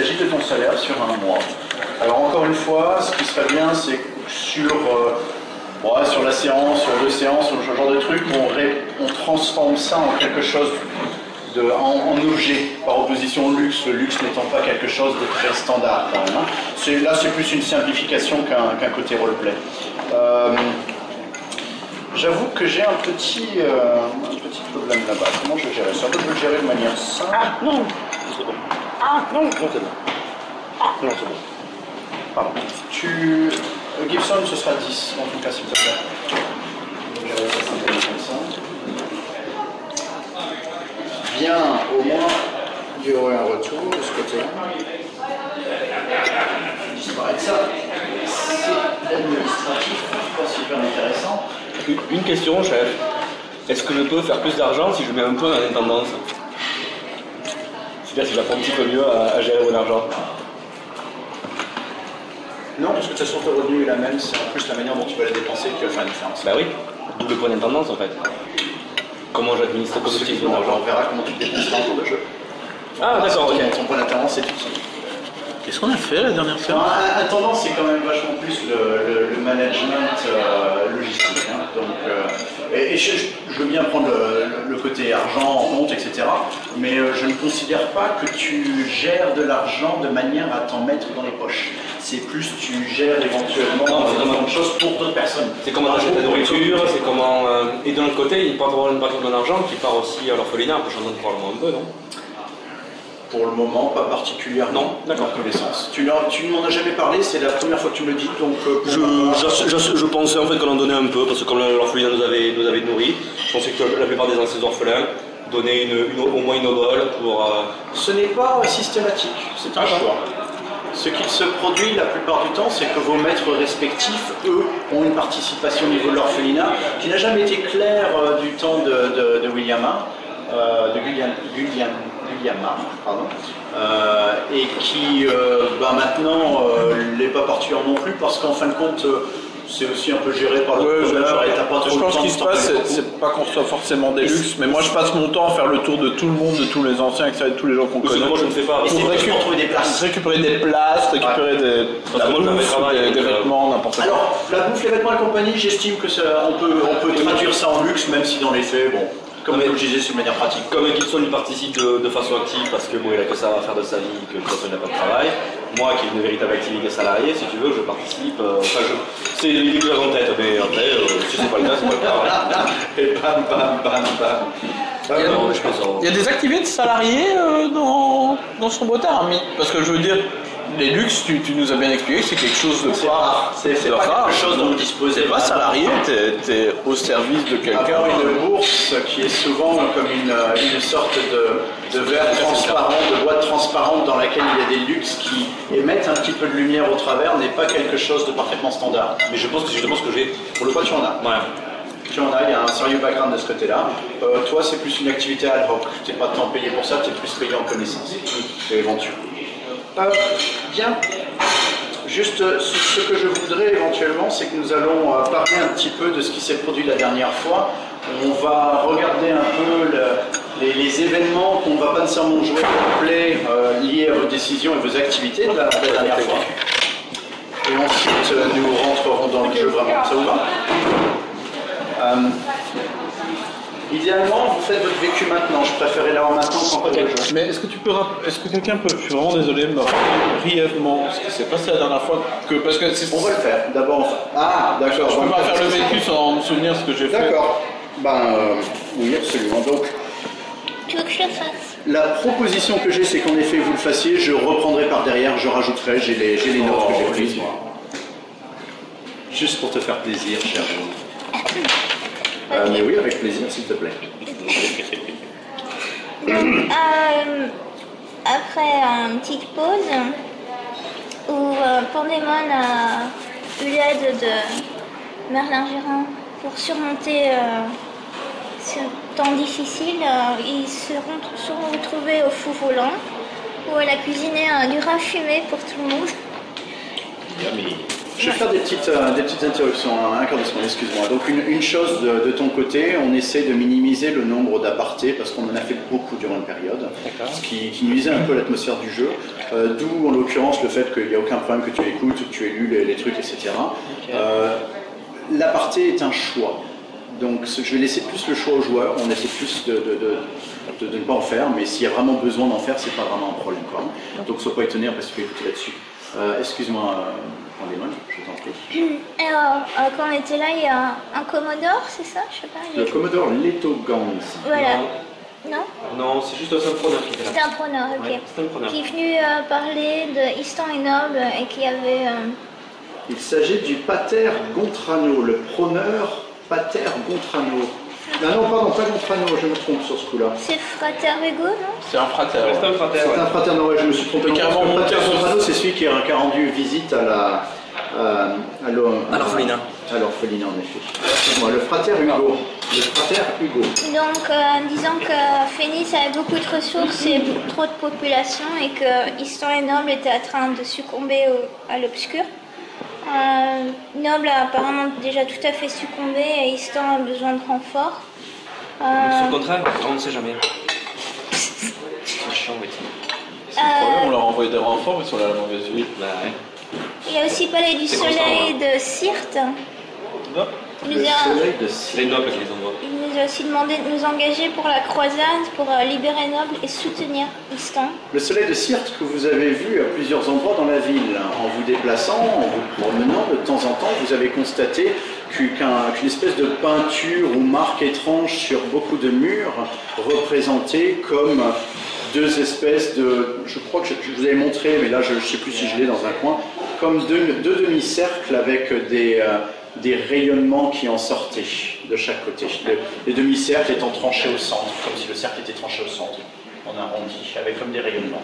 Il s'agit de ton salaire sur un mois. Alors encore une fois, ce qui serait bien, c'est que sur la séance, sur 2 séances, sur ce genre de truc, on transforme ça en quelque chose en objet, par opposition au luxe, le luxe n'étant pas quelque chose de très standard quand même. Hein. Là, c'est plus une simplification qu'un côté roleplay. J'avoue que j'ai un petit problème là-bas. Comment je vais gérer ça? Je vais le gérer de manière simple. Ah non, c'est bon. Ah non, c'est bon. Ah non, c'est bon. Pardon. Gibson, ce sera 10 en tout cas, s'il te plaît. Je vais gérer ça simplement comme ça. Bien, au moins, il y aurait un retour de ce côté-là. Disparaître ça, c'est administratif, je pense hyper intéressant. Une question, chef. Est-ce que je peux faire plus d'argent si je mets un peu en indépendance? C'est-à-dire si j'apprends un petit peu mieux à gérer mon argent? Non, parce que de toute façon, ton revenu est la même, c'est en plus la manière dont tu vas la dépenser qui va faire la différence. Bah oui, double point d'indépendance en fait. Comment j'administre, comment j'utilise mon argent? On verra comment tu dépenseras en cours de jeu. Ah d'accord, ok. Ton point d'intendance, c'est utile. Qu'est-ce qu'on a fait la dernière fois? Intendant, c'est quand même vachement plus le management logistique. Hein. Donc, et je veux bien prendre le côté argent en compte, etc. Mais je ne considère pas que tu gères de l'argent de manière à t'en mettre dans les poches. C'est plus tu gères éventuellement de choses pour d'autres personnes. C'est comment acheter ta nourriture, c'est comment... Et d'un autre côté, il peut avoir une partie de mon argent qui part aussi à l'orphelinat, après j'en donne probablement un peu, non? Pour le moment, pas particulièrement. Non, d'accord. Connaissance. Tu m'en as jamais parlé, c'est la première fois que tu me le dis, donc... Je pensais en fait qu'on en donnait un peu, parce que comme l'orphelinat nous avait nourris, je pensais que la plupart des anciens orphelins donnaient au moins une obole pour... Ce n'est pas systématique, c'est un choix. Ce qu'il se produit la plupart du temps, c'est que vos maîtres respectifs, eux, ont une participation au niveau de l'orphelinat, qui n'a jamais été claire du temps de Williama, pardon, et qui maintenant l'est pas particulièrement non plus, parce qu'en fin de compte, c'est aussi un peu géré par le professeur. Je pense qu'il se passe, c'est pas qu'on soit forcément des luxes, mais moi je passe mon temps à faire le tour de tout le monde, de tous les anciens, etc., de tous les gens qu'on connaît. Moi je ne fais pas. Pour récupérer des places. Récupérer des places, récupérer la bouffe, des vêtements, n'importe quoi. Alors, la bouffe, les vêtements et compagnie, j'estime que on peut traduire ça en luxe, même si dans les faits, bon, comme je le disais, c'est de manière pratique. Comme Gibson il participe de façon active parce que bon, il a que ça à faire de sa vie, que de toute façon il n'a pas de travail. Moi qui ai une véritable activité salariée, si tu veux, je participe. C'est l'idée que j'avais en tête, mais après, si c'est pas le cas, c'est pas le cas. Et bam, bam, bam, bam. Il y a des activités de salariés dans son boîtard, parce que je veux dire, les luxes, tu nous as bien expliqué, c'est quelque chose de rare. C'est pas quelque chose dont vous disposez. T'es pas salarié, t'es au service de quelqu'un. Avoir une bourse qui est souvent comme une sorte de verre transparent, de boîte transparente dans laquelle il y a des luxes qui émettent un petit peu de lumière au travers n'est pas quelque chose de parfaitement standard. Mais je pense que j'ai. Pour le coup, tu en as. Ouais. Tu en as, il y a un sérieux background de ce côté-là. Toi, c'est plus une activité ad hoc. Tu n'es pas tant payé pour ça, tu es plus payé en connaissance. C'est éventuel. Bien. Juste, ce que je voudrais éventuellement, c'est que nous allons parler un petit peu de ce qui s'est produit la dernière fois. On va regarder un peu les événements qu'on ne va pas nécessairement jouer complet liés à vos décisions et vos activités de la dernière fois. Et ensuite, nous rentrerons dans le jeu vraiment. Ça vous va? Idéalement, vous faites votre vécu maintenant. Je préférais l'avoir maintenant qu'en pas quelque chose. Mais est-ce que quelqu'un peut, je suis vraiment désolé, me rappeler brièvement ce qui s'est passé la dernière fois parce que on va le faire. D'abord, d'accord. Je peux pas faire le vécu sans me souvenir ce que j'ai fait. D'accord. Oui, absolument. Donc, Tu veux que je le fasse? la proposition que j'ai, c'est qu'en effet, vous le fassiez. Je reprendrai par derrière, je rajouterai. J'ai les notes que j'ai prises. Juste pour te faire plaisir, cher Jean. Mais oui, avec plaisir, s'il te plaît. Donc, après une petite pause, où Pandémon a eu l'aide de Merlin Gérin pour surmonter ce temps difficile, ils se sont retrouvés au fou volant, où elle a cuisiné du rat fumé pour tout le monde. Yummy. Je vais faire des petites interruptions, un quart de seconde, excuse-moi. Donc une chose de ton côté, on essaie de minimiser le nombre d'apartés parce qu'on en a fait beaucoup durant une période, ce qui nuisait un peu à l'atmosphère du jeu. D'où en l'occurrence le fait qu'il n'y a aucun problème que tu écoutes, que tu aies lu les trucs, etc. L'aparté est un choix. Donc je vais laisser plus le choix aux joueurs, on essaie plus de ne pas en faire, mais s'il y a vraiment besoin d'en faire, c'est pas vraiment un problème, quoi. Donc sois pas étonné parce que tu peux écouter là-dessus. Excuse-moi, Pandémon, je t'en prie. Alors, quand on était là, il y a un Commodore, c'est ça? Je sais pas. Le Commodore Leto Gans. Voilà. Non? Non, c'est juste un preneur qui était là. C'était un preneur, ok. Ouais, c'était un preneur. Qui est venu parler de Histoire et Noble et qui avait... Il s'agit du Pater Gontrano, le preneur Pater Gontrano. Non, pardon, pas Gontrano, je me trompe sur ce coup-là. C'est Frater Hugo, non? C'est un frater. Ouais, c'est un frater. C'est un frater, non, ouais, je me suis trompé. Carrément, Pater Gontrano, c'est celui qui a rendu visite à l'orphelinat. À l'orphelinat, en effet. Excuse-moi, le Frater Hugo. Le Frater Hugo. Donc, disons que Phénix avait beaucoup de ressources et trop de population et que Histoire et Noble était en train de succomber à l'obscur. Noble a apparemment déjà tout à fait succombé et Histoire a besoin de renfort. C'est le contraire, on ne sait jamais. C'est chiant avec ça. C'est le problème, on leur a envoyé des renforts, ils sont là à la mauvaise vie. Bah ouais. Il y a aussi Palais du Soleil de Syrte. Non. Il Le nous a- soleil de C'est les nobles qui les envoient. il nous a aussi demandé de nous engager pour la croisade, pour libérer Noble et soutenir Histoire. Le soleil de Syrte que vous avez vu à plusieurs endroits dans la ville. En vous déplaçant, en vous promenant, de temps en temps, vous avez constaté qu'une espèce de peinture ou marque étrange sur beaucoup de murs représentait comme deux espèces de... Je crois que je vous avais montré, mais là je ne sais plus si je l'ai dans un coin, comme deux demi-cercles avec des rayonnements qui en sortaient de chaque côté. Les demi-cercles étant tranchés au centre, comme si le cercle était tranché au centre, en arrondi, avec comme des rayonnements.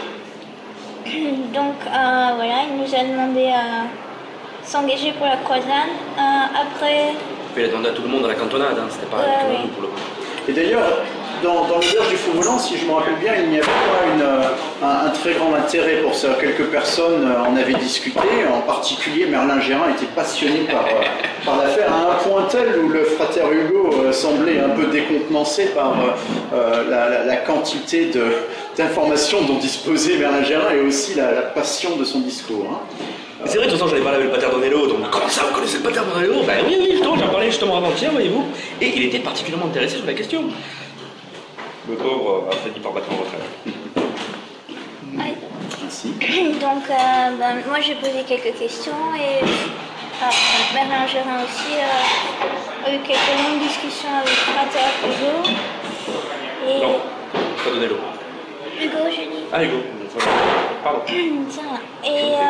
Donc voilà, il nous a demandé à s'engager pour la croisade. Après, Puis il a demandé à tout le monde à la cantonade, hein. C'était pas Ouais, tout le ouais. monde pour le coup. Et d'ailleurs, dans l'auberge du Faux Volant, si je me rappelle bien, il n'y avait pas un très grand intérêt pour ça. Quelques personnes en avaient discuté, en particulier Merlin Gérin était passionné par l'affaire, à un point tel où le frater Hugo semblait un peu décontenancé par la quantité d'informations dont disposait Merlin Gérin et aussi la passion de son discours. Hein. Mais c'est vrai, de toute façon, j'avais parlé avec le Pater Donello, donc comment ça, vous connaissez le Pater Donello? Ben oui, justement, j'en parlais justement avant-hier, voyez-vous, et il était particulièrement intéressé sur la question. Le pauvre a fini par battre en retraite. Ainsi. donc moi j'ai posé quelques questions et Merlin Gérin aussi a eu quelques longues discussions avec Frater Hugo. Et Non, pas Donello. Hugo, je dis. Ah, Hugo, pardon. Tiens.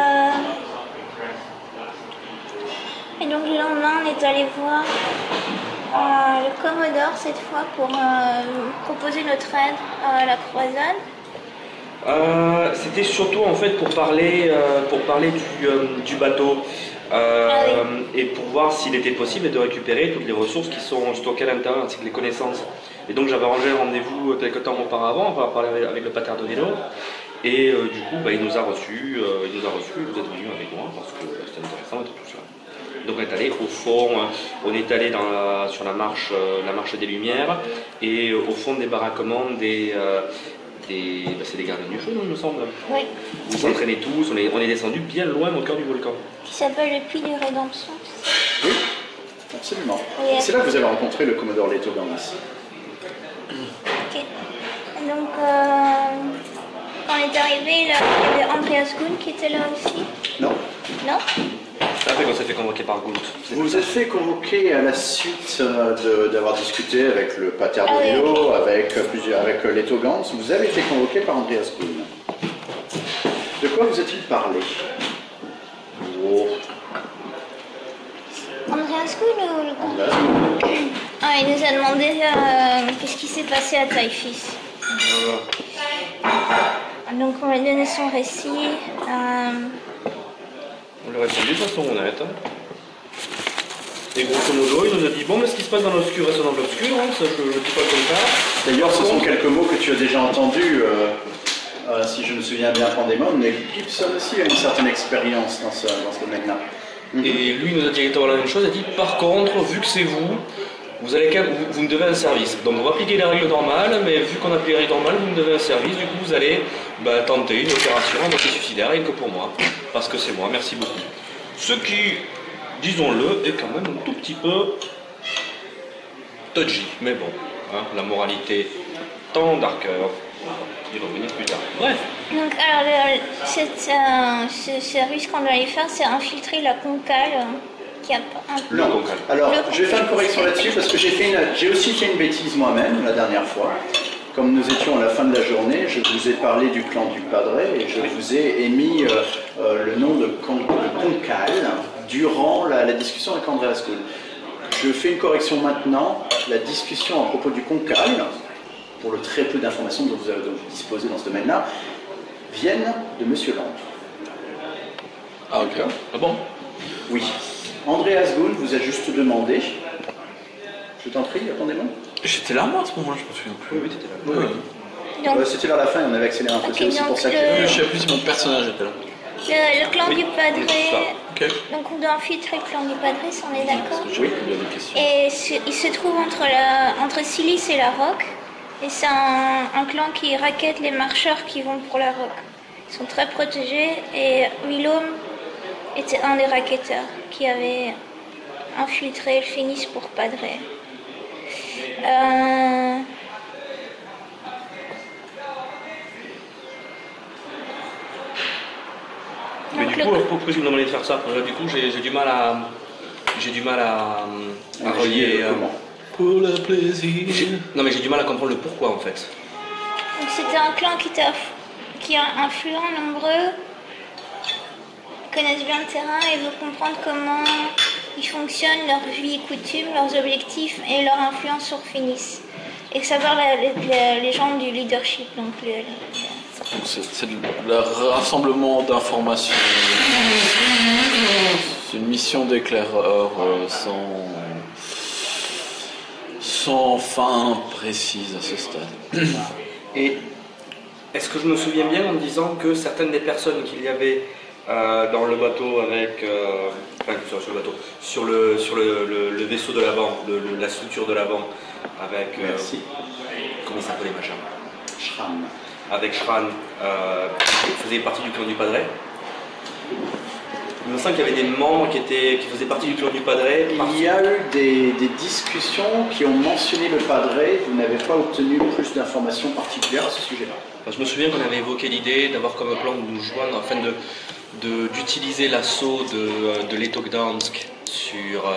Et donc le lendemain, on est allé voir le Commodore cette fois pour proposer notre aide à la croisade. C'était surtout en fait pour parler du bateau et pour voir s'il était possible de récupérer toutes les ressources qui sont stockées à l'intérieur ainsi que les connaissances. Et donc j'avais arrangé un rendez-vous quelques temps auparavant pour parler avec le Pater Donello et du coup il nous a reçus, vous êtes venus avec moi parce que c'était intéressant d'être tout ça. Donc on est allé au fond, on est allé sur la marche des Lumières et au fond des baraquements c'est des gardiens du feu, non, il me semble. Oui. Vous s'entraînez tous, on est descendu bien loin au cœur du volcan. Qui s'appelle le Puits de Rédemption. Oui, absolument. Oui. C'est là que vous avez rencontré le Commodore Leto Gans. Ok. Donc quand on est arrivé, il y avait Andreas Gunn qui était là aussi. Non. Non? Après qu'on s'est fait convoquer par Goult. Vous vous êtes fait convoquer à la suite d'avoir discuté avec le Pater Ah oui, Donello, avec Leto Gans. Vous avez été convoqué par Andreas Gunn. De quoi vous a-t-il parlé? Oh. Andreas Gunn ou le... Andreas Gunn. Il nous a demandé qu'est-ce qui s'est passé à Taifis. Donc on lui a donné son récit. On lui a répondu de façon honnête. Et grosso modo, il nous a dit bon, mais ce qui se passe dans l'obscur reste dans l'obscur, hein, ça je ne dis pas comme ça. D'ailleurs, ce sont quelques mots que tu as déjà entendus, si je me souviens bien, Pandémon, mais Gibson aussi a une certaine expérience dans ce domaine-là. Et lui nous a dit exactement la même chose, il a dit par contre, vu que c'est vous, vous me devez un service. Donc on va appliquer les règles normales, mais vu qu'on applique les règles normales, vous me devez un service, du coup vous allez tenter une opération à moitié suicidaire, rien que pour moi, parce que c'est moi, merci beaucoup. Ce qui, disons-le, est quand même un tout petit peu touchy, mais bon, hein, la moralité tant darker, y revenir plus tard. Bref. Donc, alors, ce service qu'on doit aller faire, c'est infiltrer la concale qui a un Non. Alors, je vais faire une correction là-dessus parce que j'ai aussi fait une bêtise moi-même la dernière fois. Comme nous étions à la fin de la journée, je vous ai parlé du clan du Padre et je vous ai émis le nom de Concal durant la discussion avec Andreas Gould. Je fais une correction maintenant. La discussion à propos du Concal, pour le très peu d'informations dont vous disposez dans ce domaine-là, viennent de Monsieur Land. Ah ok. Ah bon? Oui. Andreas Gould vous a juste demandé. Je t'en prie, attendez-moi. J'étais là moi à ce moment-là, je me souviens plus. Oui, t'étais là. Donc, c'était vers la fin et on avait accéléré un peu. Ok, C'est aussi pour donc ça que. Je sais plus si mon personnage était là. le clan du Padre, Ok. donc on doit infiltrer le clan du Padre, si on est d'accord. Oui, il y a des questions. Et il se trouve entre Silice et la Roque. Et c'est un clan qui raquette les marcheurs qui vont pour la Roque. Ils sont très protégés et Willem était un des racketteurs qui avait infiltré le Phénix pour Padre. Mais du coup, pourquoi je me demandais de faire ça? Du coup, j'ai du mal à relier. Pour le plaisir. Non, mais j'ai du mal à comprendre le pourquoi en fait. Donc c'était un clan qui est influent, nombreux, connaissent bien le terrain et veulent comprendre comment ils fonctionnent, leur vie et coutumes, leurs objectifs et leur influence sur Phénix. Et savoir les gens du leadership, donc C'est le rassemblement d'informations. C'est une mission d'éclaireur sans fin précise à ce stade. Et est-ce que je me souviens bien en disant que certaines des personnes qu'il y avait dans le bateau avec... sur le vaisseau de l'avant, la structure de l'avant, avec... Merci. Comment il s'appelait machin? Shram. Avec Shran, faisait partie du clan du Padre. Il me semble qu'il y avait des membres qui faisaient partie du clan du Padre. Il y a eu des discussions qui ont mentionné le Padre. Vous n'avez pas obtenu plus d'informations particulières à ce sujet-là. Je me souviens qu'on avait évoqué l'idée d'avoir comme plan de nous joindre afin d'utiliser l'assaut de l'Eto Gdansk sur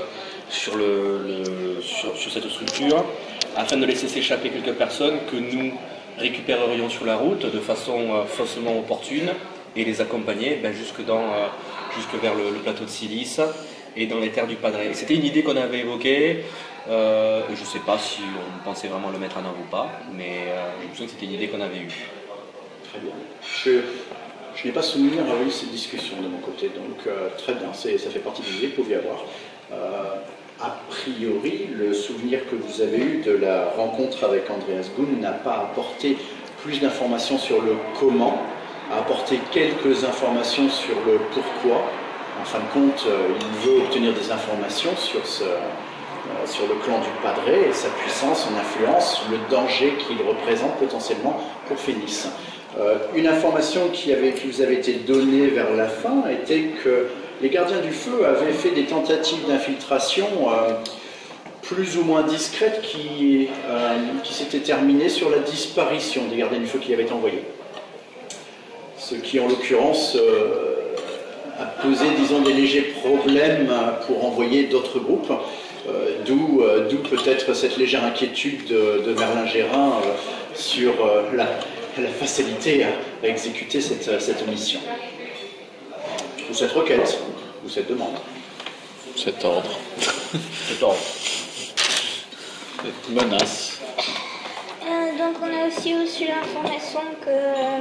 cette structure, afin de laisser s'échapper quelques personnes que nous récupérerions sur la route de façon faussement opportune et les accompagner jusque vers le plateau de Silice et dans les terres du Padre. Et c'était une idée qu'on avait évoquée. Je ne sais pas si on pensait vraiment le mettre en œuvre ou pas, mais je me souviens que c'était une idée qu'on avait eue. Très bien. Je n'ai pas souvenir d'avoir eu cette discussion de mon côté, donc très bien, ça fait partie des idées que vous pouviez avoir. A priori, le souvenir que vous avez eu de la rencontre avec Andreas Gould n'a pas apporté plus d'informations sur le comment, a apporté quelques informations sur le pourquoi. En fin de compte, il veut obtenir des informations sur le clan du Padre et sa puissance, son influence, le danger qu'il représente potentiellement pour Phénix. Une information qui vous avait été donnée vers la fin était que les gardiens du feu avaient fait des tentatives d'infiltration plus ou moins discrètes qui s'étaient terminées sur la disparition des gardiens du feu qui avaient été envoyés. Ce qui, en l'occurrence, a posé, disons, des légers problèmes pour envoyer d'autres groupes, d'où peut-être cette légère inquiétude de Merlin Gérin sur la facilité à exécuter cette mission. Ou cette requête, ou cette demande. Cet ordre. Cet ordre. Cette menace. donc on a aussi reçu l'information que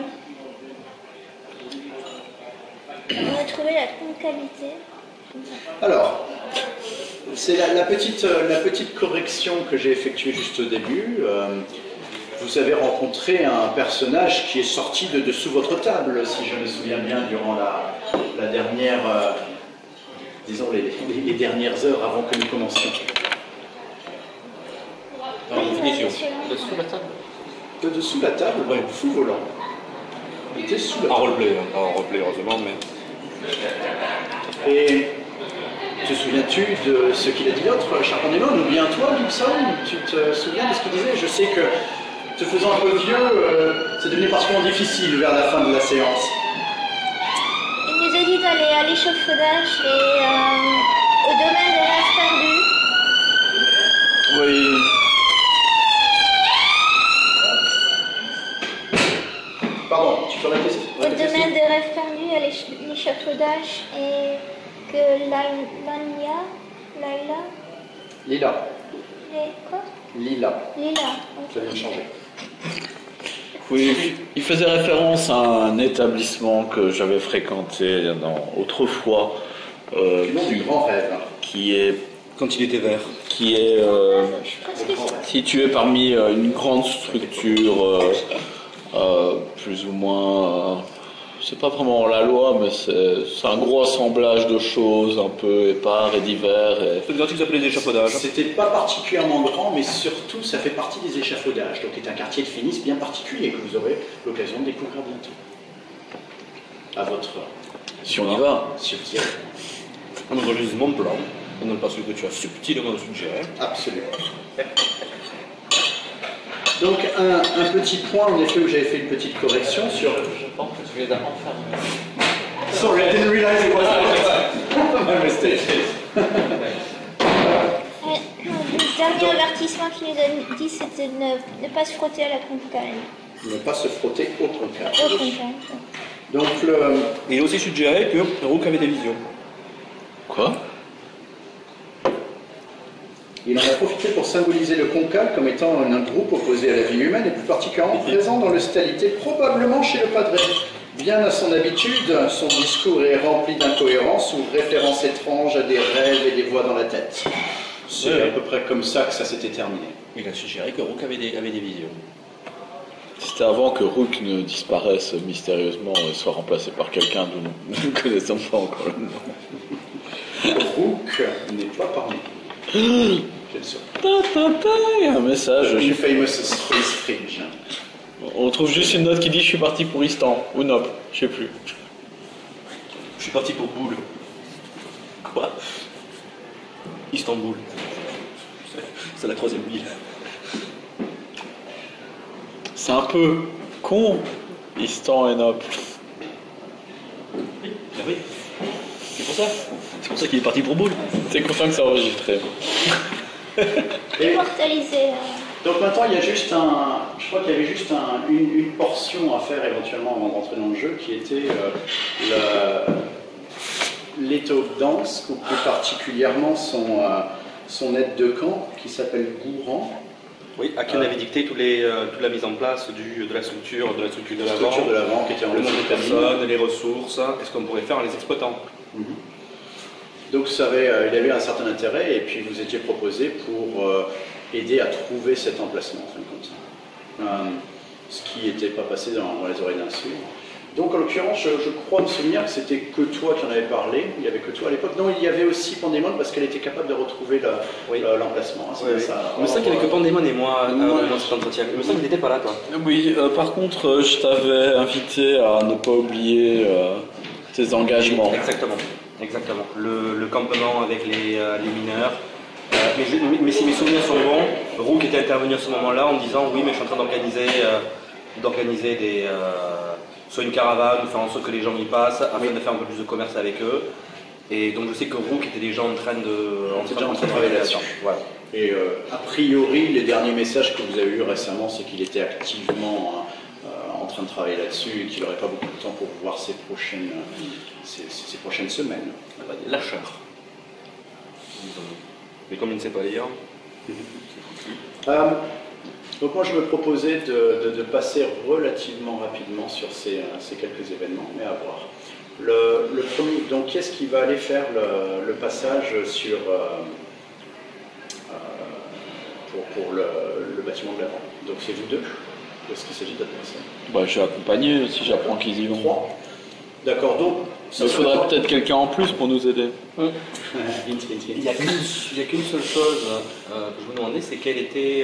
on a trouvé la concavité. Alors, c'est la petite correction que j'ai effectuée juste au début. Vous avez rencontré un personnage qui est sorti de dessous votre table, si je me souviens bien, durant la dernière disons, les dernières heures avant que nous commencions. Dans la définition. Dessous la table. De dessous la table, Ouais. fou volant. Il était sous la En table. roleplay, pas en roleplay heureusement, mais. Et te souviens-tu de ce qu'il a dit l'autre, Charpendémon, ou bien toi, Gibson? Tu te souviens de ce qu'il disait? Je sais que, te faisant un peu vieux, c'est devenu particulièrement difficile vers la fin de la séance. Il nous a dit d'aller à l'échafaudage et au domaine des rêves perdus. Oui. Pardon, tu peux répéter? Au domaine des rêves perdus à l'échafaudage et que Laila, Lila. quoi? Lila. Lila. Ça vient de changer. Oui, il faisait référence à un établissement que j'avais fréquenté autrefois, Du nom du grand rêve. qui est Quand il était vert. Presque ça. situé parmi une grande structure, plus ou moins, c'est pas vraiment la loi, mais c'est un gros assemblage de choses un peu épars et divers. C'est des articles s'appelaient des échafaudages. C'était pas particulièrement grand, mais surtout ça fait partie des échafaudages. Donc c'est un quartier de Phénice bien particulier que vous aurez l'occasion de découvrir bientôt. À votre... Si on y va. Si vous y allez. On enregistre mon plan. On ne pas celui que tu as subtilement suggéré. Absolument. Donc un petit point en effet où j'avais fait une petite correction sur... Je pense que tu les as enfermés. Sorry, I didn't realize it was my mistake. Le dernier avertissement qu'il nous a dit, c'était de ne pas se frotter à la concale. Ne pas se frotter au concave. Au concale. Donc Et il a aussi suggéré que Rook avait des visions. Quoi? il en a profité pour symboliser le concave comme étant un groupe opposé à la vie humaine et plus particulièrement présent dans l'hospitalité, probablement chez le padre. Bien à son habitude, son discours est rempli d'incohérences ou références étranges à des rêves et des voix dans la tête. C'est à peu près comme ça que ça s'était terminé. Il a suggéré que Rook avait des visions. C'était avant que Rook ne disparaisse mystérieusement et soit remplacé par quelqu'un dont nous ne connaissons pas encore le nom. Rook n'est pas parmi nous. Quelle surprise. Il y a un message. Une famous Space Fringe. On trouve juste une note qui dit je suis parti pour Istan ou Nope, je sais plus. Je suis parti pour Boule. Quoi? Istanbul. C'est la 3e ville. C'est un peu con, Istan et Nope. Ah oui. C'est pour ça. C'est pour ça qu'il est parti pour Boule. T'es content que ça enregistré. Immortalisé. Donc maintenant, il y a juste je crois qu'il y avait juste une portion à faire éventuellement avant de rentrer dans le jeu, qui était l'état of dance, ou plus particulièrement son aide de camp, qui s'appelle Gouran. Oui, à qui on avait dicté toute la mise en place de la structure de La l'avant, structure de l'avant qui était en le nombre de personnes. personnes, les ressources, et ce qu'on pourrait faire en les exploitant. Donc il avait un certain intérêt, et puis vous étiez proposé pour aider à trouver cet emplacement, en fin de compte. Ce qui n'était pas passé dans les oreilles d'un sourd. Donc en l'occurrence, je crois me souvenir que c'était que toi qui en avais parlé, il n'y avait que toi à l'époque. Non, il y avait aussi Pandémon parce qu'elle était capable de retrouver l'emplacement. Hein, Oui. ça. Il me semble qu'il n'y avait que Pandémon et moi dans cet entretien. Il me semble qu'il n'était pas là, toi. Oui, par contre, je t'avais invité à ne pas oublier tes engagements. Exactement. Le campement avec les mineurs. Mais si mes souvenirs sont bons, Rook était intervenu à ce moment-là en disant oui, mais je suis en train d'organiser soit une caravane, ou faire en sorte que les gens y passent, afin de faire un peu plus de commerce avec eux. Et donc je sais que Rook était déjà en train de travailler là-dessus. Voilà. Et a priori, les derniers messages que vous avez eus récemment, c'est qu'il était activement en train de travailler là-dessus et qu'il n'aurait pas beaucoup de temps pour voir ces prochaines semaines. On va dire. Lâcheur. Mais comme il ne sait pas lire. Donc moi je me proposais de passer relativement rapidement sur ces quelques événements, mais à voir. Le premier, donc qui est-ce qui va aller faire le passage sur pour le bâtiment de l'avant? Donc c'est vous deux? Ou est-ce qu'il s'agit d'autres personnes? Bah, je vais accompagner si j'apprends qu'ils y vont. 3. D'accord, donc Il faudrait peut-être quelqu'un en plus pour nous aider. Il n'y a qu'une seule chose que je vous demandais, c'est quel était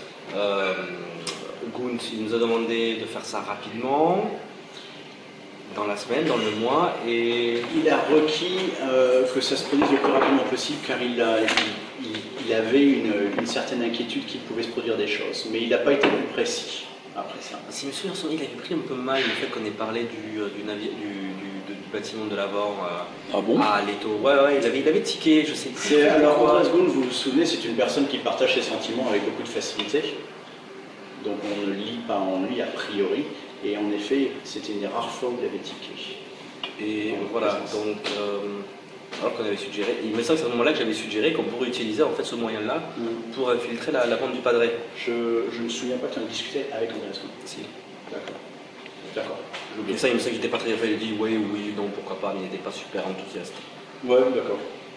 Gunt. Il nous a demandé de faire ça rapidement, dans la semaine, dans le mois, et il a requis que ça se produise le plus rapidement possible car il avait une certaine inquiétude qu'il pouvait se produire des choses, mais il n'a pas été plus précis après ça. Si je me souviens, il avait pris un peu mal le fait qu'on ait parlé du bâtiment de l'avant à Leto. Ouais, il avait tiqué, je sais plus. Alors, Andreas Gunt, vous vous souvenez, c'est une personne qui partage ses sentiments avec beaucoup de facilité. Donc on ne lit pas en lui a priori. Et en effet, c'était une des rares fois où il avait tiqué. Et voilà, donc, alors qu'on avait suggéré, il me semble que c'est à ce moment-là que j'avais suggéré qu'on pourrait utiliser en fait ce moyen-là pour infiltrer la bande du padré. Je ne me souviens pas que tu en discutais avec Andreas Gunt. Si. D'accord. Et ça, il me semble que j'étais pas très fait. Il a dit oui, non, pourquoi pas, mais il n'était pas super enthousiaste. Ouais, d'accord.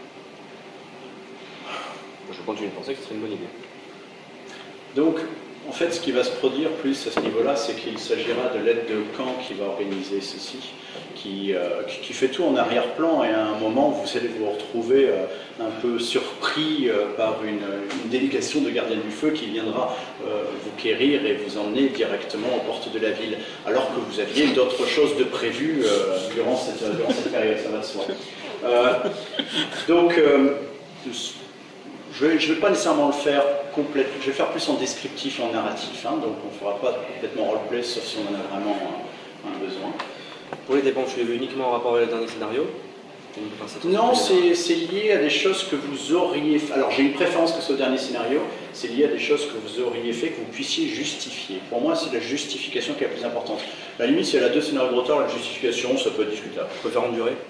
Je continue de penser que ce serait une bonne idée. Donc, en fait, ce qui va se produire plus à ce niveau-là, c'est qu'il s'agira de l'aide de camp qui va organiser ceci, qui fait tout en arrière-plan, et à un moment, vous allez vous retrouver un peu surpris par une délégation de gardiens du feu qui viendra vous quérir et vous emmener directement aux portes de la ville, alors que vous aviez d'autres choses de prévues durant cette période, ça va de soi. Donc, je ne vais pas nécessairement le faire complètement, je vais faire plus en descriptif et en narratif, hein, donc on ne fera pas complètement roleplay sauf si on en a vraiment un besoin. Pour les dépenses, tu les veux uniquement en rapport avec le dernier scénario? Non, c'est lié à des choses que vous auriez fait. Alors j'ai une préférence que ce soit au dernier scénario, c'est lié à des choses que vous auriez fait, que vous puissiez justifier. Pour moi, c'est la justification qui est la plus importante. À la limite, si elle a 2 scénarios de retard, la justification, ça peut être discutable. Je peux faire en durée?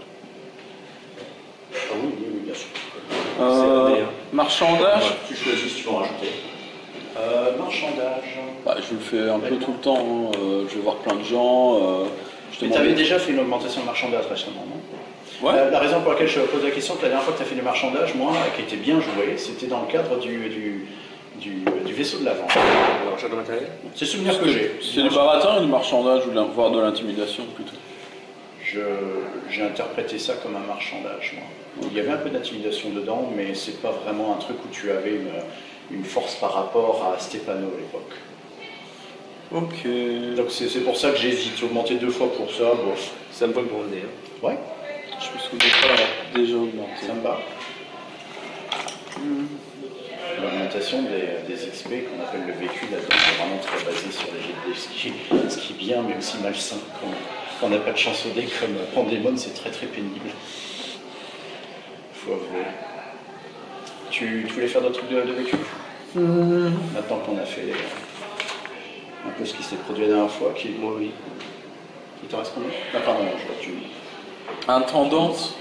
Ah oui, bien sûr. Marchandage. Ouais, tu choisis si tu veux en rajouter. Marchandage. Bah, je le fais un peu tout le temps. Hein. Je vais voir plein de gens. Mais tu avais déjà fait une augmentation de marchandage récemment, non? Ouais. La raison pour laquelle je pose la question, c'est que la dernière fois que tu as fait du marchandage, moi, qui était bien joué, c'était dans le cadre du vaisseau de l'avant. L'achat de matériel? C'est le souvenir que j'ai. C'est du baratin ou du marchandage ou voire de l'intimidation plutôt? J'ai interprété ça comme un marchandage, moi. Il y avait un peu d'intimidation dedans, mais c'est pas vraiment un truc où tu avais une force par rapport à Stefano à l'époque. Ok. Donc c'est pour ça que j'hésite. Augmenter 2 fois pour ça, bon. Ça me va pour demander. Ouais, Je me souviens pas l'avoir déjà augmenté. ça me va. L'augmentation des XP qu'on appelle le vécu là-dedans, c'est vraiment très basé sur les jets de dés, ce qui est bien, mais aussi malsain. Quand on n'a pas de chance au dé comme Pandémon, c'est très très pénible. Faut avouer. Tu voulais faire d'autres trucs de vécu? Maintenant qu'on a fait un peu ce qui s'est produit la dernière fois, moi oui. Il t'en reste combien? Ah pardon, je vois que tu... Intendance.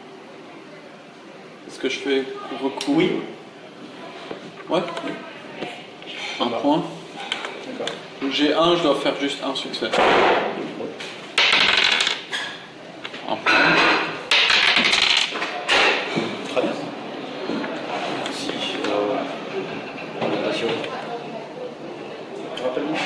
Est-ce que je fais recours? Oui. Ouais. Un point. D'accord. J'ai un, je dois faire juste un succès. Un point. Très bien. Si, augmentation. Rappelle-moi.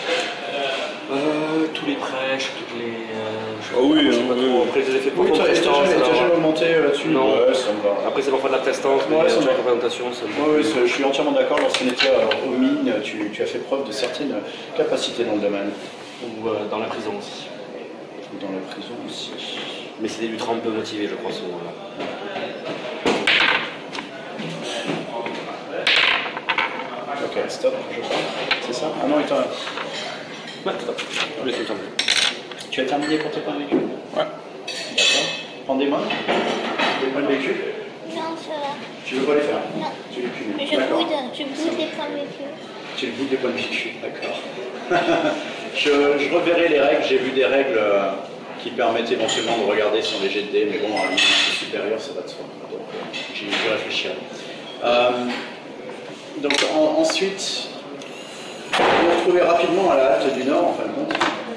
Tous les prêches, toutes les. oui, je sais pas trop. Après, les effets pour Oui, tu as déjà augmenté là-dessus? Non. Ouais, ça me va. Après, c'est parfois de la prestance, mais Ouais, ça sur me la va. représentation, ça me va. Oui, je suis entièrement d'accord. Lorsqu'on était aux mines, tu as fait preuve de certaines capacités dans le domaine. Ou dans la prison aussi. Ou dans la prison aussi. Mais c'était du trempe motivé, je crois, ce moment-là. Ok, stop, je crois. C'est ça? Ah non, il t'en... Ouais, stop. Je laisse le temps. Tu as terminé pour tes points de vécu? Ouais. D'accord. Pandémon? Les points de vécu? Non, ça va. Tu veux pas les faire? Non. Tu les cumules? Mais je D'accord. boude les points de vécu. Tu le boudes des points de vécu, d'accord. je reverrai les règles, j'ai vu des règles qui permettent éventuellement de regarder sur les jets de dés, mais bon, à un niveau supérieur, ça va de soi. Donc, j'y réfléchirai. Donc, ensuite, vous vous retrouvez rapidement à la halte du Nord, en fin de compte.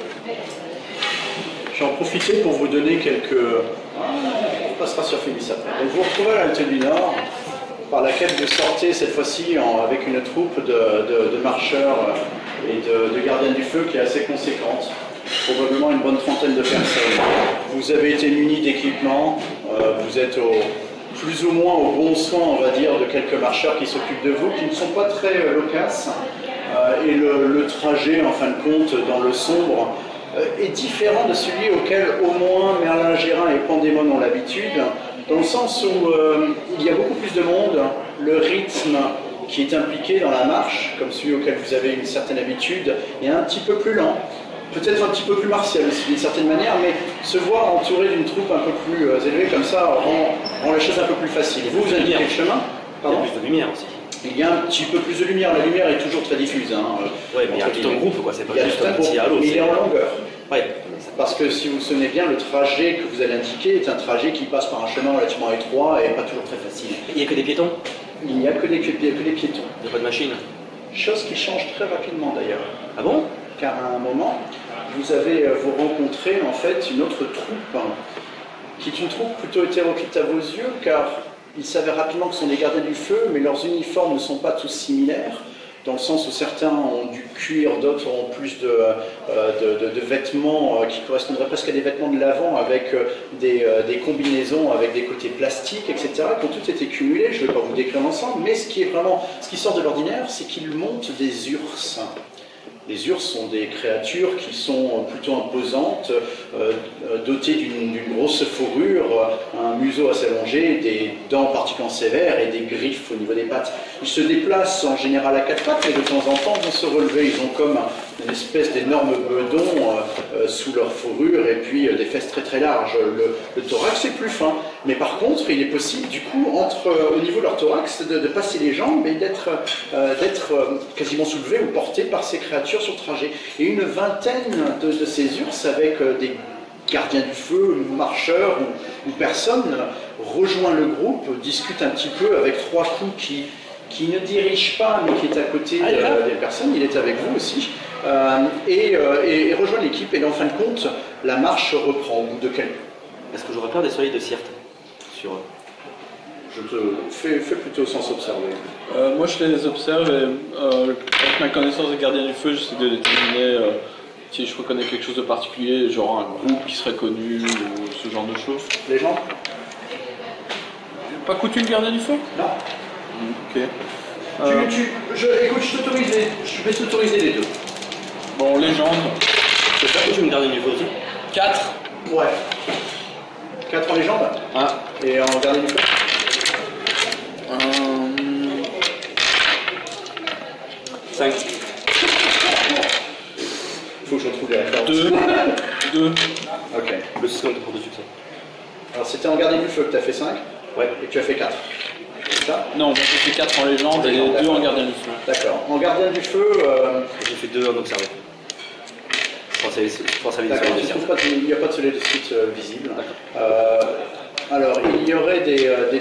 Je vais en profiter pour vous donner quelques... On passera sur Phébus après. Donc, vous vous retrouvez à la halte du Nord, par laquelle vous sortez cette fois-ci avec une troupe de marcheurs et de gardiens du feu qui est assez conséquente. probablement une bonne trentaine de personnes. Vous avez été munis d'équipements, vous êtes plus ou moins au bon soin, on va dire, de quelques marcheurs qui s'occupent de vous, qui ne sont pas très loquaces. Et le trajet, en fin de compte, dans le sombre, est différent de celui auquel au moins Merlin-Gérin et Pandémon ont l'habitude, dans le sens où il y a beaucoup plus de monde, le rythme qui est impliqué dans la marche, comme celui auquel vous avez une certaine habitude, est un petit peu plus lent, peut-être un petit peu plus martial aussi d'une certaine manière, mais se voir entouré d'une troupe un peu plus élevée comme ça rend la chose un peu plus facile. Vous indiquez le chemin. Pardon. Il y a plus de lumière aussi. Il y a un petit peu plus de lumière, la lumière est toujours très diffuse. Oui, mais il y a tout un groupe, quoi. C'est pas juste un petit halo. Mais il est en longueur. Ouais. Parce que si vous vous souvenez bien, le trajet que vous allez indiquer est un trajet qui passe par un chemin relativement étroit et pas toujours très facile. Il n'y a que des piétons? Il n'y a que des piétons. Il n'y a pas de machine? Chose qui change très rapidement d'ailleurs. Ah bon? Car à un moment, vous rencontrez en fait une autre troupe, qui est une troupe plutôt hétéroclite à vos yeux, car il s'avère rapidement que ce sont des gardiens du feu, mais leurs uniformes ne sont pas tous similaires, dans le sens où certains ont du cuir, d'autres ont plus de vêtements qui correspondraient presque à des vêtements de l'avant, avec des combinaisons, avec des côtés plastiques, etc., qui ont toutes été cumulés. Je ne vais pas vous décrire l'ensemble, mais ce qui sort de l'ordinaire, c'est qu'ils montent des urs. Les urs sont des créatures qui sont plutôt imposantes, dotées d'une grosse fourrure, un museau assez allongé, des dents particulièrement sévères et des griffes au niveau des pattes. Ils se déplacent en général à quatre pattes, mais de temps en temps vont se relever. Ils ont comme une espèce d'énorme bedon sous leur fourrure et puis des fesses très très larges. Le thorax est plus fin, mais par contre il est possible du coup au niveau de leur thorax de passer les jambes et d'être quasiment soulevé ou porté par ces créatures sur le trajet. Et une vingtaine de ces urs avec des gardiens du feu, marcheurs ou personnes rejoint le groupe, discute un petit peu avec trois coups qui ne dirige pas mais qui est à côté des personnes. Il est avec vous aussi. Et rejoint l'équipe, et en fin de compte, la marche reprend au bout de quelques... Est-ce que j'aurais peur des soleils de Sirte sur eux? Je te fais plutôt sans observer. Moi je les observe et avec ma connaissance des gardiens du feu, j'essaie de déterminer si je reconnais quelque chose de particulier, genre un groupe qui serait connu ou ce genre de choses. Les gens? Pas coutume gardien du feu? Non. Ok. Écoute, je vais t'autoriser les deux. Bon, légende. C'est ça que tu me gardes du feu aussi? 4. Ouais. 4 en légende? Ah. Et en gardien du feu? 5. Faut que je retrouve les références. 2. Ok. Le second pour de succès. Alors c'était en gardien du feu que tu as fait 5? Ouais. Et tu as fait 4. C'est ça? Non, j'ai fait 4 en légende et 2 en gardien du feu. D'accord. En gardien du feu... J'ai fait 2 en observé. D'accord, il n'y a pas de soleil de suite visible. Alors, il y aurait des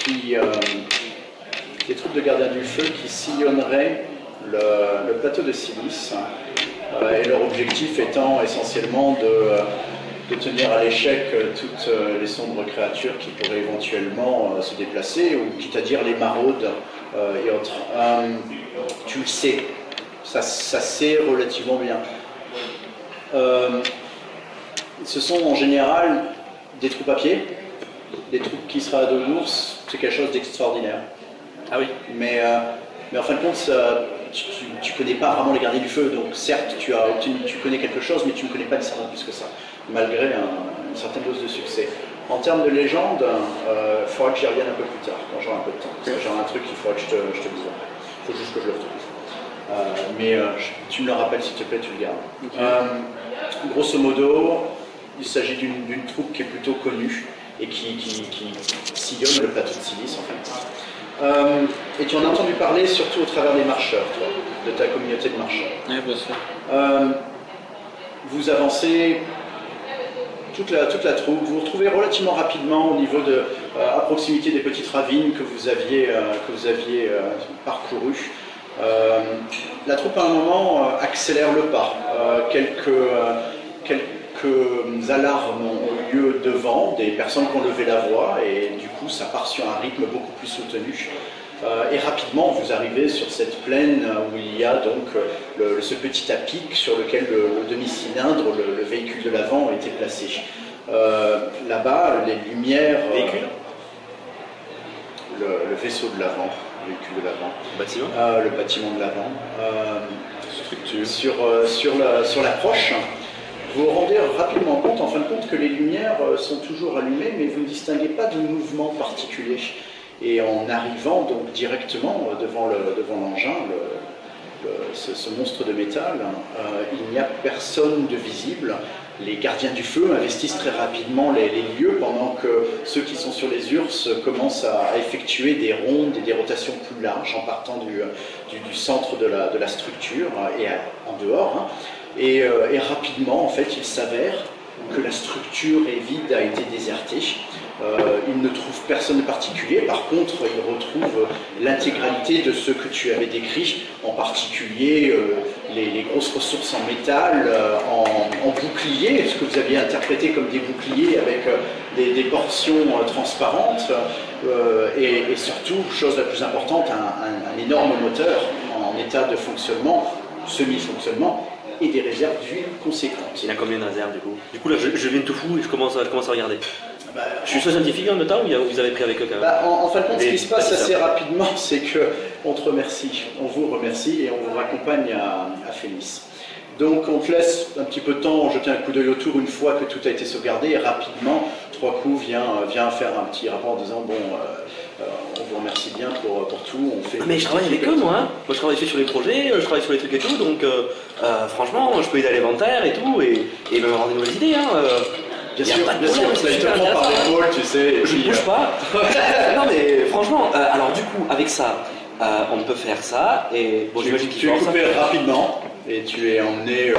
troupes de gardiens du feu qui sillonneraient le plateau de Silice, et leur objectif étant essentiellement de tenir à l'échec toutes les sombres créatures qui pourraient éventuellement se déplacer, ou quitte à dire les maraudes et autres. Tu le sais, ça sait relativement bien. Ce sont en général des troupes à pied, des troupes qui seraient à dos d'ours, c'est quelque chose d'extraordinaire. Ah oui. Mais en fin de compte, tu connais pas vraiment les gardiens du feu, donc certes tu connais quelque chose, mais tu ne connais pas nécessairement plus que ça, malgré une certaine dose de succès. En termes de légende, il faudra que j'y revienne un peu plus tard, quand j'aurai un peu de temps. Parce que j'aurai un truc qu'il faudra que je te dise. Il faut juste que je le retrouve. Mais tu me le rappelles s'il te plaît, tu le gardes. Okay. Grosso modo, il s'agit d'une troupe qui est plutôt connue et qui sillonne le plateau de Silice en fait. Et tu en as entendu parler surtout au travers des marcheurs, toi, de ta communauté de marcheurs. Oui, bien sûr. Vous avancez toute la troupe, vous vous retrouvez relativement rapidement au niveau à proximité des petites ravines que vous aviez parcourues. La troupe à un moment accélère le pas. Quelques alarmes ont eu lieu devant, des personnes qui ont levé la voix, et du coup ça part sur un rythme beaucoup plus soutenu. Et rapidement, vous arrivez sur cette plaine où il y a donc ce petit apic sur lequel le demi-cylindre, le véhicule de l'avant, était placé. Là-bas, les lumières... Véhicule le vaisseau de l'avant, le véhicule de l'avant. Bâtiment Le bâtiment de l'avant. Structure. Sur l'approche, vous vous rendez rapidement compte, en fin de compte, que les lumières sont toujours allumées, mais vous ne distinguez pas de mouvement particulier. Et en arrivant donc directement devant l'engin, ce monstre de métal, il n'y a personne de visible. Les gardiens du feu investissent très rapidement les lieux pendant que ceux qui sont sur les URSS commencent à effectuer des rondes et des rotations plus larges en partant du centre de la structure et en dehors. Et rapidement, en fait, il s'avère que la structure est vide, a été désertée. Il ne trouve personne de particulier. Par contre, il retrouve l'intégralité de ce que tu avais décrit, en particulier les grosses ressources en métal, en boucliers, ce que vous aviez interprété comme des boucliers avec des portions transparentes, et surtout, chose la plus importante, un énorme moteur en état de fonctionnement, semi-fonctionnement, et des réserves d'huile conséquentes. Il a combien de réserves du coup? Du coup là je viens tout fou et je commence à regarder. Je suis scientifique en même temps ou vous avez pris avec eux quand même? En fin de compte, ce qui se passe assez rapidement, c'est qu'on te remercie, on vous remercie et on vous raccompagne à Phénis. Donc on te laisse un petit peu de temps, jeter un coup d'œil autour une fois que tout a été sauvegardé et rapidement, 3 coups vient faire un petit rapport en disant on vous remercie bien pour tout. On fait mais je travaille avec eux moi. Moi je travaille sur les projets, je travaille sur les trucs et tout, donc franchement je peux aider à l'inventaire et tout et même avoir des nouvelles idées. Bien sûr, ça te prend par l'épaule, tu sais. Je ne bouge pas. Non mais franchement, alors du coup avec ça, on peut faire ça et bon, j'imagine qu'il tu es coupé rapidement et tu es emmené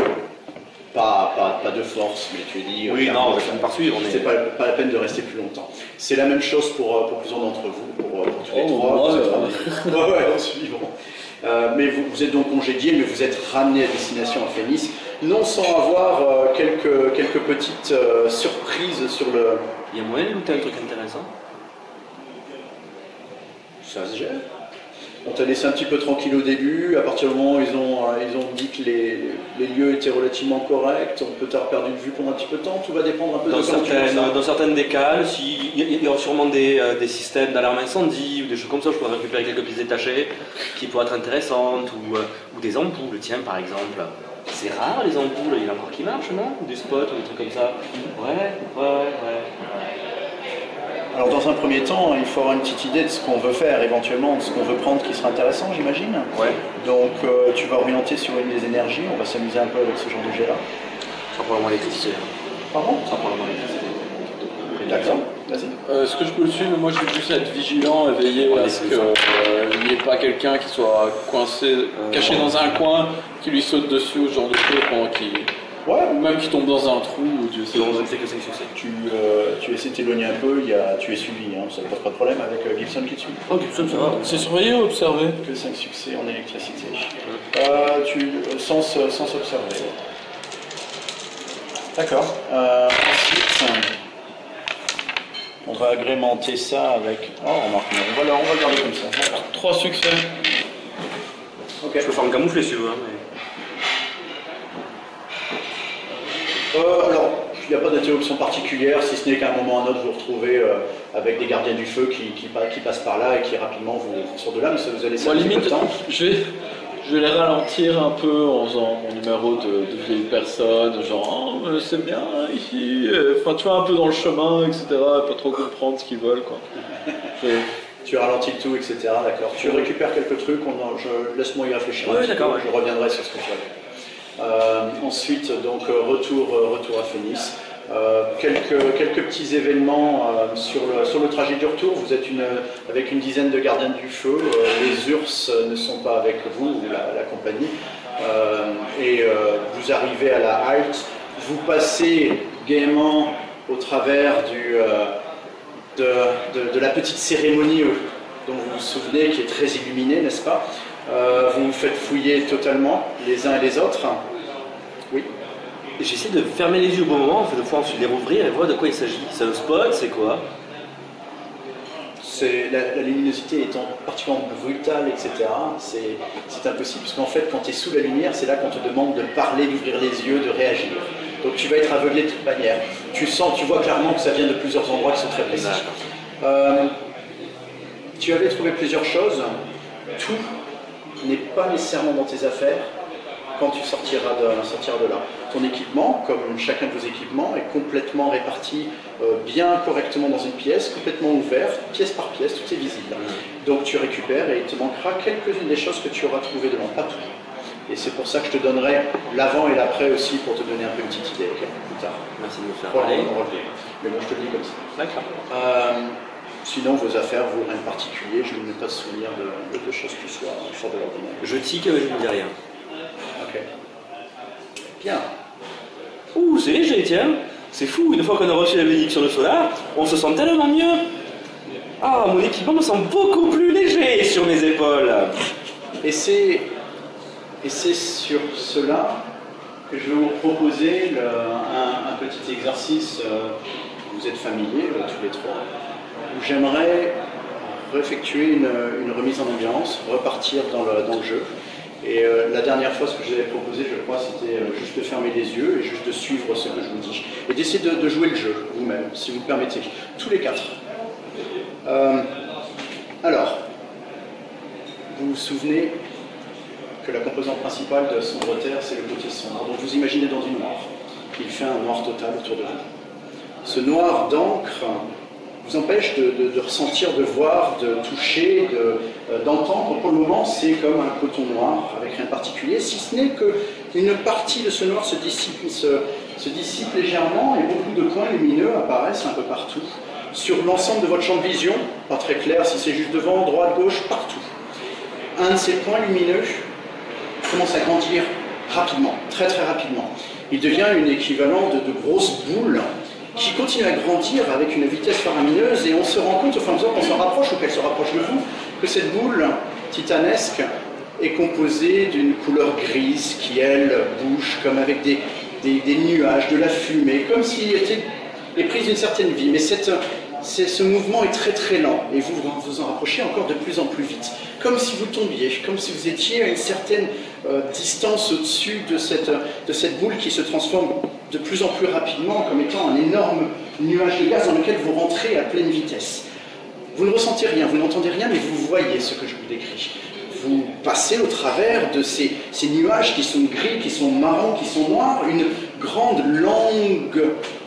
pas de force, mais tu es dit. Oui, non, je vais par suivre. C'est pas la peine de rester plus longtemps. C'est la même chose pour plusieurs d'entre vous, pour tous les trois. Ouais, en suivant. Mais vous êtes donc congédiés, mais vous êtes ramenés à destination à Phénis, non sans avoir quelques petites surprises sur le... Il y a moyen de looter un truc intéressant? Ça se gère. On t'a laissé un petit peu tranquille au début, à partir du moment où ils ont dit que les lieux étaient relativement corrects, on peut t'avoir perdu de vue pendant un petit peu de temps, tout va dépendre un peu dans certaines décales, il y aura sûrement des systèmes d'alarme incendie ou des choses comme ça, je pourrais récupérer quelques pièces détachées qui pourraient être intéressantes, ou des ampoules, tiens par exemple. C'est rare les ampoules, il y en a encore qui marchent, non? Des spots ou des trucs comme ça. Ouais. Alors dans un premier temps, il faut avoir une petite idée de ce qu'on veut faire, éventuellement, de ce qu'on veut prendre qui sera intéressant, j'imagine. Ouais. Donc tu vas orienter sur une des énergies, on va s'amuser un peu avec ce genre de jet-là. Ça prend l'électricité. Pardon? Ça prend l'électricité. D'accord, vas-y. Est-ce que je peux le suivre? Moi je vais juste être vigilant et veiller à ce qu'il n'y ait pas quelqu'un qui soit coincé, caché dans un coin, qui lui saute dessus ou ce genre de choses pendant qu'il... Ouais. Ou même qui tombe dans un trou, ou Dieu sait. On ne fait que 5 succès. Tu essaies de t'éloigner un peu, tu es suivi, ça ne pose pas de problème avec Gibson qui te suit. Oh, Gibson, ça va. C'est surveillé ou observé? Que 5 succès en électricité. Sans observer. D'accord. Ensuite, on va agrémenter ça avec... Oh, remarque, on va le garder comme ça. 3 succès. Ok. Je peux faire un camouflet si tu veux. Mais... alors, il n'y a pas d'interruption particulière, si ce n'est qu'à un moment ou à un autre, vous vous retrouvez avec des gardiens du feu qui passent par là et qui rapidement vous sortent de là, mais ça vous a laissé un petit peu de temps. Je vais les ralentir un peu en faisant mon numéro de vieille personne, genre c'est bien ici, enfin tu vois un peu dans le chemin, etc. Pas trop comprendre ce qu'ils veulent quoi. Tu ralentis le tout, etc. D'accord. Tu récupères quelques trucs, laisse-moi y réfléchir. Oui, d'accord. Je reviendrai sur ce que tu as fait. Ensuite, donc retour à Phénis. Quelques petits événements sur le trajet du retour. Vous êtes avec une dizaine de gardiens du feu. Les URSS ne sont pas avec vous, la compagnie. Et vous arrivez à la halte. Vous passez gaiement au travers de la petite cérémonie dont vous vous souvenez, qui est très illuminée, n'est-ce pas? Vous vous faites fouiller totalement, les uns et les autres. Oui. J'essaie de fermer les yeux au bon moment, de pouvoir ensuite les rouvrir et voir de quoi il s'agit. C'est un spot, c'est quoi? La luminosité étant particulièrement brutale, etc., c'est impossible. Parce qu'en fait, quand tu es sous la lumière, c'est là qu'on te demande de parler, d'ouvrir les yeux, de réagir. Donc tu vas être aveuglé de toute manière. Tu vois clairement que ça vient de plusieurs endroits qui sont très précis. Tu avais trouvé plusieurs choses. Tout n'est pas nécessairement dans tes affaires quand tu sortiras de là. Ton équipement, comme chacun de vos équipements, est complètement réparti bien correctement dans une pièce, complètement ouverte, pièce par pièce, tout est visible. Donc tu récupères et il te manquera quelques-unes des choses que tu auras trouvées devant, pas tout. Et c'est pour ça que je te donnerai l'avant et l'après aussi pour te donner un peu une petite idée plus tard. Merci de me faire parler. Mais bon, je te le dis comme ça. D'accord. Sinon, vos affaires, vous, rien de particulier, je n'ai pas de souvenir de choses qui soient hors de l'ordinaire. Je tique, mais je ne dis rien. Ok. Bien. Ouh, c'est léger, tiens. C'est fou, une fois qu'on a reçu la bénédiction de Solar, on se sent tellement mieux. Ah, mon équipement me semble beaucoup plus léger sur mes épaules. Et c'est sur cela que je vais vous proposer un petit exercice. Vous êtes familiers, tous les trois, où j'aimerais effectuer une remise en ambiance, repartir dans le jeu. Et la dernière fois, ce que je vous avais proposé, je crois, c'était juste de fermer les yeux et juste de suivre ce que je vous dis. Et d'essayer de jouer le jeu, vous-même, si vous le permettez. Tous les quatre. Alors, vous vous souvenez que la composante principale de Sombre Terre, c'est le côté sombre. Donc vous imaginez dans du noir. Il fait un noir total autour de vous. Ce noir d'encre vous empêche de ressentir, de voir, de toucher, d'entendre. Pour le moment, c'est comme un coton noir, avec rien de particulier, si ce n'est qu'une partie de ce noir se dissipe légèrement et beaucoup de points lumineux apparaissent un peu partout. Sur l'ensemble de votre champ de vision, pas très clair si c'est juste devant, droite, gauche, partout. Un de ces points lumineux commence à grandir rapidement, très très rapidement. Il devient une équivalent de grosses boules qui continue à grandir avec une vitesse faramineuse et on se rend compte au fur et à mesure qu'on s'en rapproche ou qu'elle se rapproche de vous que cette boule titanesque est composée d'une couleur grise qui, elle, bouge comme avec des nuages, de la fumée, comme s'il était prise d'une certaine vie. Mais ce mouvement est très très lent et vous vous en rapprochez encore de plus en plus vite. Comme si vous tombiez, comme si vous étiez à une certaine distance au-dessus de cette boule qui se transforme de plus en plus rapidement comme étant un énorme nuage de gaz dans lequel vous rentrez à pleine vitesse. Vous ne ressentez rien, vous n'entendez rien, mais vous voyez ce que je vous décris. Vous passez au travers de ces nuages qui sont gris, qui sont marrons, qui sont noirs. Une grande langue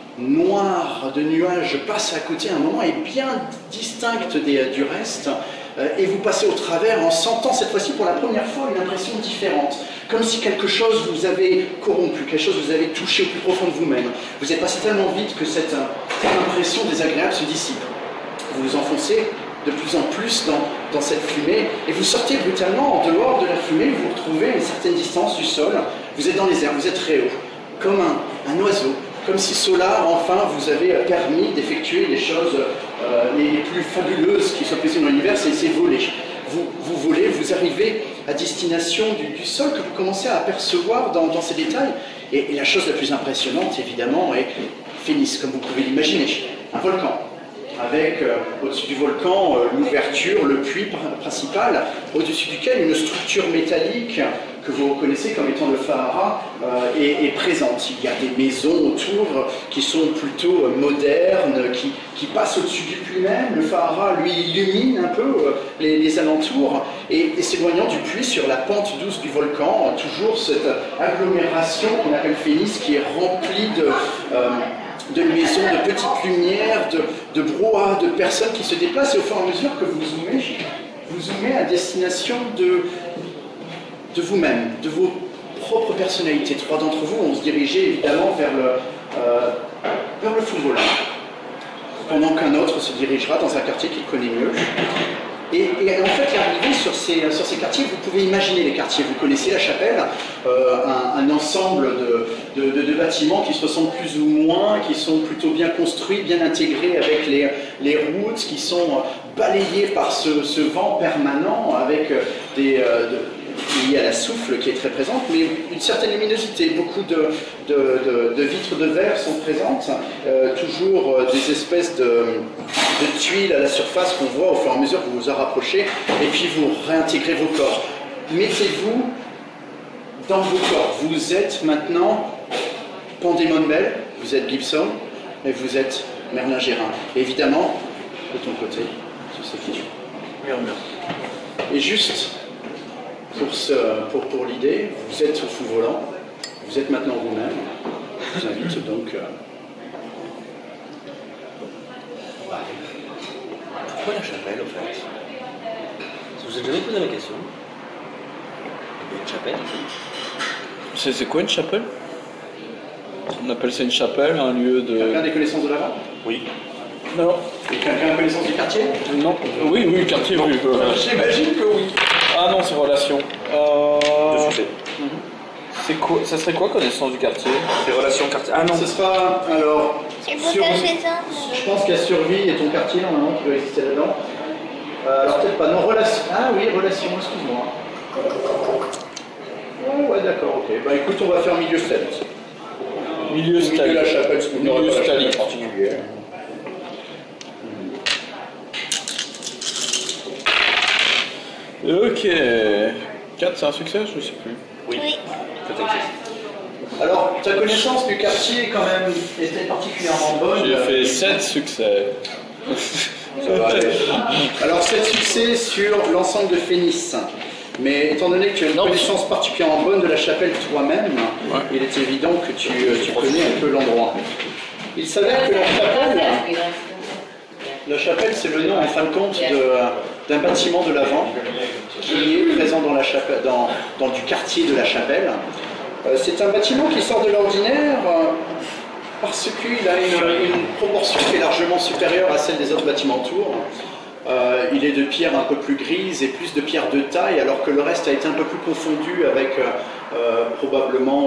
noire de nuages passe à côté à un moment et bien distincte du reste. Et vous passez au travers en sentant cette fois-ci pour la première fois une impression différente. Comme si quelque chose vous avait corrompu, quelque chose vous avait touché au plus profond de vous-même. Vous êtes passé tellement vite que cette impression désagréable se dissipe. Vous vous enfoncez de plus en plus dans cette fumée et vous sortez brutalement en dehors de la fumée, vous vous retrouvez à une certaine distance du sol. Vous êtes dans les airs, vous êtes très haut, comme un oiseau. Comme si Solar, enfin, vous avait permis d'effectuer les choses les plus fabuleuses qui soient possibles dans l'univers, c'est voler. Vous volez, vous arrivez à destination du sol que vous commencez à apercevoir dans ces détails. Et la chose la plus impressionnante, évidemment, est Phénix, comme vous pouvez l'imaginer. Un volcan, avec au-dessus du volcan l'ouverture, le puits principal, au-dessus duquel une structure métallique que vous reconnaissez comme étant le Phahara est présente. Il y a des maisons autour qui sont plutôt modernes, qui passent au-dessus du puits même. Le Phahara, lui, illumine un peu les alentours et s'éloignant du puits sur la pente douce du volcan, toujours cette agglomération qu'on appelle Phénix qui est remplie de maisons, de petites lumières, de brouhaha, de personnes qui se déplacent et au fur et à mesure que vous zoomez à destination de vous-même, de vos propres personnalités. Trois d'entre vous vont se diriger évidemment vers le football, pendant qu'un autre se dirigera dans un quartier qu'il connaît mieux. Et en fait, l'arrivée sur ces quartiers, vous pouvez imaginer les quartiers. Vous connaissez la chapelle, un ensemble de bâtiments qui se ressemblent plus ou moins, qui sont plutôt bien construits, bien intégrés avec les routes, qui sont balayées par ce vent permanent, avec il y a la souffle qui est très présente, mais une certaine luminosité. Beaucoup de vitres de verre sont présentes, toujours des espèces de tuiles à la surface qu'on voit au fur et à mesure que vous vous en rapprochez, et puis vous réintégrez vos corps. Mettez-vous dans vos corps. Vous êtes maintenant Pandémon Bell, vous êtes Gibson, et vous êtes Merlin Gérin. Et évidemment, de ton côté, tu sais qui tu es. Murmure. Et juste pour l'idée, vous êtes au fou volant, vous êtes maintenant vous-même. Je vous invite donc. Pourquoi la chapelle, au fait? Vous vous êtes jamais posé la question? Il y a une chapelle ici. C'est quoi une chapelle? On appelle ça une chapelle, un lieu de... Quelqu'un des connaissances de l'avant? Oui. Non. Quelqu'un a connaissance du quartier? Non. Oui, le quartier, oui. J'imagine que oui. Ah non, c'est relation. De succès. C'est quoi? Ça serait quoi connaissance du quartier? C'est relations quartier. Ah non. Ce sera, alors... Tu peux cacher ça? Je pense qu'il y a survie et ton quartier, normalement, qui doit exister là-dedans. Alors peut-être pas, non, relation... Ah oui, relation, excuse-moi. Ouais, d'accord, ok. Bah écoute, on va faire milieu stalique. Milieu Milieu la chapelle, parce qu'on n'aura pas la chapelle stalique. particulière. Ok. 4, c'est un succès? Je sais plus. Oui. Oui. Ça existe. Alors, ta connaissance du quartier, quand même, était particulièrement bonne. J'ai fait 7 succès. Ça va aller. Alors, 7 succès sur l'ensemble de Phénis. Mais étant donné que tu as une connaissance particulièrement bonne de la chapelle toi-même, il est évident que tu connais un peu l'endroit. Il s'avère que la chapelle, c'est le nom en fin de compte d'un bâtiment de l'Avent qui est présent dans la chapelle, dans du quartier de la chapelle. C'est un bâtiment qui sort de l'ordinaire parce qu'il a une proportion qui est largement supérieure à celle des autres bâtiments autour. Il est de pierre un peu plus grise et plus de pierre de taille, alors que le reste a été un peu plus confondu avec probablement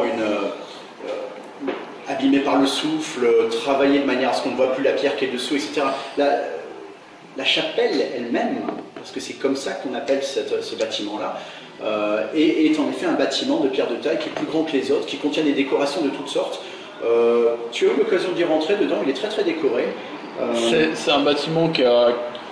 abîmé par le souffle, travaillé de manière à ce qu'on ne voit plus la pierre qui est dessous, etc. La chapelle elle-même, parce que c'est comme ça qu'on appelle ce bâtiment-là, est en effet un bâtiment de pierre de taille qui est plus grand que les autres, qui contient des décorations de toutes sortes. Tu as eu l'occasion d'y rentrer dedans, il est très très décoré. C'est un bâtiment qui a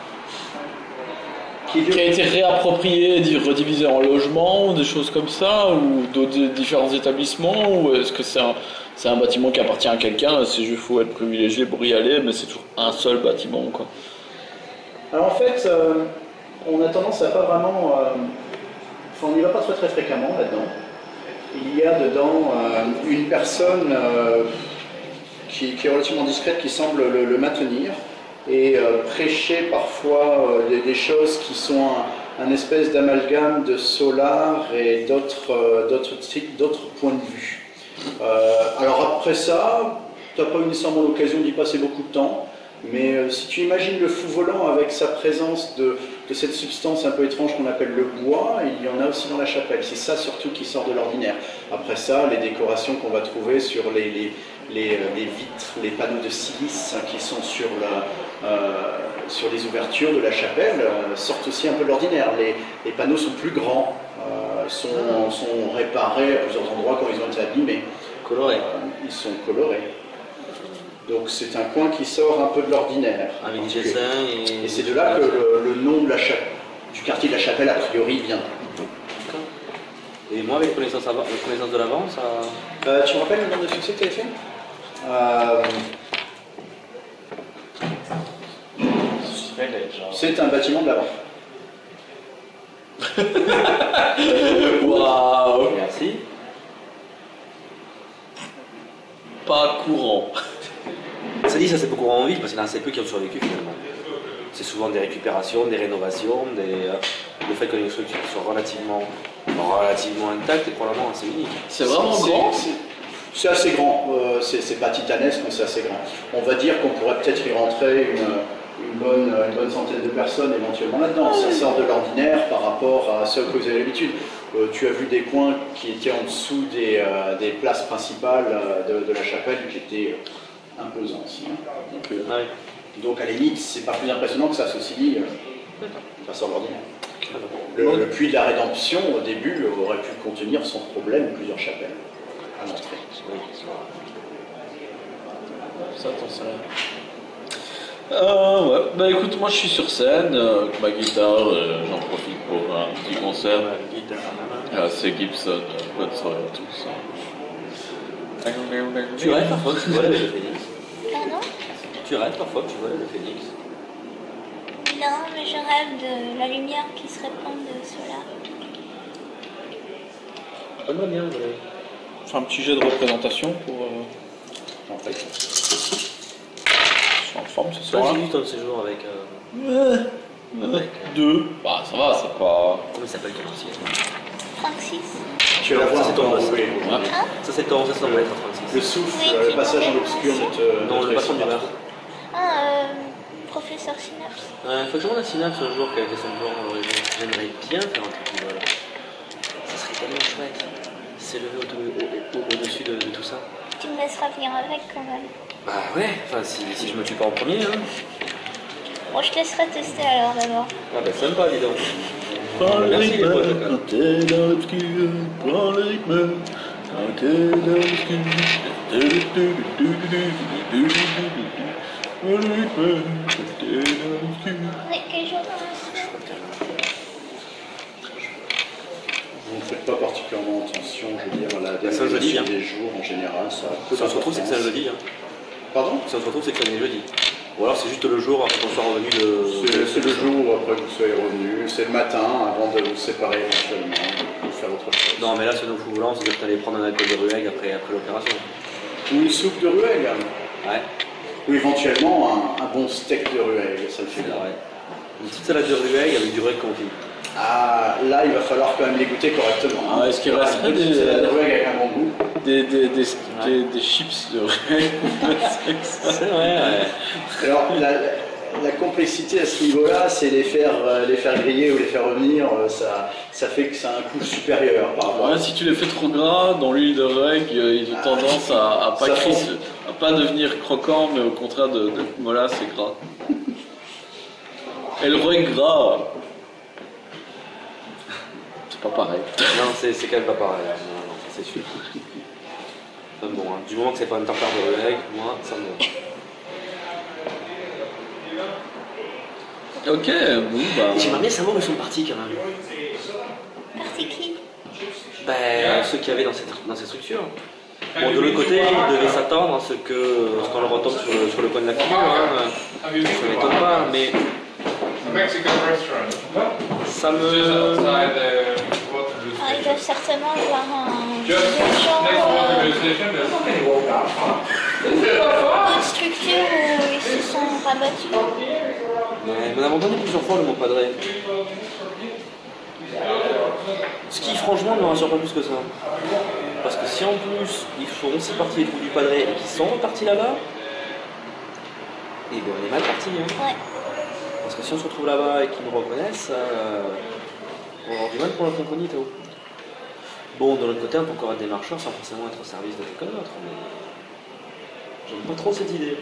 été réapproprié, redivisé en logements, ou des choses comme ça, ou d'autres différents établissements, ou est-ce que c'est un bâtiment qui appartient à quelqu'un, c'est juste faut être privilégié pour y aller, mais c'est toujours un seul bâtiment, quoi. Alors en fait, on a tendance à pas vraiment... on n'y va pas très très fréquemment là-dedans. Il y a dedans une personne qui est relativement discrète, qui semble le maintenir, et prêcher parfois des choses qui sont un espèce d'amalgame de solar et d'autres points de vue. Alors après ça, tu n'as pas eu nécessairement l'occasion d'y passer beaucoup de temps, mais si tu imagines le fou volant avec sa présence de cette substance un peu étrange qu'on appelle le bois, il y en a aussi dans la chapelle. C'est ça surtout qui sort de l'ordinaire. Après ça, les décorations qu'on va trouver sur les vitres, les panneaux de silice qui sont sur les ouvertures de la chapelle sortent aussi un peu de l'ordinaire. Les panneaux sont plus grands, sont réparés à plusieurs endroits quand ils ont été abîmés. Colorés. Ils sont colorés. Donc c'est un coin qui sort un peu de l'ordinaire. Avec des dessins et c'est de là que le nom de du quartier de la chapelle a priori vient. Et moi avec connaissance de l'avant, ça... Tu me rappelles le nombre de succès que tu avais fait C'est un bâtiment de l'avant. Waouh. Merci. Pas courant. Ça dit, ça c'est peu courant en ville parce qu'il y en a assez peu qui ont survécu finalement. C'est souvent des récupérations, des rénovations, le fait qu'on ait une structure qui soit relativement intacte et probablement assez unique. C'est vraiment grand. C'est assez grand. C'est pas titanesque, mais c'est assez grand. On va dire qu'on pourrait peut-être y rentrer une bonne centaine de personnes éventuellement là-dedans. Ça sort de l'ordinaire par rapport à ce que vous avez l'habitude. Tu as vu des coins qui étaient en dessous des places principales de la chapelle qui étaient imposants aussi. Okay. Ah oui. Donc à la limite, c'est pas plus impressionnant que ça, ceci dit, ça sort de l'ordinaire. Le puits de la Rédemption, au début, aurait pu contenir sans problème plusieurs chapelles à l'entrée. Ça, t'en sais rien. Ouais. Bah écoute, moi je suis sur scène avec ma guitare, j'en profite pour un petit concert. C'est Gibson, bonne soirée à tous. Tu rêves parfois que tu vois le Phénix? Pardon? Tu rêves parfois que tu vois le Phénix? Non, mais je rêve de la lumière qui se répand de cela. Bonne manière, vous voulez. Je fais un petit jet de représentation pour. En fait, Je suis en forme ce Toi, soir. j'ai vu ton séjour avec. Deux. Bah ça va, c'est pas. Comment il s'appelle ton ancien? Francis. tu vas la voir Ça, c'est ton boss. enroué. Ça, c'est ton, ça va être 36. Le souffle, Oui, le qui passage m'en dans l'obscur fait ne te. Non, ne te le patron ressort du pas bar. trop. Professeur Synapse. Faut que je demande à Synapse un jour quel était son genre dans l'origine. J'aimerais bien faire un truc comme ça. Ça serait tellement chouette. S'élever au-dessus de tout ça. Tu me laisseras venir avec quand même. Bah ouais, enfin si je me tue pas en premier, hein. Bon, je te laisserai tester alors d'abord. Ah bah sympa, dis donc. Prends le Merci, les potes, rythme, d'accord. quand t'es dans l'obscur, prends le rythme, quand t'es dans l'obscur. Prends le rythme, quand t'es dans l'obscur. Mais quel jour dans la semaine? Vous ne faites pas particulièrement attention, je veux dire, à la C'est un jeudi, dérivation hein. des jours en général, ça a peu Si on se retrouve, c'est que c'est un d'importance. jeudi. Hein. Pardon? Si on se retrouve, c'est que c'est un jeudi. Ou alors c'est juste le jour après qu'on soit revenu de. C'est le jour après que vous soyez revenu, c'est le matin avant de vous séparer éventuellement, de faire autre chose. Non, mais là, c'est nos fous volants, c'est-à-dire que t'allais prendre un alcool de ruègue après l'opération. Ou une soupe de ruelle, Ouais, ou éventuellement un bon steak de ruelle, ça le fait c'est bien. vrai. Une petite salade de ruègue avec du ruègue confit. Ah, là il va falloir quand même les goûter correctement. hein. Ah, est-ce qu'il resterait Une petite des- salade de ruelle avec un bon goût? Des chips de rêve. C'est vrai, ouais. Alors la complexité à ce niveau-là, c'est les faire griller ou les faire revenir, ça fait que c'est un coût supérieur par rapport. Ouais, si tu les fais trop gras dans l'huile de règle, ils ont tendance à pas Ça à pas devenir croquant, mais au contraire de mollasse et gras. Et le règle gras, c'est pas pareil. Non, c'est quand même pas pareil. Non, non, ça, c'est sûr. Enfin, bon, hein, du moment que c'est pas une tartare de ruègue, moi, ça me. Ok, bon bah. J'aimerais bien savoir où ils sont partis quand même. Parti qui? Ben, ceux qu'il y avait dans ces structures. Bon, de l'autre côté, ils devaient s'attendre à ce qu'on leur retombe sur le coin de la figure. Hein. Ça ne m'étonne pas, mais Mexican restaurant. ça me. Just outside Ah, ils doivent certainement avoir un Just des next to gens, Waterloo Station, there's une structure où ils se sont rabattus. Ouais, mais on a entendu plusieurs fois le mot padré. Ce qui, franchement, ne me rassure pas plus que ça. Parce que si en plus ils font aussi partie des trous du padré et qu'ils sont repartis là-bas, et bien on est mal parti. Hein. Ouais. Parce que si on se retrouve là-bas et qu'ils nous reconnaissent, on va avoir du mal pour notre incognito. Bon, de l'autre côté, on peut encore être des marcheurs sans forcément être au service de quelqu'un d'autre, mais j'aime pas trop cette idée.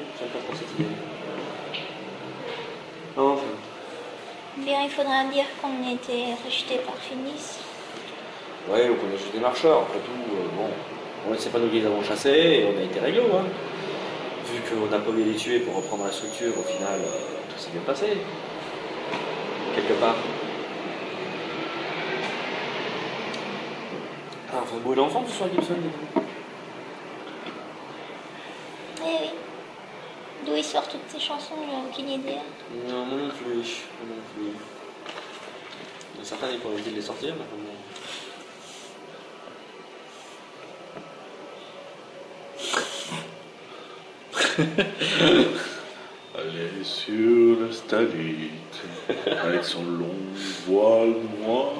Enfin. Bien, il faudra dire qu'on était rejeté par Finis. Ouais, ou qu'on est juste des marcheurs, après tout, bon, on ne sait pas nous qui les avons chassés et on a été réglo, hein. Vu qu'on n'a pas voulu les tuer pour reprendre la structure, au final, tout s'est bien passé. Quelque part. Ah, enfin, beau l'enfant ce soir, Gibson. Eh oui. D'où il sort toutes ces chansons, j'ai aucune idée. Non, moi non plus. Il y a certains qui pourraient essayer de les sortir, mais bon. Elle est sur le Stalit, avec son long voile noir.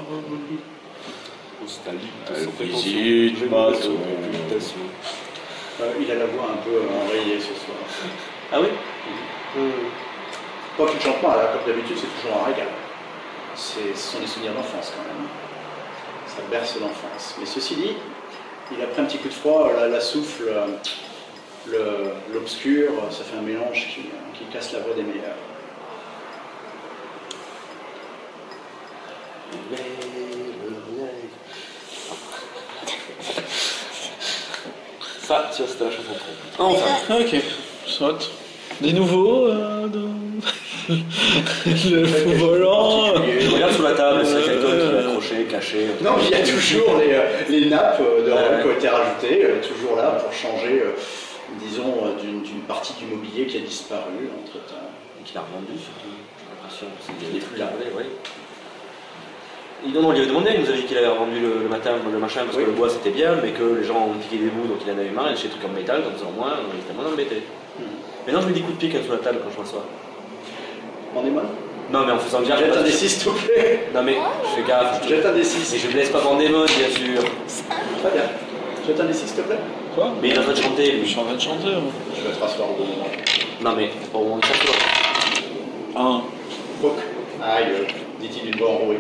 Elle visite Mason. Il a la voix un peu enrayée ce soir. Ah oui Pas qu'il chante pas, là, comme d'habitude, c'est toujours un régal. Ce sont des souvenirs d'enfance quand même. Ça berce l'enfance. Mais ceci dit, il a pris un petit coup de froid, la souffle, l'obscur, ça fait un mélange qui casse la voix des meilleurs. Ça, tu vois, c'était la chanson de trompe. Enfin, Ok, soit. Des nouveaux le fou volant. je regarde sous la table, c'est quelqu'un qui est accroché, caché. Non, il y a toujours les nappes de rock qui ont été rajoutées, toujours là pour changer, disons, d'une partie du mobilier qui a disparu entre-temps. Et qu'il a revendu surtout, j'ai l'impression. C'est des trucs à enlever, oui. Non, on lui avait demandé, il nous a dit qu'il avait revendu le matin, le machin, parce que le bois c'était bien, mais que les gens ont piqué des bouts, donc il en avait marre, il achetait des trucs en métal, comme ça au moins, il était moins embêté. Maintenant je mets des coups de pied sous la table quand je m'assois. On est mal. Non, mais en faisant gaffe. Jette un des 6, s'il te plaît. Non, mais je fais gaffe. Jette un des 6. Mais je ne laisse pas Pandémon, bien sûr. Très bien. Jette un des 6, s'il te plaît. Quoi? Mais il est en train de chanter, Je lui. suis en train de chanter. Moi. Je vais te rasseoir au bon moment. Non, mais bon, on est sorti là. Un. Poc. Aïe, dit-il d'une voix enrouée.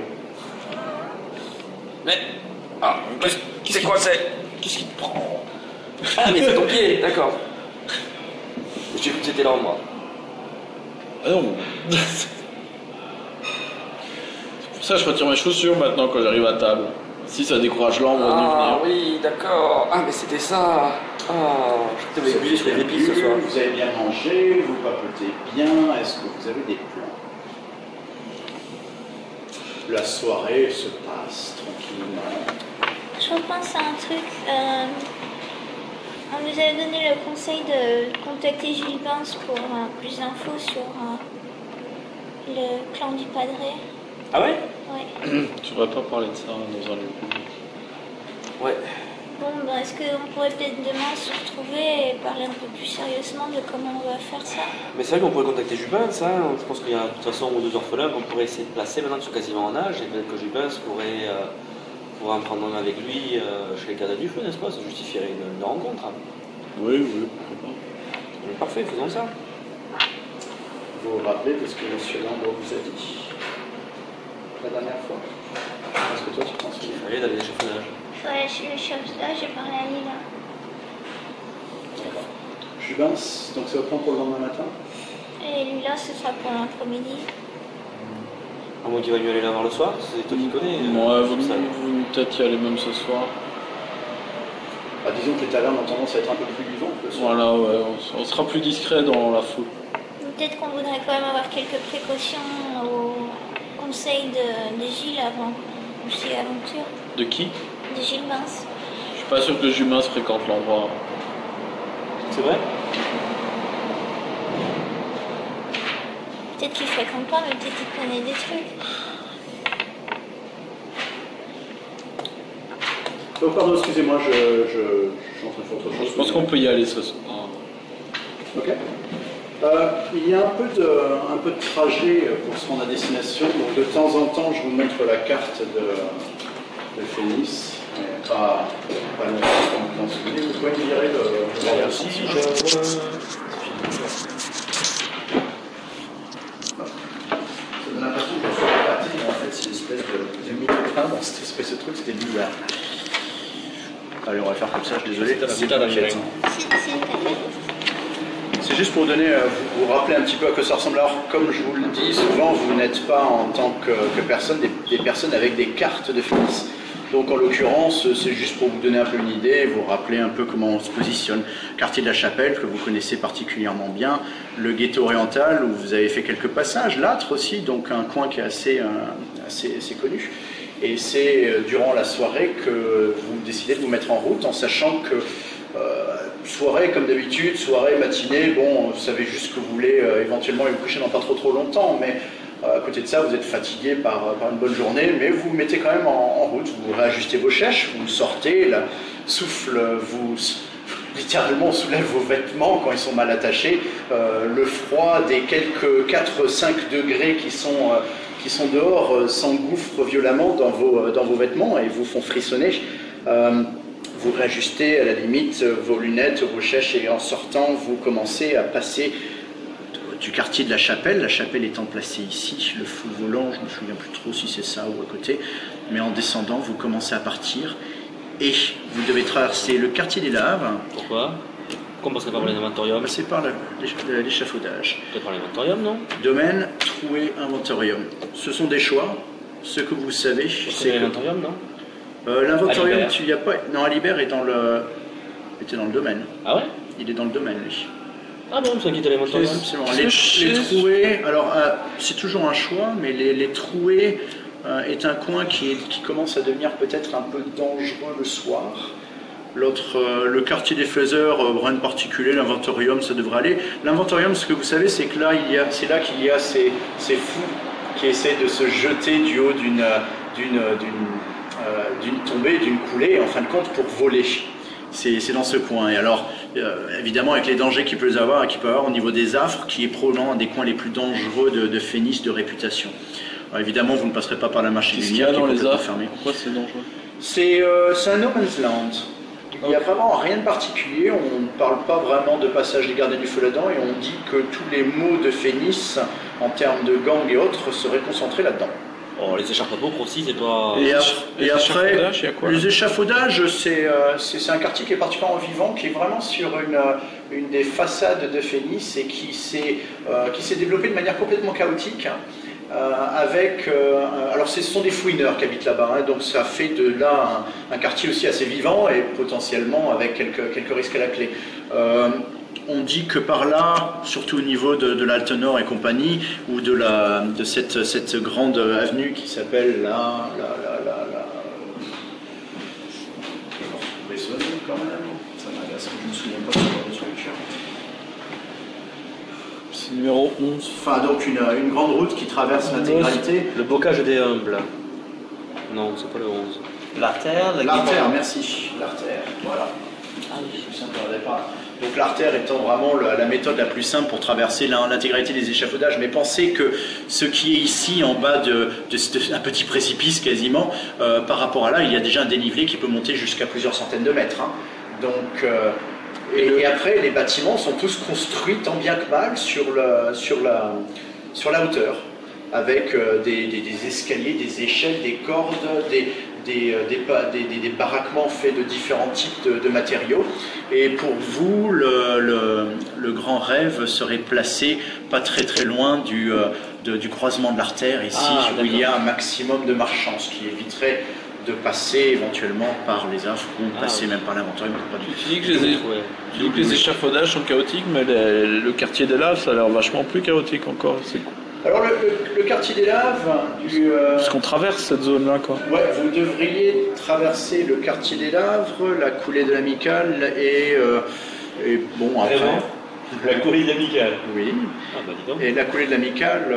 Mais. Ah, c'est quoi c'est? Qu'est-ce qui te prend? Ah, mais c'est ton pied, d'accord. J'ai vu que c'était là, moi. Ah non. C'est pour ça que je retire mes chaussures maintenant quand j'arrive à table. Si ça décourage l'ombre de venir. Oui, d'accord. Ah, mais c'était ça. Ah, je t'avais oublié sur les épices ce soir. Vous avez bien mangé, vous papotez bien. Est-ce que vous avez des plans? La soirée se passe tranquillement. Je repense à un truc. On nous avait donné le conseil de contacter Gilles Benz pour plus d'infos sur le clan du Padré. Ah ouais? Ouais. Tu devrais pas parler de ça dans un lieu. Ouais. Bon, ben, est-ce qu'on pourrait peut-être demain se retrouver et parler un peu plus sérieusement de comment on va faire ça? Mais c'est vrai qu'on pourrait contacter Jubin, ça. Je pense qu'il y a de toute façon 1 ou 2 orphelins qu'on pourrait essayer de placer maintenant qu'ils sont quasiment en âge. Et peut-être que Jubin pourrait en prendre un avec lui chez les cadets du feu, n'est-ce pas? Ça justifierait une rencontre. Hein. Oui, pourquoi pas. Mais parfait, faisons ça. Vous vous rappelez de ce que M. Lambert vous a dit la dernière fois? Est-ce que toi tu t'en souviens? Allez, d'aller l'échafaudage. Ouais, le chef là, j'ai parlé à Lila. Jubins, donc c'est au plan pour le lendemain matin? Et lui là, ce sera pour l'après-midi. À moins qu'il va mieux aller la voir le soir, c'est toi qui connais. Ouais, vous ça. peut-être y aller même ce soir. Ah, disons que les tavernes ont tendance à être un peu plus vivantes le soir. Voilà, ouais, on sera plus discret dans la foule. Peut-être qu'on voudrait quand même avoir quelques précautions au conseil de Gilles avant aussi aventure. De qui? De Gilles Benz. Je suis pas sûr que Jumin se fréquente l'endroit. C'est vrai? Peut-être qu'il fréquente pas, mais peut-être qu'il connaît des trucs. Oh, pardon, excusez-moi, je suis en train de faire autre chose. Je pense qu'on peut y aller ce soir. Ok. Il y a un peu de trajet pour se rendre à destination. Donc de temps en temps, je vous montre la carte de Phénix. Mais pas longtemps comme vous en souvenez. Vous pouvez me virer le verre aussi. Ça donne l'impression que je suis reparti, mais en fait c'est une espèce de micro-train dans cette espèce de truc, c'était bizarre. Allez, on va faire comme ça, je suis désolé. C'est une paquette. C'est juste pour donner, vous rappeler un petit peu à quoi ça ressemble. Alors, comme je vous le dis, souvent vous n'êtes pas en tant que personne des personnes avec des cartes de Phénix. Donc en l'occurrence, c'est juste pour vous donner un peu une idée, vous rappeler un peu comment on se positionne. Quartier de la Chapelle, que vous connaissez particulièrement bien, le ghetto oriental, où vous avez fait quelques passages, L'Âtre aussi, donc un coin qui est assez connu. Et c'est durant la soirée que vous décidez de vous mettre en route, en sachant que soirée comme d'habitude, soirée, matinée, bon, vous savez juste que vous voulez éventuellement aller vous coucher dans pas trop longtemps, mais à côté de ça, vous êtes fatigué par une bonne journée, mais vous vous mettez quand même en route, vous réajustez vos chèches, vous sortez, le souffle vous littéralement soulève vos vêtements quand ils sont mal attachés, le froid des quelques 4-5 degrés qui sont dehors s'engouffrent violemment dans vos vêtements et vous font frissonner. Vous réajustez à la limite vos lunettes, vos chèches, et en sortant, vous commencez à passer du quartier de la Chapelle étant placé ici, le fou volant, je ne me souviens plus trop si c'est ça ou à côté, mais en descendant, vous commencez à partir et vous devez traverser le quartier des Laves. Pourquoi? Pourquoi on passerait pas par l'inventorium? Passer par l'échafaudage. Peut-être par l'inventorium, non? Domaine, troué, inventorium. Ce sont des choix. ce que vous savez, C'est l'inventorium, non? l'inventorium, Alibert. tu y as pas. Non, Alibert est dans le. était dans le domaine. Ah ouais? Il est dans le domaine, lui. Ah bon, c'est qui était l'inventorium? Absolument. Les trouées, alors c'est toujours un choix, mais les trouées est un coin qui commence à devenir peut-être un peu dangereux le soir. L'autre, le quartier des faiseurs, rien de particulier, l'inventorium, ça devrait aller. L'inventorium, ce que vous savez, c'est que là, c'est là qu'il y a ces fous qui essaient de se jeter du haut d'une tombée, d'une coulée, en fin de compte, pour voler. C'est dans ce coin. Et alors, évidemment, avec les dangers qu'il peut y avoir au niveau des affres, qui est probablement un des coins les plus dangereux de Phénice de réputation. Alors, évidemment, vous ne passerez pas par la marche lumière qui est complètement fermée. Pourquoi c'est dangereux? C'est un no man's land. Il n'y a vraiment rien de particulier. On ne parle pas vraiment de passage des gardiens du feu là-dedans et on dit que tous les maux de Phénice, en termes de gangs et autres, seraient concentrés là-dedans. Oh, les échappements aussi, c'est pas. Et après, échafaudages, il y a quoi, là? les échafaudages, c'est un quartier qui est particulièrement vivant, qui est vraiment sur une des façades de Phénice et qui s'est développé de manière complètement chaotique. Alors ce sont des fouineurs qui habitent là-bas, hein, donc ça fait de là un quartier aussi assez vivant et potentiellement avec quelques risques à la clé. On dit que par là, surtout au niveau de l'Altenor et compagnie, ou de cette grande avenue qui s'appelle la quand même, ça m'agace, je ne me souviens pas de ce truc. C'est numéro 11. Enfin, donc une grande route qui traverse l'intégralité. Le bocage des humbles. Non, c'est pas le 11. L'artère, L'artère, merci. L'artère, voilà. Plus simple au départ. Donc l'artère étant vraiment la méthode la plus simple pour traverser l'intégralité des échafaudages. Mais pensez que ce qui est ici en bas un petit précipice quasiment, par rapport à là, il y a déjà un dénivelé qui peut monter jusqu'à plusieurs centaines de mètres. Hein. Donc, et après, les bâtiments sont tous construits tant bien que mal sur la hauteur, avec des escaliers, des échelles, des cordes, des baraquements faits de différents types de matériaux. Et pour vous, le grand rêve serait placé pas très très loin du croisement de l'artère, ici, où il y a un maximum de marchands, ce qui éviterait de passer éventuellement par les affres ou passer même par l'inventorium. Tu dis que les échafaudages sont chaotiques, mais le quartier des laves, ça a l'air vachement plus chaotique encore. C'est cool. Alors le quartier des laves, Parce qu'on traverse cette zone-là, quoi. ouais, vous devriez traverser le quartier des Lavres, la coulée de l'Amicale et bon après. Vraiment La courrier d'amicale. Oui. Ah bah dis donc. Et la coulée de l'Amicale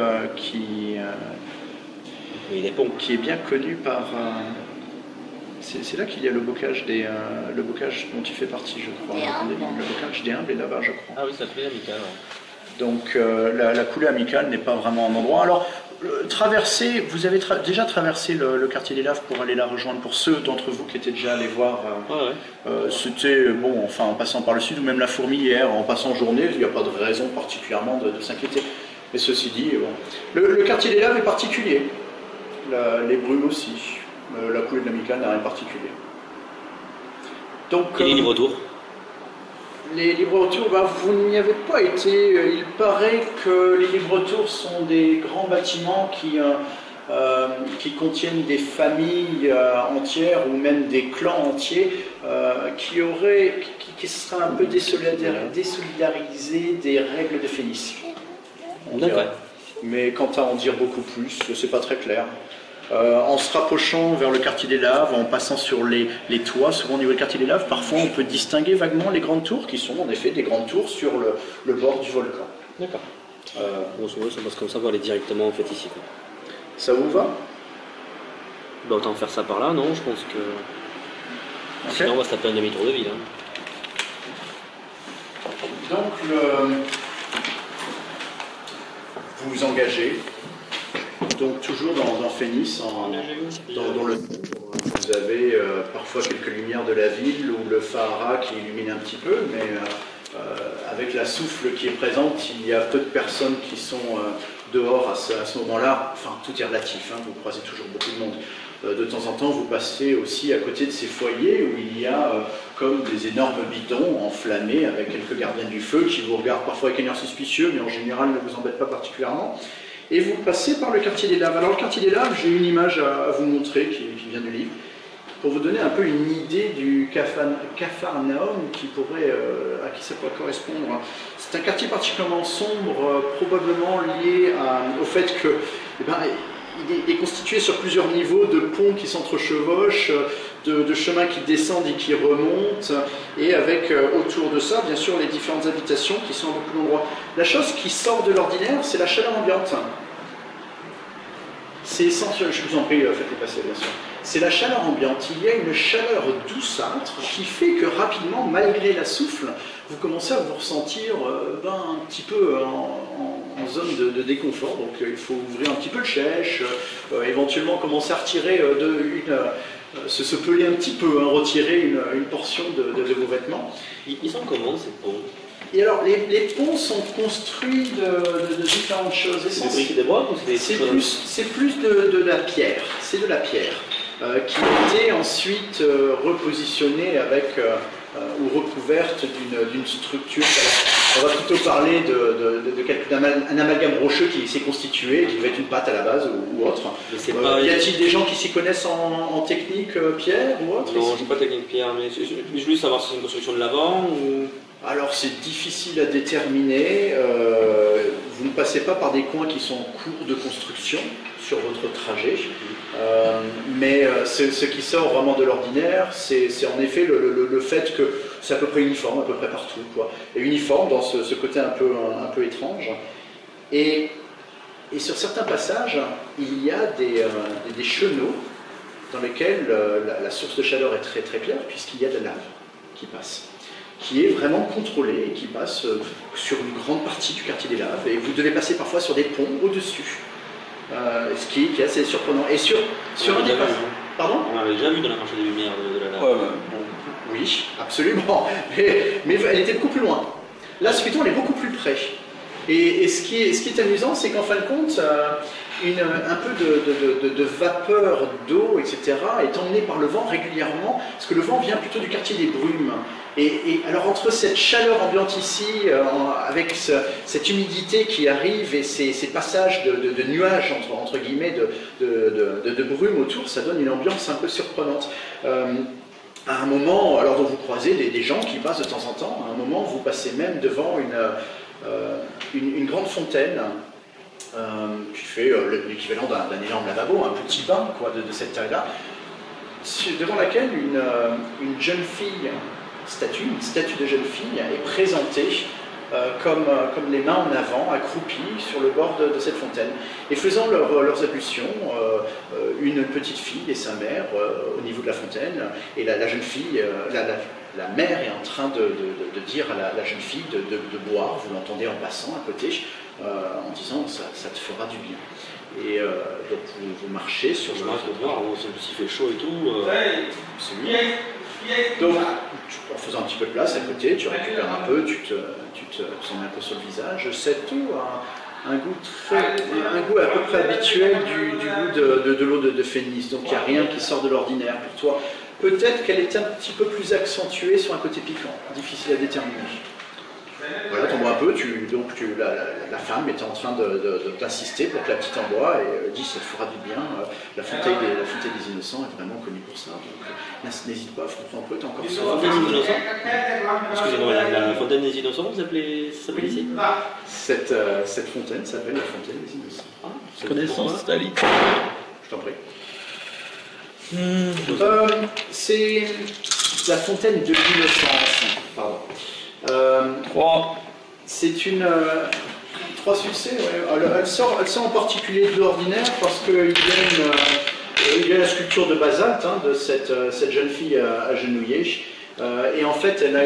Oui, des ponts. qui est bien connue par. C'est là qu'il y a le bocage le bocage dont tu fais partie, je crois. Le bocage des humbles est là-bas, je crois. Ah oui, ça fait l'amicale. Donc la coulée amicale n'est pas vraiment un endroit. Alors, vous avez déjà traversé le quartier des Laves pour aller la rejoindre. Pour ceux d'entre vous qui étaient déjà allés voir, c'était, bon, enfin en passant par le sud, ou même la Fourmilière, en passant journée, il n'y a pas de raison particulièrement de s'inquiéter. Mais ceci dit, bon. Le quartier des Laves est particulier. Les brumes aussi. La coulée de l'amicale n'a rien de particulier. Donc, Et les livres autour. les libres retours, vous n'y avez pas été. Il paraît que les libres retours sont des grands bâtiments qui contiennent des familles entières ou même des clans entiers qui seraient un peu désolidarisés des règles de Phénice. On dirait. Mais quant à en dire beaucoup plus, c'est pas très clair. En se rapprochant vers le quartier des Laves, en passant sur les toits, souvent au niveau du quartier des Laves, parfois on peut distinguer vaguement les grandes tours, qui sont en effet des grandes tours sur le bord du volcan. D'accord. Bon, ça passe comme ça, on va aller directement en fait ici. Quoi. Ça vous va? Bah, autant faire ça par là, non? Je pense que. Okay. Sinon, on va se taper un demi-tour de ville. Hein. Donc, vous vous engagez. Donc toujours dans Phénice, dans le vous avez parfois quelques lumières de la ville ou le phare qui illumine un petit peu, mais avec la souffle qui est présente, il y a peu de personnes qui sont dehors à ce moment-là. Enfin, tout est relatif, hein, vous croisez toujours beaucoup de monde. De temps en temps, vous passez aussi à côté de ces foyers où il y a comme des énormes bidons enflammés avec quelques gardiens du feu qui vous regardent parfois avec un air suspicieux, mais en général ne vous embêtent pas particulièrement. et vous passez par le quartier des Laves. Alors le quartier des Laves, j'ai une image à vous montrer qui vient du livre, pour vous donner un peu une idée du Capharnaüm à qui ça pourrait correspondre. C'est un quartier particulièrement sombre, probablement lié au fait que il est constitué sur plusieurs niveaux de ponts qui s'entrechevauchent, de chemins qui descendent et qui remontent, et avec autour de ça, bien sûr, les différentes habitations qui sont à beaucoup d'endroits. La chose qui sort de l'ordinaire, c'est la chaleur ambiante. C'est essentiel, je vous en prie, faites-les passer, bien sûr. C'est la chaleur ambiante. Il y a une chaleur douceâtre qui fait que rapidement, malgré la souffle, vous commencez à vous ressentir un petit peu en zone de déconfort. Donc il faut ouvrir un petit peu le chèche, éventuellement commencer à retirer se peler un petit peu, retirer une portion de vos vêtements. Ils sont comment ces ponts? Et alors, les ponts sont construits de différentes choses. C'est des briques de bois ou c'est plus de la pierre. C'est de la pierre qui a été ensuite repositionnée ou recouverte d'une structure. Alors, on va plutôt parler d'un amalgame rocheux qui s'est constitué, qui devait être une pâte à la base ou autre. Y a-t-il des gens qui s'y connaissent en technique pierre ou autre? Non, je n'ai pas technique pierre, mais je voulais savoir si c'est une construction de l'avant ou... Alors c'est difficile à déterminer, vous ne passez pas par des coins qui sont en cours de construction sur votre trajet, mais ce qui sort vraiment de l'ordinaire, c'est en effet le fait que c'est à peu près uniforme, à peu près partout, quoi. Et uniforme dans ce côté un peu étrange. Et sur certains passages, il y a des chenaux dans lesquels la source de chaleur est très très claire, puisqu'il y a de la lave qui passe, qui est vraiment contrôlé et qui passe sur une grande partie du quartier des Laves, et vous devez passer parfois sur des ponts au-dessus, ce qui est assez surprenant. Et sur un des passages... Pardon ? On l'avait déjà vu dans la marche des lumières de la lave. Oui, absolument, mais elle était beaucoup plus loin. Là, ce piton, elle est beaucoup plus près. Et ce qui est amusant, c'est qu'en fin de compte, un peu de vapeur d'eau, etc., est emmenée par le vent régulièrement, parce que le vent vient plutôt du quartier des Brumes. Et alors entre cette chaleur ambiante ici, avec cette humidité qui arrive et ces passages de nuages, entre guillemets, de brume autour, ça donne une ambiance un peu surprenante. À un moment, alors donc vous croisez des gens qui passent de temps en temps, à un moment vous passez même devant une grande fontaine qui fait l'équivalent d'un énorme lavabo, un petit bain de cette taille-là, devant laquelle une jeune fille, une statue de jeune fille est présentée comme les mains en avant, accroupies sur le bord de cette fontaine, et faisant leurs ablutions, une petite fille et sa mère au niveau de la fontaine, et la jeune fille, la mère est en train de dire à la jeune fille de boire, vous l'entendez en passant à côté, en disant ça te fera du bien. Et donc vous marchez sur le... S'il fait chaud et tout... C'est mieux. Donc, en faisant un petit peu de place à côté, tu récupères un peu, tu te mets un peu sur le visage. Cette eau a un goût à peu près habituel du goût de l'eau de Phénix. Donc il n'y a rien qui sort de l'ordinaire pour toi. Peut-être qu'elle est un petit peu plus accentuée sur un côté piquant, difficile à déterminer. Voilà, t'en bois un peu, la femme était en train d'insister pour que la petite en boit, et dit ça te fera du bien. La fontaine des Innocents est vraiment connue pour ça, donc n'hésite pas, prends un peu, t'as encore ça. La fontaine des Innocents? Excusez-moi, la fontaine des Innocents, ça s'appelle ici? Cette fontaine s'appelle la fontaine des Innocents. Connaissance, Tali. Je t'en prie. C'est la fontaine de l'innocence. Pardon. 3. C'est trois succès. Ouais. Elle sort en particulier de l'ordinaire parce qu'il y a la sculpture de basalte de cette jeune fille agenouillée. Et en fait, elle a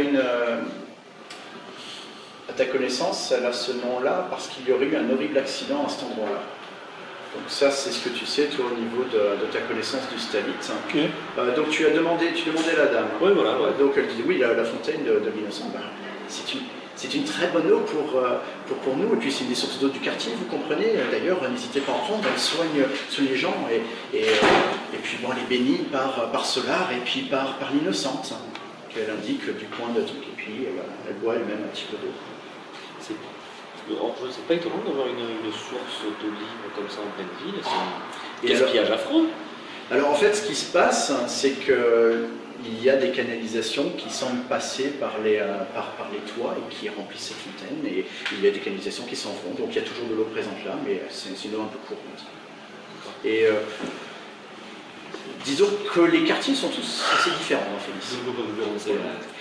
à ta connaissance, elle a ce nom-là parce qu'il y aurait eu un horrible accident à cet endroit-là. Donc ça, c'est ce que tu sais, toi, au niveau de ta connaissance du stallite. Okay. Donc tu demandais à la dame. Oui, voilà. Ouais. Donc elle dit, oui, la fontaine de l'innocent, c'est une très bonne eau pour nous, et puis c'est une des sources d'eau du quartier, vous comprenez. D'ailleurs, n'hésitez pas à en prendre, elle soigne les gens, et puis bon, elle est bénie par Solar, et puis par l'innocente, qu'elle indique du coin de truc, et puis elle boit elle-même un petit peu d'eau. C'est pas étonnant d'avoir une source courses auto libres comme ça en pleine ville, c'est Et un gaspillage affreux. Alors en fait, ce qui se passe, c'est qu'il y a des canalisations qui semblent passer par les toits et qui remplissent cette fontaine. Et il y a des canalisations qui s'en vont, donc il y a toujours de l'eau présente là, mais c'est une eau un peu courante. Et disons que les quartiers sont tous assez différents en Phénicie.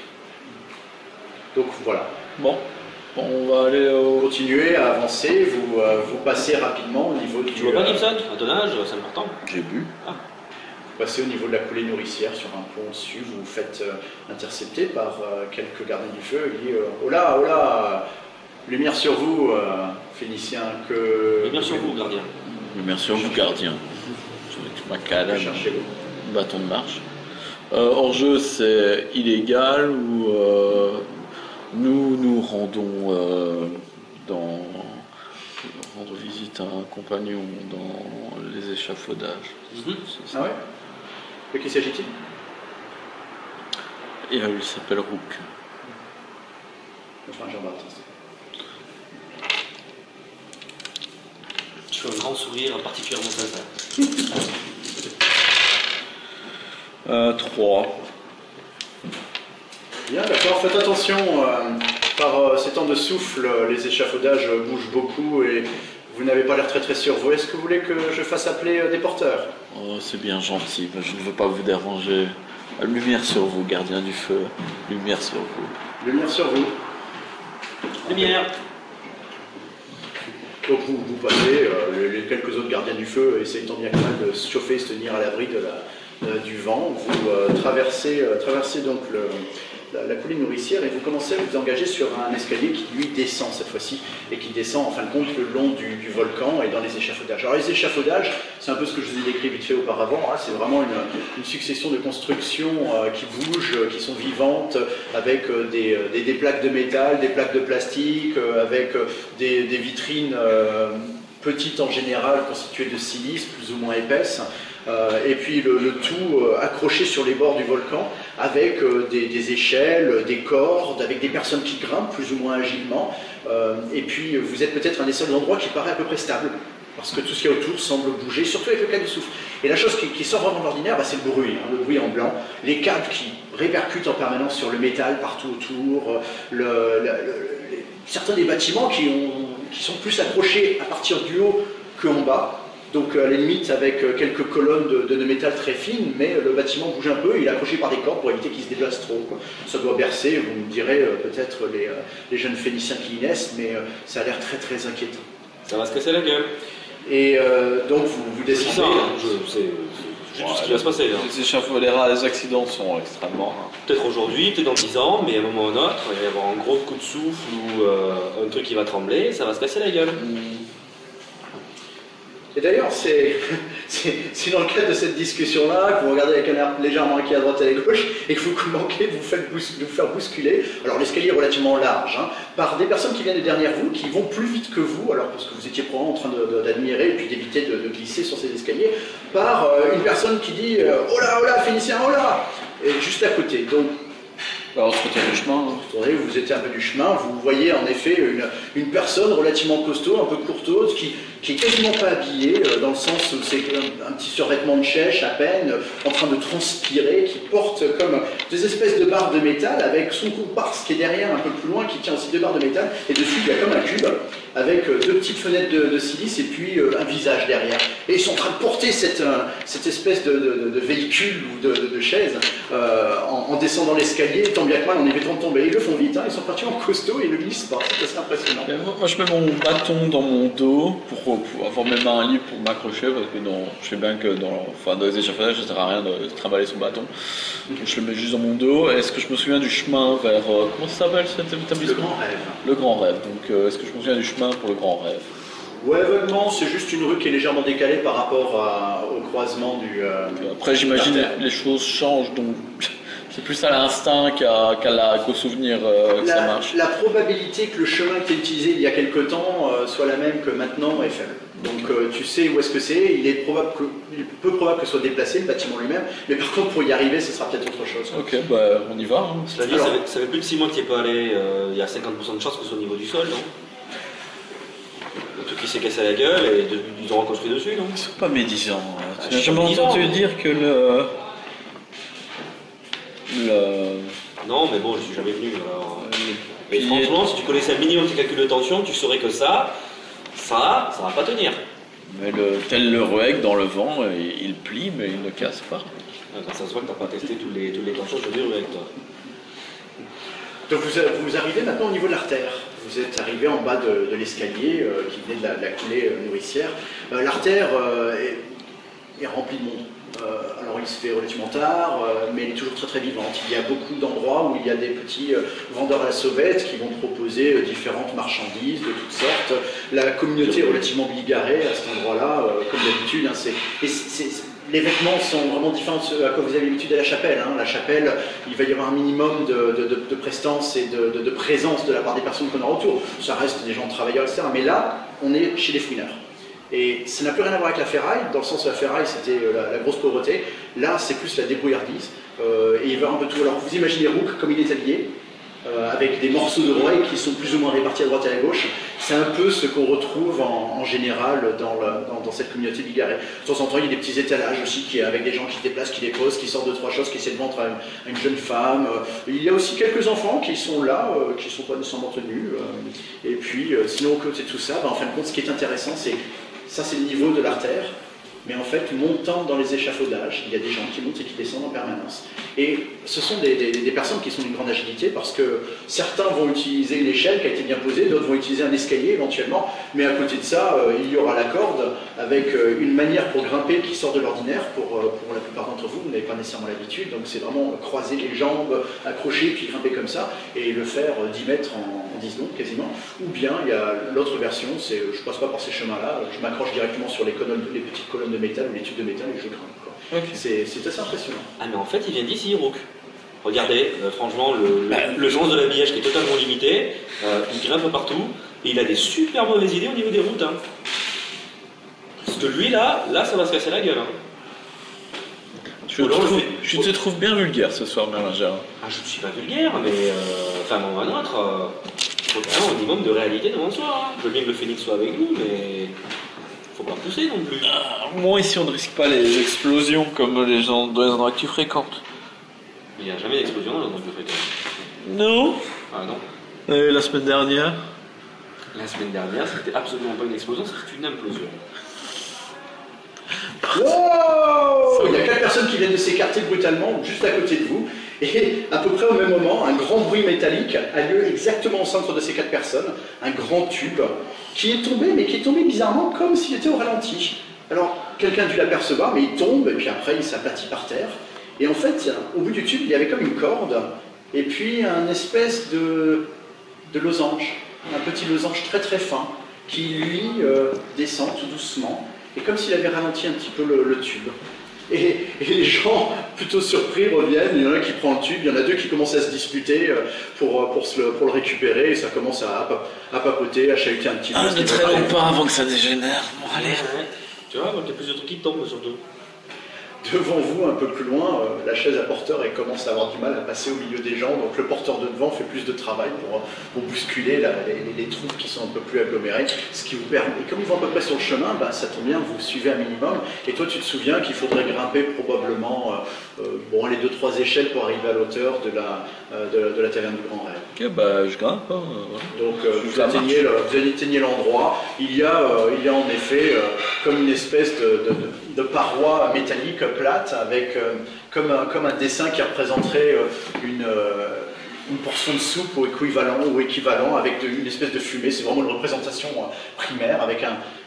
Donc voilà. Bon, on va aller au... Continuez à avancer, vous passez rapidement au niveau du... Tu vois pas Gibson? À ton âge, c'est important. J'ai bu. Vous passez au niveau de la coulée nourricière sur un pont au-dessus, vous vous faites intercepter par quelques gardiens du feu. Il dit oh là, lumière sur vous, Phéniciens, que... Lumière sur vous, gardien. Lumière sur vous, gardien. Avec ma calame, Cherchez-vous. bâton de marche. Hors-jeu, c'est illégal ou nous rendons rendre visite à un compagnon dans les échafaudages. C'est ça. Ah ouais? De qui s'agit-il? Et il s'appelle Rook. Enfin, Jean-Baptiste. Tu fais un grand sourire particulièrement sincère. 3. Bien, d'accord, faites attention, par ces temps de souffle, les échafaudages bougent beaucoup et vous n'avez pas l'air très très sur vous. Est-ce que vous voulez que je fasse appeler des porteurs? Oh, c'est bien gentil, mais je ne veux pas vous déranger. Lumière sur vous, gardien du feu. Lumière sur vous. Lumière sur vous. Lumière. Donc vous passez, les quelques autres gardiens du feu essayent tant bien que mal de se chauffer et se tenir à l'abri du vent. Vous traversez donc la colline nourricière et vous commencez à vous engager sur un escalier qui lui descend cette fois-ci et qui descend en fin de compte le long du volcan et dans les échafaudages. Alors les échafaudages, c'est un peu ce que je vous ai décrit vite fait auparavant, hein, c'est vraiment une succession de constructions qui bougent, qui sont vivantes, avec des plaques de métal, des plaques de plastique, avec des vitrines petites en général constituées de silice plus ou moins épaisses. Et puis le tout accroché sur les bords du volcan avec des échelles, des cordes, avec des personnes qui grimpent plus ou moins agilement. Et puis vous êtes peut-être un des seuls endroits qui paraît à peu près stable, parce que tout ce qu'il y a autour semble bouger, surtout avec le cas du souffle. Et la chose qui sort vraiment de l'ordinaire, c'est le bruit, hein, le bruit en blanc, les câbles qui répercutent en permanence sur le métal partout autour, certains des bâtiments qui sont plus accrochés à partir du haut qu'en bas. Donc à la limite avec quelques colonnes de métal très fines, mais le bâtiment bouge un peu, il est accroché par des cordes pour éviter qu'il se déplace trop, quoi. Ça doit bercer, vous me direz peut-être les jeunes Phéniciens qui y naissent, mais ça a l'air très très inquiétant. Ça va se casser la gueule. Et donc vous descendez. C'est ça, c'est tout ce qui va se passer. Hein. Les accidents sont extrêmement rares. Peut-être aujourd'hui, peut-être dans 10 ans, mais à un moment ou un autre, il va y avoir un gros coup de souffle ou un truc qui va trembler, ça va se casser la gueule. Et d'ailleurs, c'est dans le cadre de cette discussion-là que vous regardez avec un air légèrement inquiet à droite et à gauche et que vous manquez de vous faire bousculer. Alors l'escalier est relativement large, hein, par des personnes qui viennent derrière vous, qui vont plus vite que vous, alors parce que vous étiez probablement en train d'admirer et puis d'éviter de glisser sur ces escaliers, par une personne qui dit oh là, Phénicien, oh là, et juste à côté. Donc, on se retient du chemin. Vous étiez un peu du chemin, vous voyez en effet une personne relativement costaud, un peu courteuse, qui est quasiment pas habillée, dans le sens où c'est un petit survêtement de chèche à peine, en train de transpirer, qui porte comme des espèces de barres de métal, avec son comparse qui est derrière, un peu plus loin, qui tient aussi 2 barres de métal, et dessus il y a comme un cube, avec 2 petites fenêtres de silice, et puis un visage derrière. Et ils sont en train de porter cette espèce de véhicule ou de chaise en descendant l'escalier, tant bien que mal en évitant de tomber. Ils le font vite, hein, ils sont partis en costaud et ils ne glissent pas, c'est assez impressionnant. Moi je mets mon bâton dans mon dos pour avoir mes mains libres pour m'accrocher, parce que je sais bien que dans les échafaudages ça sert à rien de trimballer son bâton. Donc je le mets juste dans mon dos. Est-ce que je me souviens du chemin vers... comment ça s'appelle cet établissement? Le Grand Rêve. Le Grand Rêve, donc est-ce que je me souviens du chemin pour le Grand Rêve? Ouais, vaguement, c'est juste une rue qui est légèrement décalée par rapport au croisement du... Après j'imagine les choses changent, donc... C'est plus à l'instinct qu'au souvenir que ça marche. La probabilité que le chemin qui est utilisé il y a quelque temps soit la même que maintenant est faible. Donc tu sais où est-ce que c'est, il est peu probable que ce soit déplacé, le bâtiment lui-même, mais par contre pour y arriver ce sera peut-être autre chose. Ok, on y va. Hein. Cela dit, ça fait plus de 6 mois que tu n'y es pas allé, il y a 50% de chances que ce soit au niveau du sol, non? qui s'est cassé la gueule et ils ont reconstruit dessus, non? Ils sont pas médisants. je Tu n'as suis jamais médisant, entendu mais- dire que Non, mais bon, je suis jamais venu. Alors... Mais piliers- franchement, si tu connaissais un minimum tes calculs de tension, tu saurais que ça va pas tenir. Mais tel le REC dans le vent, il plie, mais il ne casse pas. Ça se voit que t'as pas testé tous les tensions sur du avec toi. Donc vous arrivez maintenant au niveau de l'artère. Vous êtes arrivé en bas de l'escalier qui venait de la coulée nourricière. L'artère est remplie de monde. Alors il se fait relativement tard, mais elle est toujours très très vivante. Il y a beaucoup d'endroits où il y a des petits vendeurs à la sauvette qui vont proposer différentes marchandises de toutes sortes. La communauté est relativement bigarrée à cet endroit-là, comme d'habitude. Les vêtements sont vraiment différents de ceux à quoi vous avez l'habitude à la chapelle. La chapelle, il va y avoir un minimum de prestance et de présence de la part des personnes qu'on aura autour. Ça reste des gens travailleurs, etc. Mais là, on est chez les fouineurs. Et ça n'a plus rien à voir avec la ferraille, dans le sens où la ferraille c'était la grosse pauvreté. Là, c'est plus la débrouillardise. Et il va un peu tout. Alors, vous imaginez Rook comme il est habillé, avec des morceaux de roy qui sont plus ou moins répartis à droite et à gauche. C'est un peu ce qu'on retrouve en général dans cette communauté bigarrée. De temps en temps, il y a des petits étalages aussi avec des gens qui se déplacent, qui déposent, qui sortent 2-3 choses, qui essaient de vendre à une jeune femme. Il y a aussi quelques enfants qui sont là, qui ne sont pas nécessairement tenus. Et puis, sinon, au côté de tout ça, en fin de compte, ce qui est intéressant, c'est le niveau de l'artère. Mais en fait, montant dans les échafaudages, il y a des gens qui montent et qui descendent en permanence. Et ce sont des personnes qui sont d'une grande agilité parce que certains vont utiliser une échelle qui a été bien posée, d'autres vont utiliser un escalier éventuellement, mais à côté de ça, il y aura la corde avec une manière pour grimper qui sort de l'ordinaire. Pour la plupart d'entre vous, vous n'avez pas nécessairement l'habitude, donc c'est vraiment croiser les jambes, accrocher, puis grimper comme ça, et le faire 10 mètres en 10 secondes quasiment. Ou bien il y a l'autre version, c'est je passe pas par ces chemins-là, je m'accroche directement sur les petites colonnes de métal ou les tubes de métal et je grimpe. Okay. C'est assez impressionnant. Ah, mais en fait, il vient d'ici, Rook. Regardez, franchement, le sens de l'habillage qui est totalement limité, il grimpe partout, et il a des super mauvaises idées au niveau des routes. Parce que lui, là, ça va se casser la gueule. Je te trouve bien vulgaire ce soir, Merlinger. Ah, je ne suis pas vulgaire, mais enfin, à un moment ou à un autre, faut quand même un minimum de réalité devant soi. Je veux bien que le phénix soit avec nous, mais faut pas pousser non plus. Moi, ici, on ne risque pas les explosions comme les gens dans les endroits que tu fréquentes. Il n'y a jamais d'explosion dans notre fréquence. Non. Ah non. Et la semaine dernière? La semaine dernière, c'était absolument pas une explosion, c'était une implosion. Wow! Il y a 4 personnes qui viennent de s'écarter brutalement juste à côté de vous. Et à peu près au même moment, un grand bruit métallique a lieu exactement au centre de ces 4 personnes. Un grand tube qui est tombé, mais qui est tombé bizarrement comme s'il était au ralenti. Alors, quelqu'un a dû l'apercevoir, mais il tombe, et puis après il s'aplatit par terre. Et en fait, au bout du tube, il y avait comme une corde, et puis un espèce de losange, un petit losange très très fin, qui lui descend tout doucement, et comme s'il avait ralenti un petit peu le tube. Et les gens, plutôt surpris, reviennent. Il y en a un qui prend le tube, il y en a 2 qui commencent à se disputer pour le récupérer, et ça commence à papoter, à chahuter un petit peu. Ne traînons pas avant que ça dégénère. Bon, allez. Tu vois, il y a plus de trucs qui tombent surtout. Devant vous, un peu plus loin, la chaise à porteur elle commence à avoir du mal à passer au milieu des gens, donc le porteur de devant fait plus de travail pour bousculer les troupes qui sont un peu plus agglomérées, ce qui vous permet. Et comme ils vont à peu près sur le chemin, ça tombe bien, vous suivez un minimum, et toi tu te souviens qu'il faudrait grimper probablement les 2-3 échelles pour arriver à l'auteur de la taverne du Grand Rêve. Ok, je grimpe. Donc vous atteignez l'endroit, il y a en effet comme une espèce de paroi métallique plate avec comme un dessin qui représenterait une portion de soupe ou équivalent avec une espèce de fumée. C'est vraiment une représentation primaire avec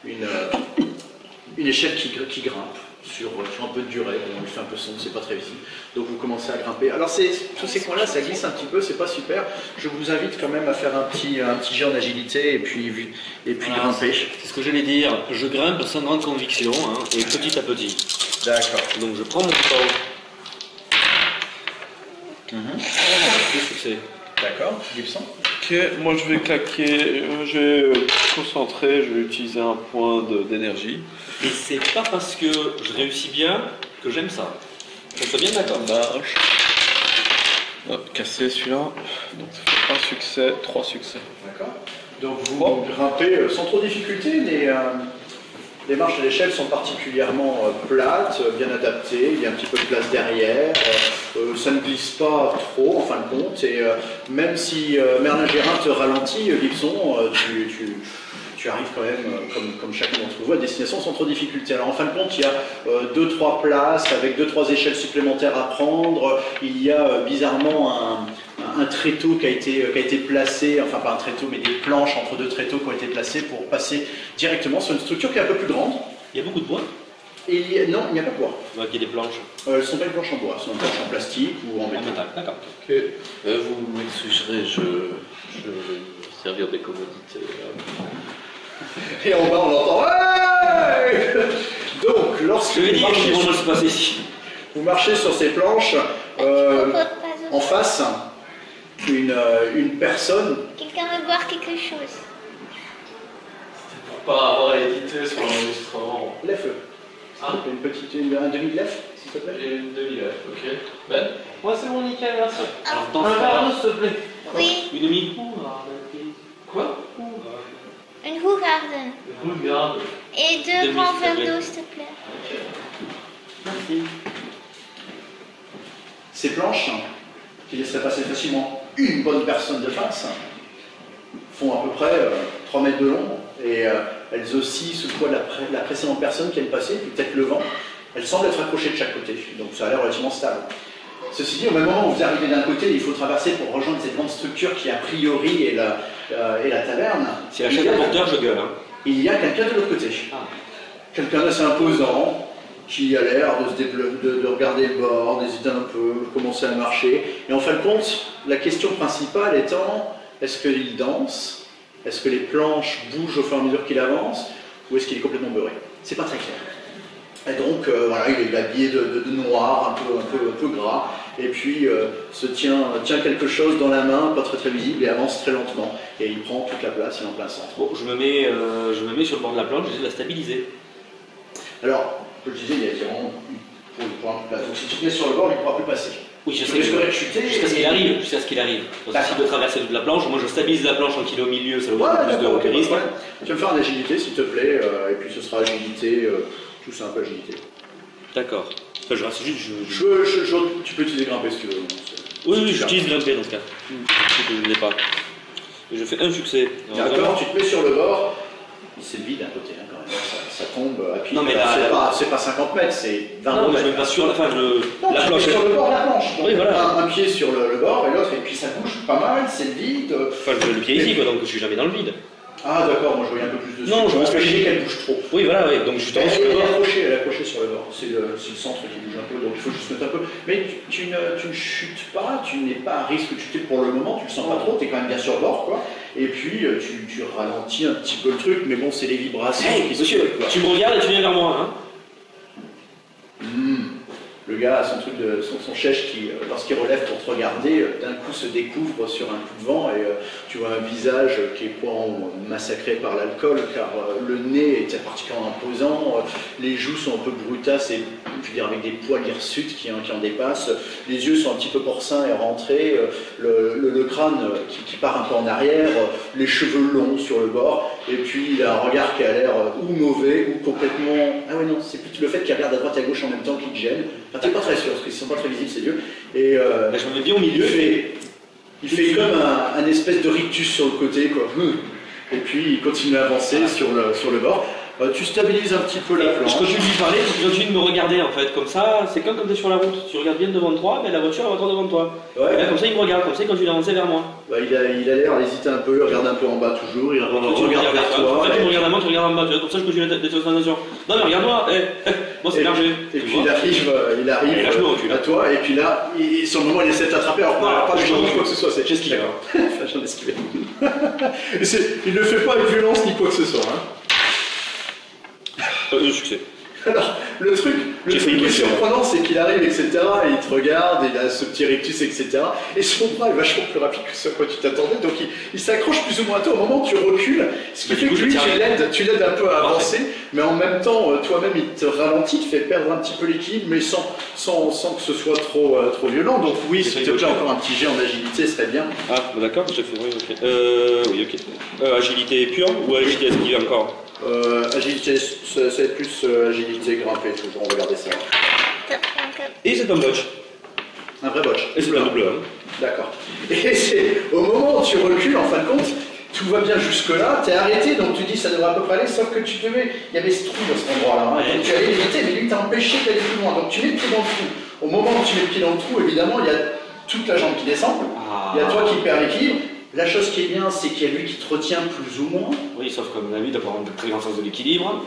une échelle qui grimpe sur un peu de durée. Il fait un peu sombre, c'est pas très visible. Donc vous commencez à grimper. Alors tous ces coins-là, ça glisse un petit peu, c'est pas super. Je vous invite quand même à faire un petit jet en agilité et puis grimper. C'est ce que j'allais dire. Je grimpe sans grande conviction et petit à petit. D'accord. Donc je prends mon temps. Deux succès. D'accord, Gibson. Ok, moi je vais claquer, je vais me concentrer, je vais utiliser un point d'énergie. Et c'est pas parce que je réussis bien que j'aime ça. On soit bien d'accord. Hop, cassé celui-là. Donc ça fait 1 succès, 3 succès. D'accord. Donc vous grimpez sans trop de difficulté, les marches de l'échelle sont particulièrement plates, bien adaptées, il y a un petit peu de place derrière, ça ne glisse pas trop en fin de compte, et même si Merlin-Gérin te ralentit, Gibson, tu arrives quand même, comme chacun d'entre vous, à destination sans trop de difficulté. Alors en fin de compte, il y a 2-3 places avec 2-3 échelles supplémentaires à prendre, il y a bizarrement un tréteau qui a été placé, enfin pas un tréteau, mais des planches entre 2 tréteaux qui ont été placées pour passer directement sur une structure qui est un peu plus grande. Il y a beaucoup de bois? Non, il n'y a pas de bois. Donc il y a des planches. Elles ne sont pas des planches en bois, ce sont des planches en plastique ou en En métal. métal, d'accord. Ok. Vous m'excuserez, je vais servir des commodités. Et en bas, on entend hey. Donc, lorsque Je vais vous dire marchez, qu'ils vont se passer ici. vous marchez sur ces planches, en face, une personne. Quelqu'un veut boire quelque chose. Pour pas avoir à éditer sur l'enregistrement. Lève-le. Un demi-lève, s'il te plaît. Et une demi-lèvre, ok. Ben? Moi c'est bon, nickel, merci. Alors, Un t'en verre d'eau, fais s'il te plaît. Oui, une demi. Quoi? une Hoegaarden. Regarde. Et 2 Demi, grands s'il te verres plaît. d'eau, s'il te plaît. Merci. Ces planches, qui laisseraient passer facilement une bonne personne de face, font à peu près 3 mètres de long, et elles oscillent sous le poids de la précédente personne qui est passée, puis peut-être le vent. Elles semblent être accrochées de chaque côté, donc ça a l'air relativement stable. Ceci dit, au même moment où vous arrivez d'un côté, il faut traverser pour rejoindre cette grande structure qui a priori est la taverne. Si la chaîne est porteur, je gueule. Hein. Il y a quelqu'un de l'autre côté. Ah. Quelqu'un d'assez imposant, qui a l'air de regarder le bord, d'hésiter un peu, de commencer à marcher. Et en fin de compte, la question principale étant, est-ce qu'il danse? Est-ce que les planches bougent au fur et à mesure qu'il avance? Ou est-ce qu'il est complètement beurré? C'est pas très clair. Et donc, voilà, il est habillé de noir, un peu gras, et puis se tient quelque chose dans la main, pas très très visible, et avance très lentement. Et il prend toute la place, il est en plein centre. Bon, je me mets sur le bord de la planche, j'essaie de la stabiliser. Alors, comme je disais, il y a vraiment une place. Donc si tu te mets sur le bord, il ne pourra plus passer. Oui, je Tu sais que risquerais de chuter. jusqu'à ce qu'il arrive, jusqu'à ce qu'il arrive. Donc, D'accord. si de traverser toute la planche, moi je stabilise la planche tant qu'il est au milieu, ça va Ouais, beaucoup plus de d'accord, ok, risque. pas de problème. Tu vas me faire en agilité, s'il te plaît, et puis ce sera agilité, tout simple agilité. D'accord. Enfin, je reste juste. Tu peux utiliser grimper si tu veux. Oui, j'utilise grimper dans ce cas. Je ne l'ai pas. Et je fais un succès. Alors, D'accord, tu te mets sur le bord. C'est vide à côté, hein, quand même. Ça tombe à pied. Non, mais c'est pas 50 mètres, c'est 20 non, mais je mètres. me passe sur la fin, Non, la tu planche. mets sur le bord de la planche. Donc, Oui, voilà. un pied sur le bord et l'autre, et puis ça bouge pas mal, c'est vide. Enfin, je mets le pied ici, quoi, donc je suis jamais dans le vide. Ah, d'accord, moi je voyais un peu plus dessus. Non, je me pense que imaginais qu'elle bouge trop. Oui, voilà, oui. Donc justement, Elle sur le est bord. accrochée, sur le bord. C'est le centre qui bouge un peu, donc il faut juste mettre un peu. Mais tu ne chutes pas, tu n'es pas à risque de chuter pour le moment, tu le sens pas trop, tu es quand même bien sur le bord, quoi. Et puis tu ralentis un petit peu le truc, mais bon, c'est les vibrations Hey, qui se monsieur, font, quoi. tu me regardes et tu viens vers moi, hein. Le gars a son truc son chèche qui, lorsqu'il relève pour te regarder, d'un coup se découvre sur un coup de vent et tu vois un visage qui est probablement massacré par l'alcool car le nez est particulièrement imposant, les joues sont un peu brutasses et je veux dire avec des poils hirsutes qui en dépassent, les yeux sont un petit peu porcins et rentrés, le crâne qui part un peu en arrière, les cheveux longs sur le bord et puis il a un regard qui a l'air ou mauvais ou complètement... Ah ouais non, c'est plutôt le fait qu'il regarde à droite et à gauche en même temps qui te gêne. Enfin, t'es pas très sûr, parce qu'ils sont pas très visibles ces yeux. Et Bah, je me mets bien au milieu. il fait comme un espèce de rictus sur le côté, quoi. Et puis il continue à avancer sur le bord. Tu stabilises un petit peu la planche. Je continue de lui parler, tu continues de me regarder en fait. Comme ça, c'est comme tu es sur la route. Tu regardes bien devant toi, mais la voiture elle va droit devant toi. Ouais. Et là, comme ça, il me regarde, comme ça, il continue d'avancer vers moi. Bah, il a l'air d'hésiter un peu, il regarde un peu en bas toujours, il Tu regarde vers toi. En fait, tu me regardes à moi, tu regardes en bas. Comme ça, je continue d'être sur nation. Non, mais regarde-moi, moi c'est berger. Et puis il arrive Et là, je me recule. à toi, et puis là, sur le moment, il essaie de t'attraper, alors pas de je chance, recule. quoi que ce soit. J'esquive. Enfin, j'en ai esquivé. Il ne le fait pas avec violence ni quoi que ce soit. Hein. Un succès. Alors, le truc qui est surprenant, c'est qu'il arrive, etc., et il te regarde, et il a ce petit rictus, etc., et son bras est vachement plus rapide que ce à quoi tu t'attendais, donc il s'accroche plus ou moins à toi au moment où tu recules, ce qui fait que lui, tu l'aides un peu à avancer, mais en même temps, toi-même, il te ralentit, te fait perdre un petit peu l'équilibre, mais sans que ce soit trop violent, donc oui, s'il te plaît, encore un petit jet en agilité, ce serait bien. Ah, d'accord, j'ai fait, oui, ok. Oui, ok. Agilité pure ou agilité esquive encore? Agilité, ça va être plus agilité grimpée, toujours, on va regarder ça. Et c'est un botch. Un vrai botch. Et c'est un double. D'accord. Et c'est au moment où tu recules, en fin de compte, tout va bien jusque-là, t'es arrêté, donc tu dis ça devrait à peu près aller, sauf que il y avait ce trou dans cet endroit-là, hein, donc tu allais éviter, mais lui t'a empêché d'aller plus loin, donc tu mets le pied dans le trou. Au moment où tu mets le pied dans le trou, évidemment, il y a toute la jambe qui descend, il y a toi qui perds l'équilibre. La chose qui est bien, c'est qu'il y a lui qui te retient plus ou moins. Oui, sauf qu'à mon avis, d'avoir un très grand sens de l'équilibre.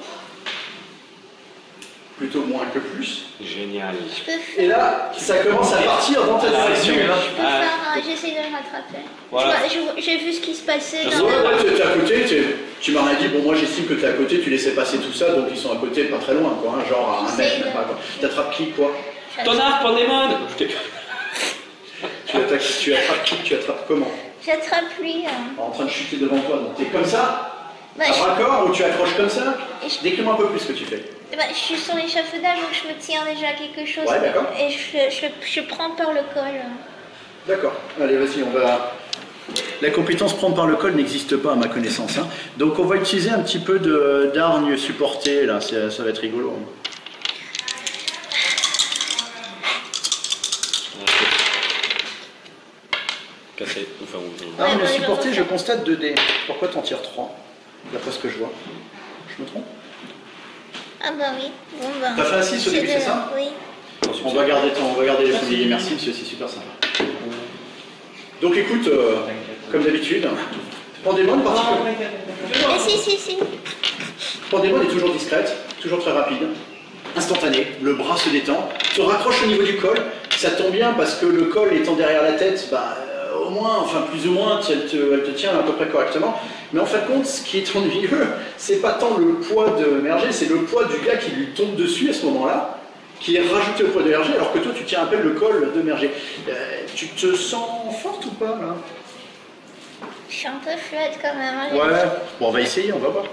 Plutôt moins que plus. Génial. Et là, ça commence à partir dans ta direction. J'essaie de le rattraper. Voilà. J'ai vu ce qui se passait. Ouais, t'es à côté, tu m'en as dit, bon, moi j'estime que t'es à côté, tu laissais passer tout ça, donc ils sont à côté, pas très loin, quoi, hein, genre à un mètre, même pas, quoi. T'attrapes qui, quoi? Ton arc, Pandémon. Tu attrapes qui? Tu attrapes comment? J'attrape lui. En train de chuter devant toi, donc t'es comme ça? Bah, à bras-corps, ou tu accroches comme ça? Décris-moi un peu plus ce que tu fais. Bah, je suis sur l'échafaudage, donc je me tiens déjà à quelque chose. Ouais, d'accord. Et je prends par le col. D'accord. Allez, vas-y, on va... La compétence prendre par le col n'existe pas à ma connaissance. Hein. Donc on va utiliser un petit peu d'hargne supportée, là, ça va être rigolo. Cassé. Enfin, Hargne supportée, je constate 2 dés. Pourquoi t'en tires 3? D'après ce que je vois. Je me trompe? Ah bah oui. Bon, bah, t'as fait un 6 au début, c'est ça? Oui. On va garder les familiers, merci monsieur, c'est super sympa. Donc écoute, comme d'habitude, Pandémon particulièrement. Si. Pandémon est toujours discrète, toujours très rapide, instantanée, le bras se détend, te raccroche au niveau du col, ça tombe bien parce que le col étant derrière la tête, au moins, enfin plus ou moins, elle te tient à peu près correctement. Mais en fin de compte, ce qui est ennuyeux, c'est pas tant le poids de Merger, c'est le poids du gars qui lui tombe dessus à ce moment-là, qui est rajouté au poids de Merger, alors que toi tu tiens à peine le col de Merger. Tu te sens forte ou pas là? Je suis un peu fluette quand même. Hein, ouais, bon on va essayer, on va voir.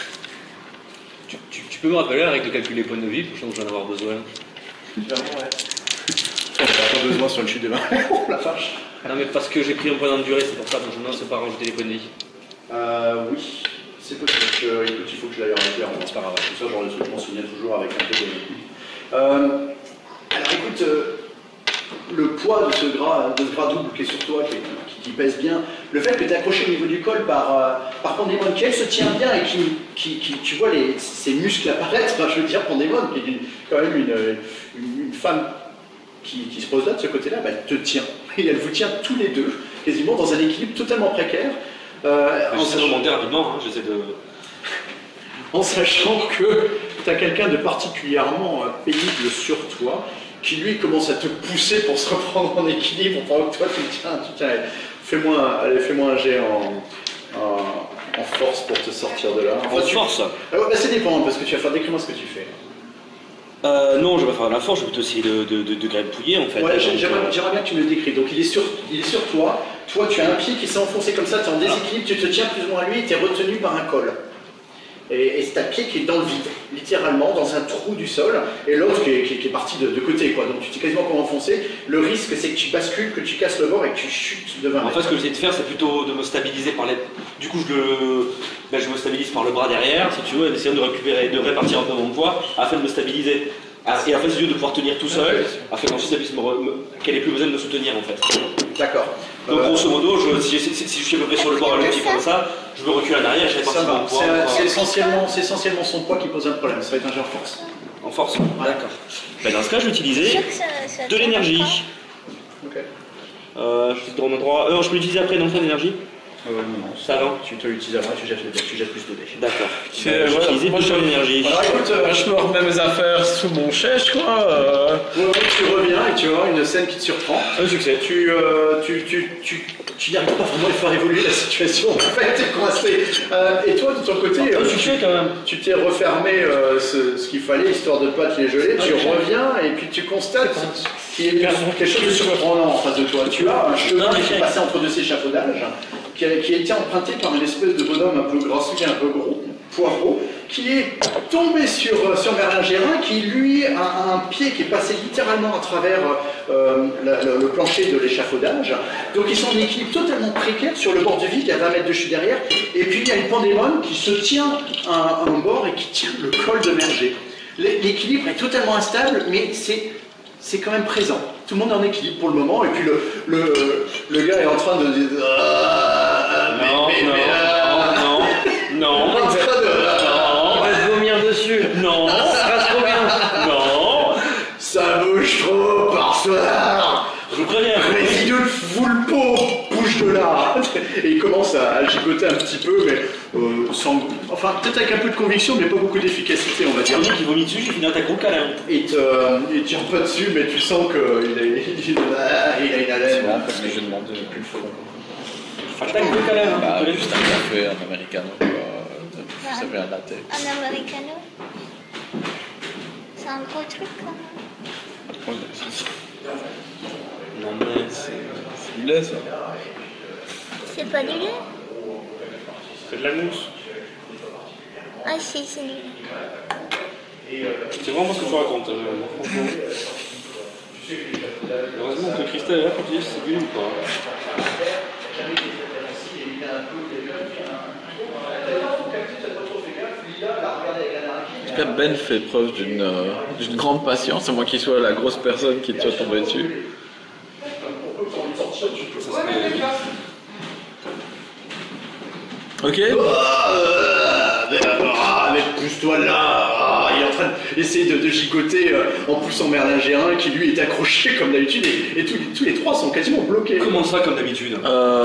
Tu peux me rappeler la règle de calculer les points de vie, pour que je vais en avoir besoin? Vraiment, ouais. On n'a pas besoin sur le chute de main. Oh la vache. Non mais parce que j'ai pris un point d'endurée, c'est pour ça, donc je me lance pas rajouter les points de vie. Oui, c'est possible. Écoute, il faut que je l'aille regarder. C'est pas grave. Tout ça, genre le truc, je m'en souviens toujours avec un peu de... alors écoute, le poids de ce gras double qui est sur toi, qui pèse bien, le fait que tu es accroché au niveau du col par Pandémon, qui elle se tient bien et qui tu vois ses muscles apparaître, je veux dire Pandémon, qui est quand même une femme qui se pose là de ce côté-là, elle te tient. Et elle vous tient tous les deux, quasiment dans un équilibre totalement précaire. J'essaie de remonter rapidement, hein, j'essaie de... En sachant que tu as quelqu'un de particulièrement pénible sur toi, qui lui commence à te pousser pour se reprendre en équilibre, pendant que toi tu tiens. Fais-moi un jet en force pour te sortir de là. En force? Ça dépend, parce que tu vas faire décrire-moi ce que tu fais. Non, je vais faire la force, je vais plutôt essayer de gribouiller en fait. Ouais, j'aimerais bien que tu me le décrives. Donc il est sur toi, tu as un pied qui s'est enfoncé comme ça, tu es en déséquilibre, tu te tiens plus ou moins à lui et tu es retenu par un col. Et c'est un pied qui est dans le vide, littéralement, dans un trou du sol, et l'autre qui est parti de côté, quoi. Donc tu t'es quasiment comme enfoncé. Le risque, c'est que tu bascules, que tu casses le bord et que tu chutes de 20 mètres. En fait, ce que j'essaie de faire, c'est plutôt de me stabiliser par les... Du coup, je me stabilise par le bras derrière, si tu veux, en essayant de répartir un peu mon poids, afin de me stabiliser. Et en fait, c'est juste de pouvoir tenir tout seul, afin qu'ensuite ça puisse qu'elle ait plus besoin de me soutenir, en fait. D'accord. Donc grosso modo, si je suis à peu près sur le bord, le pied comme ça, je me recule en arrière, je répartis mon poids. C'est essentiellement son poids qui pose un problème, ça va être un jeu en force. En force, d'accord. Dans ce cas, je vais utiliser de l'énergie. Ok. Je suis dans mon droit. Je peux l'utiliser après dans fin d'énergie? Non, ça va. Tu te l'utilises après, tu jettes plus de dés. D'accord. Je vais utiliser plus de l'énergie. Alors écoute, je me remets mes affaires sous mon chèche, quoi. Tu reviens et tu vois une scène qui te surprend. Un succès. Tu n'y arrives pas vraiment à faire évoluer la situation. En fait, t'es coincé. Et toi, de ton côté, un succès quand même. Tu t'es refermé ce qu'il fallait, histoire de ne pas te les geler, tu reviens et puis tu constates qu'il y a quelque chose de surprenant en face de toi. Tu as un chemin qui est passé entre deux échafaudages, qui a été emprunté par une espèce de bonhomme un peu grassouillet, un peu gros, poireau, qui est tombé sur Merlin Gérin, qui lui a un pied qui est passé littéralement à travers le plancher de l'échafaudage. Donc ils sont en équilibre totalement précaire sur le bord du vide, il y a 20 mètres de chute derrière, et puis il y a une pandémone qui se tient à un bord et qui tient le col de Merger. L'équilibre est totalement instable, mais c'est quand même présent. Tout le monde est en équilibre pour le moment, et puis le gars est en train de dire... Non. On va se vomir dessus. Non. Ça sera trop bien. Non. Ça bouge trop par soir. Je vous préviens. Président Voulpeau, bouge de là. Et il commence à gigoter un petit peu, mais sans... Enfin, peut-être avec un peu de conviction, mais pas beaucoup d'efficacité, on va dire. Tony qui vomit dessus, j'ai fini un gros câlin. Il tire pas dessus, mais tu sens qu'il a une haleine. C'est marrant parce que j'ai demandé une fois. Attaque gros câlin. Bah, juste un café, un americano, ça fait un latte. Un americano. C'est un gros truc quand même. Non mais C'est du lait, ça. C'est pas du lait? c'est de la mousse. Ah si, c'est du lait. C'est vraiment ce que tu racontes. Franchement. Heureusement que Christelle est là pour te dire si c'est bien ou pas. En tout cas, Ben fait preuve d'une grande patience, à moins qu'il soit la grosse personne qui te soit tombée dessus. Ok. Mais pousse-toi là. Il est en train d'essayer de gigoter en poussant Merlin Gérin, qui lui est accroché comme d'habitude, et tous les trois sont quasiment bloqués. Comment ça comme d'habitude?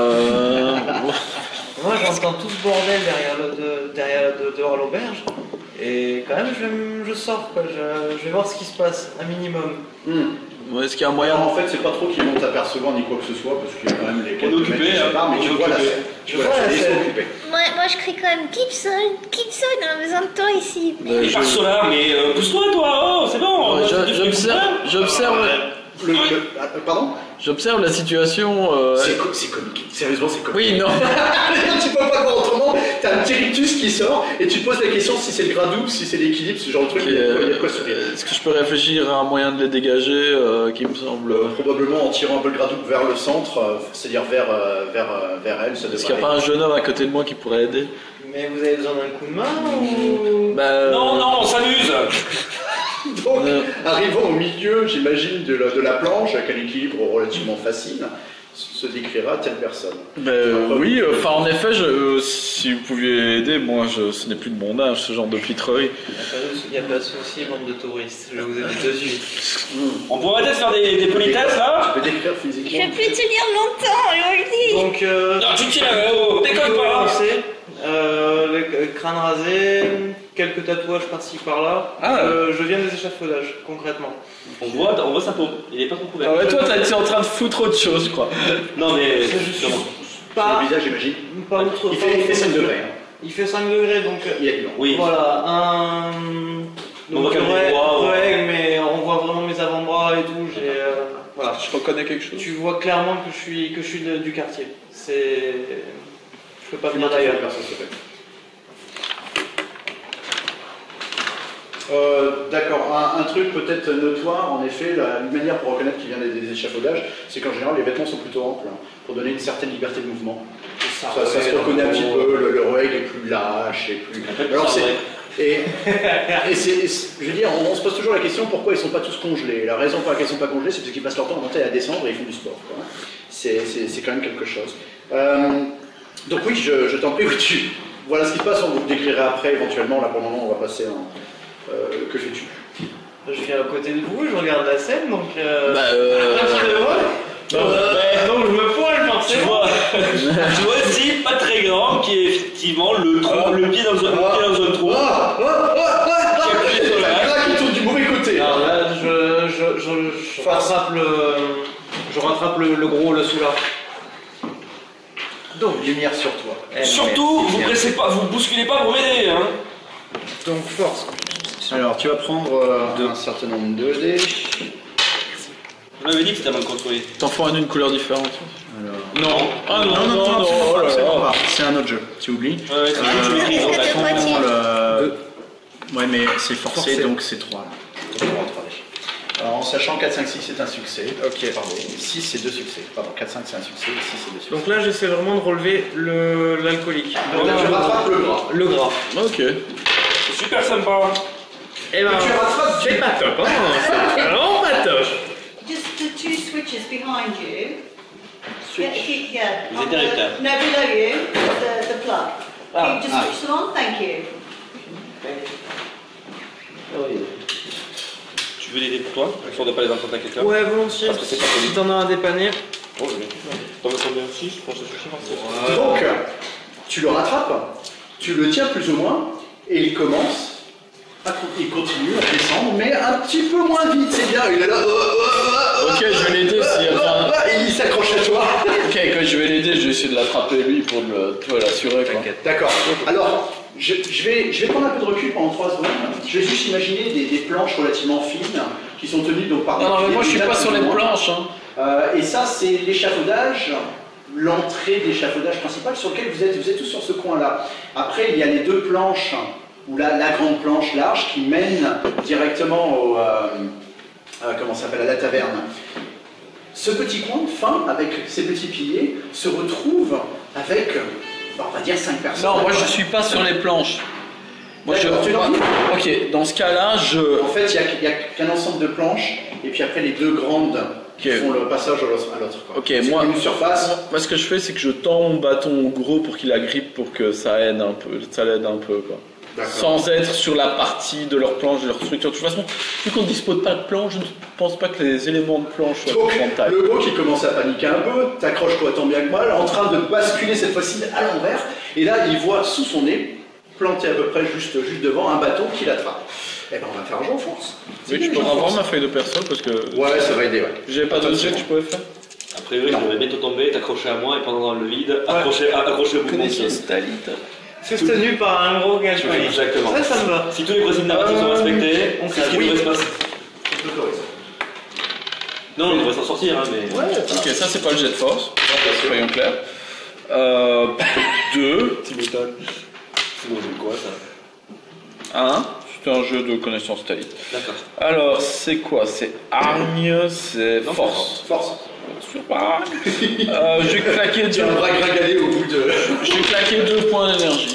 Moi j'entends tout ce bordel derrière dehors à l'auberge. Et quand même je sors quoi, je vais voir ce qui se passe, un minimum. Est-ce qu'il y a un moyen En fait, c'est pas trop qu'ils vont t'apercevoir ni quoi que ce soit, parce qu'il y a quand même les On est occupé, hein, mais tu vois la scène. Tu vois la scène, ils sont occupés. Moi je crie quand même Gibson, on a besoin de toi ici. Il part sur là, mais pousse-toi toi, oh, c'est bon. Ouais, j'observe. Pardon? J'observe la situation. C'est comique. Sérieusement, c'est comique. Oui, non. Tu peux pas voir autrement. T'as un petit rictus qui sort et tu poses la question si c'est le gradou, si c'est l'équilibre, ce genre de truc. Il y a quoi sourire. Est-ce que je peux réfléchir à un moyen de les dégager qui me semble. Probablement en tirant un peu le gradou vers le centre, c'est-à-dire vers elle. Est-ce qu'il n'y a pas un jeune homme à côté de moi qui pourrait aider? Mais vous avez besoin d'un coup de main ou... Non, on s'amuse. Donc, arrivant au milieu, j'imagine, de la planche, avec un équilibre relativement facile, se décrira telle personne. Oui, en effet, si vous pouviez aider, moi, ce n'est plus de mon âge, ce genre de pitrerie. Il n'y a pas de souci, bande de touristes, je vous ai dit dessus. On pourrait peut-être faire des politesses là. Tu peux décrire Je physiquement. vais plus tenir longtemps, je vous le dis. Donc, Non, tu tiens, déconne pas. Le crâne rasé, quelques tatouages par-ci par-là. Je viens des échafaudages, concrètement. On voit sa peau, il est pas trop couvert. Ah ouais, toi, t'es en train de foutre autre chose, je crois. Non mais. C'est juste Pas le visage, j'imagine. pas outre. Il fait 5 degrés. Il fait 5 degrés, donc. Il y a du vent. Oui. Voilà, On voit comme des bras, mais on voit vraiment mes avant-bras et tout. Voilà. Je reconnais quelque chose. Tu vois clairement que je suis du quartier. Je peux pas venir D'ailleurs, d'ailleurs. personne se fait. D'accord, un truc peut-être notoire, en effet, la manière pour reconnaître qu'il vient des échafaudages, c'est qu'en général les vêtements sont plutôt amples, pour donner une certaine liberté de mouvement. Ça se reconnaît un petit peu, le règle est plus lâche et plus... Alors je veux dire, on se pose toujours la question pourquoi ils ne sont pas tous congelés. La raison pour laquelle ils ne sont pas congelés, c'est parce qu'ils passent leur temps à monter et à descendre et ils font du sport. C'est quand même quelque chose. Donc oui, je t'en prie, voilà ce qui se passe, on vous le décrira après éventuellement. Là pour le moment, on va passer en... que fais-tu? Je viens à côté de vous, je regarde la scène, donc. Donc je me pointe forcément. Tu vois ce type pas très grand qui est effectivement le pied dans un trou. Qui appuie sur la hache. Qui tourne du mauvais côté. Alors là, je rattrape le gros, le sous-là. Donc, lumière sur toi. Surtout, vous pressez pas, vous bousculez pas pour m'aider. Hein. Donc force. Alors, tu vas prendre un certain nombre de dés. On m'avait dit que c'était mal construit. T'en fais une couleur différente. Alors... Non. Ah non, non, oh là absolument là. pas. C'est un autre jeu, tu oublies. Ouais, c'est juste tu l'écris. c'est de moitié. Ouais, mais c'est forcé, donc c'est 3. Alors, en sachant 4, 5, 6 c'est un succès. Ok. Pardon. 6 c'est 2 succès. Pardon, 4, 5 c'est un succès, 6 c'est 2 succès. Donc là, j'essaie vraiment de relever l'alcoolique. Donc là, tu rattrapes le gras. Le gras. Ok. C'est super sympa. Et ben, tu rattrapes c'est pas top, hein. C'est vraiment pas top. Just the two switches behind you. Yeah. Les interrupteurs. No, below you, the plug. Can you just switch them on? Thank you. Tu veux l'aider pour toi? Histoire de pas les emprunter à quelqu'un? Ouais, volontiers. Parce que c'est pas Si connu. t'en as un dépanner. Oh, je vais. T'en veux combien aussi? Je pense que ça suffit. Donc, tu le rattrapes, tu le tiens plus ou moins, et il commence. Il continue à descendre, mais un petit peu moins vite, c'est bien. Il est là. Ok, je vais l'aider s'il y a besoin. Et il s'accroche à toi. Ok, quand je vais l'aider, je vais essayer de l'attraper lui pour l'assurer. D'accord. Alors, je vais prendre un peu de recul pendant 3 secondes. Je vais juste imaginer des planches relativement fines qui sont tenues donc par. Non, mais moi je suis pas sur les planches. planches. Hein. Et ça, c'est l'échafaudage, l'entrée d'échafaudage principal sur lequel vous êtes tous sur ce coin-là. Après, il y a les 2 planches, ou la grande planche large qui mène directement au, comment ça s'appelle, à la taverne. Ce petit coin fin, avec ces petits piliers, se retrouve avec, on va dire 5 personnes. Non, moi je suis pas sur les planches. Moi, D'accord, tu es dans- Ok, dans ce cas-là, En fait, il n'y a qu'un ensemble de planches, et puis après les 2 grandes qui font le passage à l'autre. Quoi. Ok, C'est moi, une surface. moi, ce que je fais, c'est que je tends mon bâton au gros pour qu'il agrippe, pour que ça aide un peu, quoi. D'accord. Sans être sur la partie de leur planche, de leur structure. De toute façon, vu qu'on ne dispose pas de planche, je ne pense pas que les éléments de planche soient Donc, de grande taille. le gros qui commence à paniquer un peu, t'accroches-toi tant bien que mal, en train de basculer cette fois-ci à l'envers, et là, il voit sous son nez, planté à peu près juste devant, un bâton qui l'attrape. Eh ben, on va faire un jeu en force. Oui, tu peux avoir ma feuille de perso parce que Ouais, ça va aider, ouais. j'avais pas de jet que je pouvais faire. Après, oui, je devais bientôt tomber, t'accrocher à moi et pendant le vide, accrocher au bout de mon pied. Stalite. Soutenu par un gros gage. Exactement. Ça me va. Si tous les principes narratifs sont respectés, c'est ce qui devrait se passer. Non, on devrait s'en sortir, hein, mais. Ok, ça c'est pas le jet de force, soyons clairs. 2. Tu m'étonnes. C'est bon, j'ai quoi ça? 1. C'est un jeu de connaissance stalite. D'accord. Alors, c'est quoi? C'est hargne, c'est Non, force. Force. Sur pas. Je vais claquer Tu as un deux. bras gringalé au bout de. Je vais claquer 2 points d'énergie.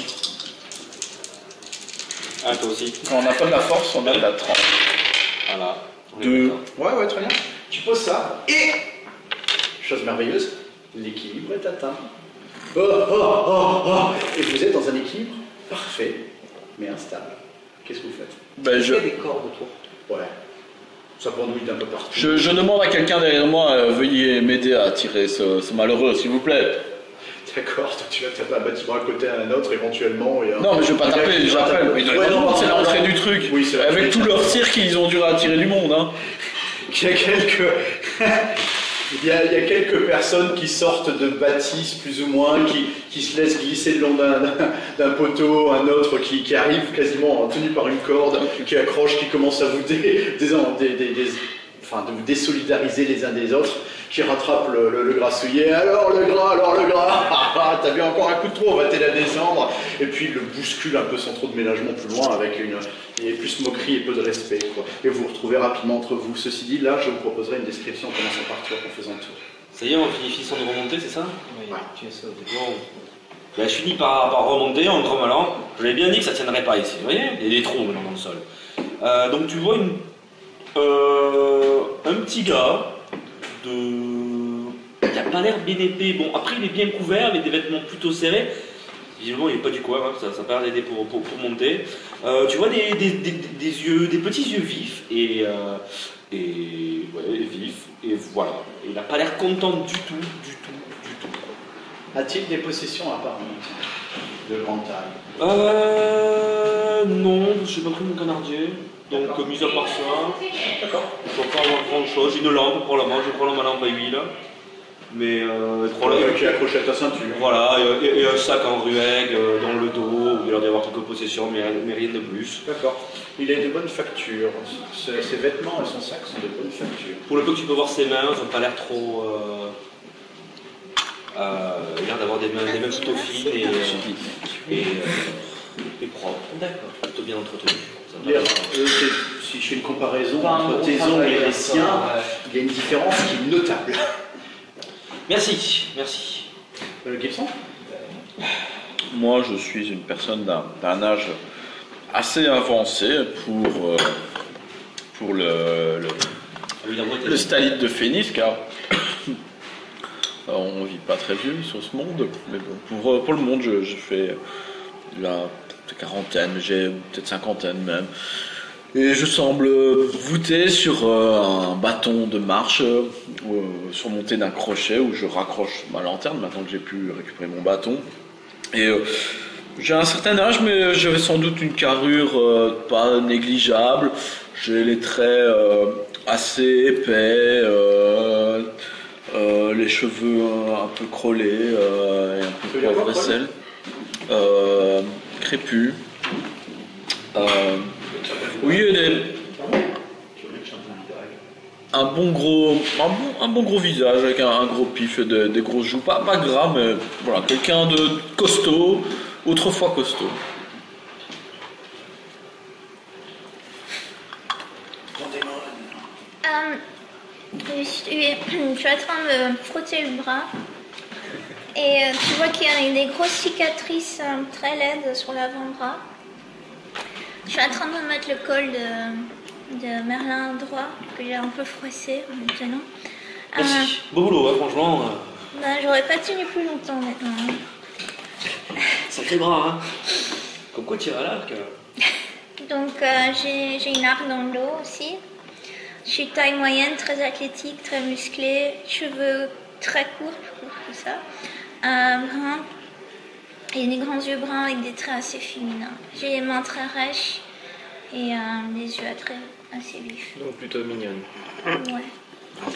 Ah, toi aussi. Quand on n'a pas de la force, on a de la 30. Voilà. On est 2. d'accord. Ouais, très bien. Tu poses ça, et. Chose merveilleuse, l'équilibre est atteint. Et vous êtes dans un équilibre parfait, mais instable. Qu'est-ce que vous faites? Ben, Il y a des cordes autour. Ouais. Ça pendouille d'un peu partout. je demande à quelqu'un derrière moi, veuillez m'aider à tirer ce malheureux, s'il vous plaît. D'accord, donc tu vas taper un bâtiment à côté à un autre éventuellement. Et Non, mais je vais pas taper, j'appelle. Mais Ouais, non, c'est non, l'entrée non. du truc. Oui, c'est vrai. Avec tout leur cirque, ils ont dû attirer du monde. Hein. Il y a quelques. Il y a quelques personnes qui sortent de bâtisses plus ou moins, qui se laissent glisser le long d'un poteau, un autre qui arrive quasiment tenu par une corde, qui accroche, qui commence à vous de vous désolidariser les uns des autres, qui rattrape le grassouillet. Alors le gras, t'as bien encore un coup de trop, on va t'aider à descendre. Et puis il le bouscule un peu sans trop de ménagement plus loin, avec il y a plus moquerie et peu de respect, quoi. Et vous vous retrouvez rapidement entre vous. Ceci dit, là, je vous proposerai une description en commençant par toi, en faisant le tour. Ça y est, on finit sans de remonter, c'est ça? Oui, tu es sauvé. Bon. Ben, je finis par remonter en grommelant. Je l'avais bien dit que ça tiendrait pas ici, vous voyez? Il y a des trous maintenant dans le sol. Donc tu vois un petit gars qui a pas l'air bien épais. Bon, après il est bien couvert avec des vêtements plutôt serrés. Visiblement il n'est pas du coin, hein. Ça peut d'aider pour monter. Tu vois des yeux, des petits yeux vifs et vifs. Et voilà. Et il n'a pas l'air content du tout. A-t-il des possessions apparentes de grande taille? Non, je n'ai pas pris mon canardier. Donc, mis à part ça, D'accord. je ne vais pas avoir grand chose. J'ai une lampe pour la main, je prends ma lampe à huile. Mais le Le problème, qui est accroché à ta ceinture. voilà, et un sac en ruègue dans le dos, où il a dû y avoir quelques possessions, mais rien de plus. D'accord. Il est de bonne facture. Ses vêtements et son sac sont de bonne facture. Pour le peu que tu peux voir ses mains, elles n'ont pas l'air trop. Il a l'air d'avoir des mains plutôt fines et propres. D'accord. Plutôt bien entretenues. Si je fais une comparaison Pas un entre gros tes travail, ongles et les ouais. siens, il y a une différence qui est notable. Merci. Gibson? Moi, je suis une personne d'un âge assez avancé pour le stylite de Phénix, car on ne vit pas très vieux sur ce monde. Mais bon, pour le monde, je fais la quarantaine, j'ai peut-être cinquantaine même. Et je semble voûté sur un bâton de marche surmonté d'un crochet où je raccroche ma lanterne maintenant que j'ai pu récupérer mon bâton. Et j'ai un certain âge, mais j'avais sans doute une carrure pas négligeable. J'ai les traits assez épais, les cheveux un peu crôlés et un peu poivre et sel, crépus. Oui, un bon gros visage avec un gros pif et des grosses joues, pas gras, mais voilà, quelqu'un de costaud, autrefois costaud. Je suis en train de me frotter le bras et tu vois qu'il y a des grosses cicatrices très laides sur l'avant-bras. Je suis en train de mettre le col de Merlin droit que j'ai un peu froissé maintenant. Merci. Beau boulot, hein, franchement. J'aurais pas tenu plus longtemps maintenant. Sacré bras, hein. Comme quoi tu iras à l'arc. Donc j'ai une arc dans le dos aussi. Je suis taille moyenne, très athlétique, très musclée, cheveux très courts, plus courts que ça, brun, et des grands yeux bruns avec des traits assez féminins. J'ai les mains très rêches et des yeux assez vifs. Donc plutôt mignonne. Ouais.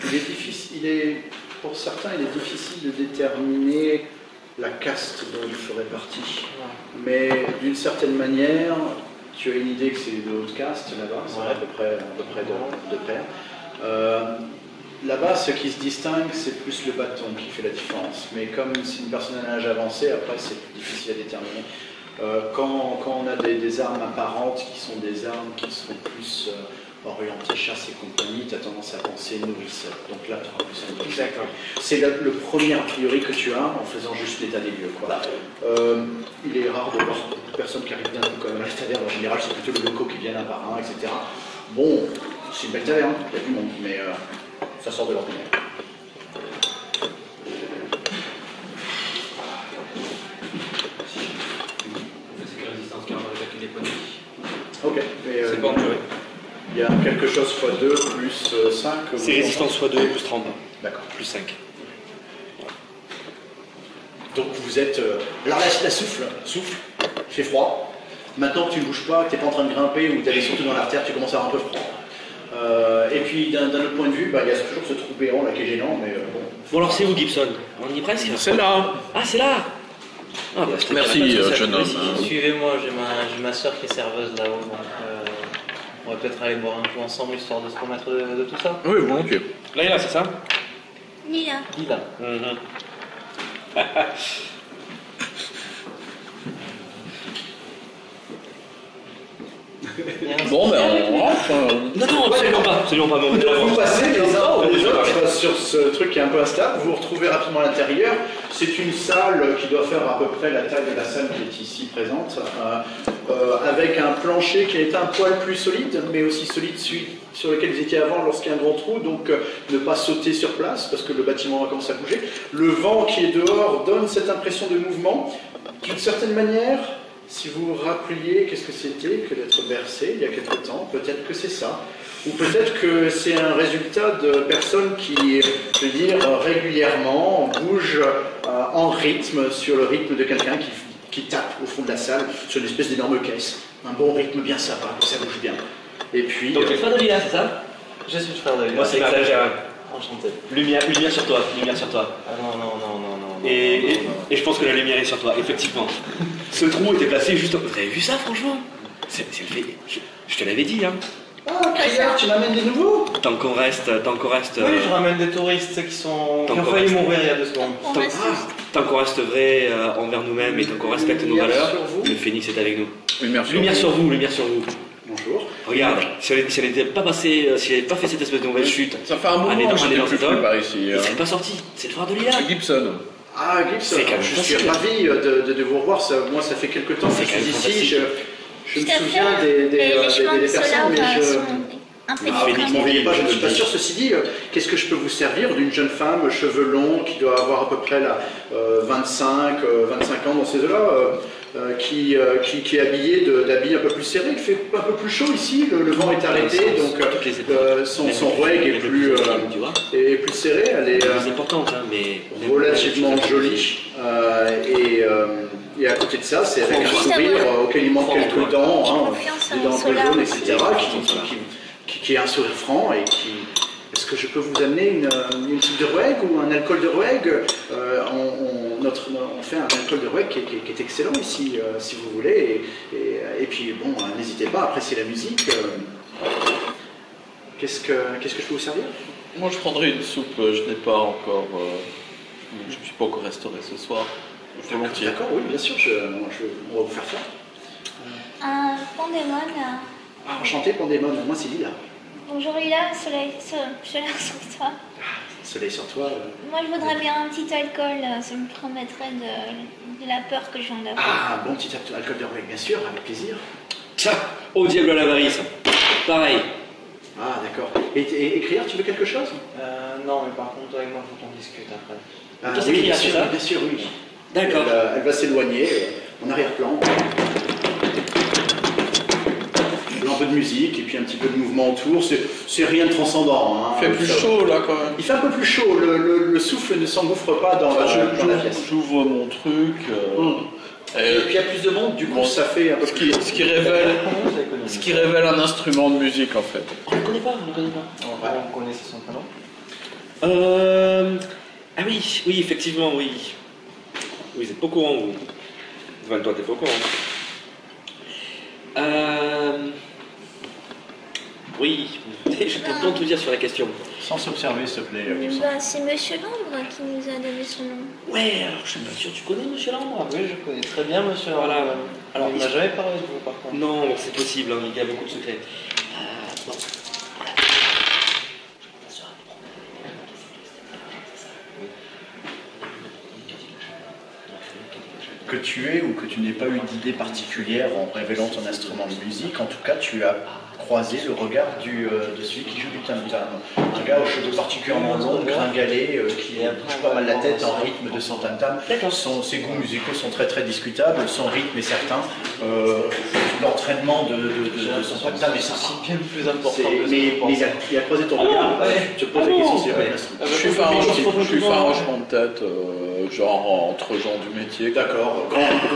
Pour certains, il est difficile de déterminer la caste dont il ferait partie. Mais d'une certaine manière, tu as une idée que c'est de haute caste là-bas, c'est à peu près de pair. Là-bas, ce qui se distingue, c'est plus le bâton qui fait la différence. Mais comme c'est une personne à un âge avancé, après, c'est plus difficile à déterminer. Quand on a des armes apparentes qui sont des armes qui sont plus orientées chasse et compagnie, tu as tendance à penser nourrisseur. Donc là, tu auras plus un nourrisseur. C'est le premier a priori que tu as en faisant juste l'état des lieux. Quoi. Il est rare de voir beaucoup de personnes qui arrivent d'un coup quand même à la taverne. En général, c'est plutôt les locaux qui viennent un par un, etc. Bon, c'est une belle taverne, il y a du monde, mais ça sort de l'ordinaire. Ok. C'est pas enduré. Il y a quelque chose x2 plus 5. C'est résistance x2 plus 30. D'accord. Plus 5. Donc vous êtes... alors la souffle, il fait froid. Maintenant que tu ne bouges pas, que tu n'es pas en train de grimper ou d'aller surtout dans l'artère, tu commences à avoir un peu froid. Et puis d'un autre point de vue, il y a toujours ce trou béant là qui est gênant, mais bon. Bon alors c'est où Gibson? On y est presque? C'est là. Ah c'est là. Ah, bah, Merci jeune homme. Suivez-moi, j'ai ma soeur qui est serveuse là-haut, donc on va peut-être aller boire un coup ensemble histoire de se remettre de tout ça. Oui, volontiers. Là, c'est ça? Lila. Lila. Bon, ben on rentre. Non, absolument pas. Absolument pas. Vous passez les uns aux autres sur ce truc qui est un peu instable, vous vous retrouvez rapidement à l'intérieur. C'est une salle qui doit faire à peu près la taille de la salle qui est ici présente, avec un plancher qui est un poil plus solide, mais aussi solide sur lequel vous étiez avant lorsqu'il y a un grand trou, donc ne pas sauter sur place parce que le bâtiment va commencer à bouger. Le vent qui est dehors donne cette impression de mouvement. D'une certaine manière, si vous vous rappeliez qu'est-ce que c'était que d'être bercé il y a quelque temps, peut-être que c'est ça. Ou peut-être que c'est un résultat de personnes qui, je veux dire, régulièrement bougent en rythme, sur le rythme de quelqu'un qui tape au fond de la salle sur une espèce d'énorme caisse. Un bon rythme bien sympa, ça bouge bien. Et puis... Donc le frère de Lila, c'est ça? Je suis le frère de Lila. Moi c'est Xavier. Enchanté. Lumière sur toi, lumière sur toi. Ah non, non, non, non, non. Et je pense que la lumière est sur toi, effectivement. Ce trou était placé juste... Vous avez vu ça, franchement? C'est le fait... Je te l'avais dit, hein. Ah, Krieger, tu m'amènes des nouveaux? Tant qu'on reste... Oui, je ramène des touristes qui ont Tant qu'on failli reste- mourir il y a 2 secondes. On reste. Tant qu'on reste vrai envers nous-mêmes et tant qu'on respecte nos Lumière valeurs, sur vous. le phénix est avec nous. Lumière sur Lumière vous. sur vous, lumière sur vous. Bonjour. Regarde, si elle n'était pas passée, si elle n'avait pas fait cette espèce de mauvaise chute, Ça fait un moment que je allez n'ai dans plus cet homme, par ici. il serait pas sorti. C'est le phare de Lila. Gibson. Ah, Gibbs, C'est quand même je suis facile. ravi de vous revoir. Moi, ça fait quelque temps que je C'est quand suis même ici. fantastique. Je me Tout à souviens fait. des Et les chemins de personnes, Solar mais je... sont Ah, impénétrables. vous ne voyez pas, je ne suis pas sûr. Ceci dit, qu'est-ce que je peux vous servir d'une jeune femme, cheveux longs, qui doit avoir à peu près là, 25 ans dans ces eaux-là, qui est habillée d'habits un peu plus serrés. Il fait un peu plus chaud ici, le vent est arrêté, donc son reg est plus serré. Elle est C'est importante, hein, mais... relativement jolie. Et à côté de ça, c'est avec un sourire auquel il manque quelques dents, Confiance des en dents un peu Solar jaunes, aussi. etc., qui est un sourire franc et qui... Est-ce que je peux vous amener une type de Roeg ou un alcool de Roeg? On fait un alcool de Roeg qui est excellent ici, si vous voulez. Et puis, bon, n'hésitez pas à apprécier la musique. Qu'est-ce que je peux vous servir? Moi, je prendrais une soupe. Je n'ai pas encore. Je ne suis pas encore restauré ce soir. Volontiers. D'accord, oui, bien sûr, on va vous faire ça. Un pandémon. Enchanté, Pandémon, moi c'est Lila. Bonjour Lila, soleil sur toi. Soleil sur toi. Moi je voudrais bien un petit alcool, ça me remettrait de la peur que je viens d'avoir. Ah, bon petit alcool de Roeg, bien sûr, avec plaisir. Tiens, au diable à l'avarice. Pareil. Ah, d'accord. Et Criard, tu veux quelque chose? Non, mais par contre, avec moi, il faut qu'on discute après. Ah, c'est oui, Criard, c'est ça bien sûr, oui. D'accord. Elle va s'éloigner en arrière-plan. Un peu de musique et puis un petit peu de mouvement autour. C'est rien de transcendant. Hein. Il fait plus chaud là quand même. Il fait un peu plus chaud. Le souffle ne s'engouffre pas dans la pièce. J'ouvre mon truc. Et puis il y a plus de monde, du coup ça fait un peu plus. Ce qui révèle un instrument de musique en fait. On ne connaît pas. On connaissait son prénom. Ah oui, effectivement, oui. Oui, vous êtes pas au courant, vous. Enfin, toi, t'es pas au courant. Oui, je peux pas tout dire sur la question. Sans s'observer, s'il te plaît. C'est Monsieur Lambre qui nous a donné son nom. Ouais, alors je suis pas sûr, tu connais Monsieur Lambre? Oui, je connais très bien monsieur. Voilà. Alors, il m'a jamais parlé de vous par contre. Non, c'est possible, hein, il y a beaucoup de secrets. Bon. Que tu aies ou que tu n'aies pas eu d'idée particulière en révélant ton instrument de musique, en tout cas tu as croisé le regard de celui qui joue du tam-tam. Un gars aux cheveux particulièrement longs, gringalés, qui bouge pas mal la tête en rythme de son tam-tam. Ses goûts musicaux sont très très discutables, son rythme est certain. L'entraînement de son tam-tam est certain. C'est bien plus important. Mais il a croisé ton regard. Tu te poses la question si c'est l'instrument. Je suis fait un rangement de tête, genre entre gens du métier. D'accord.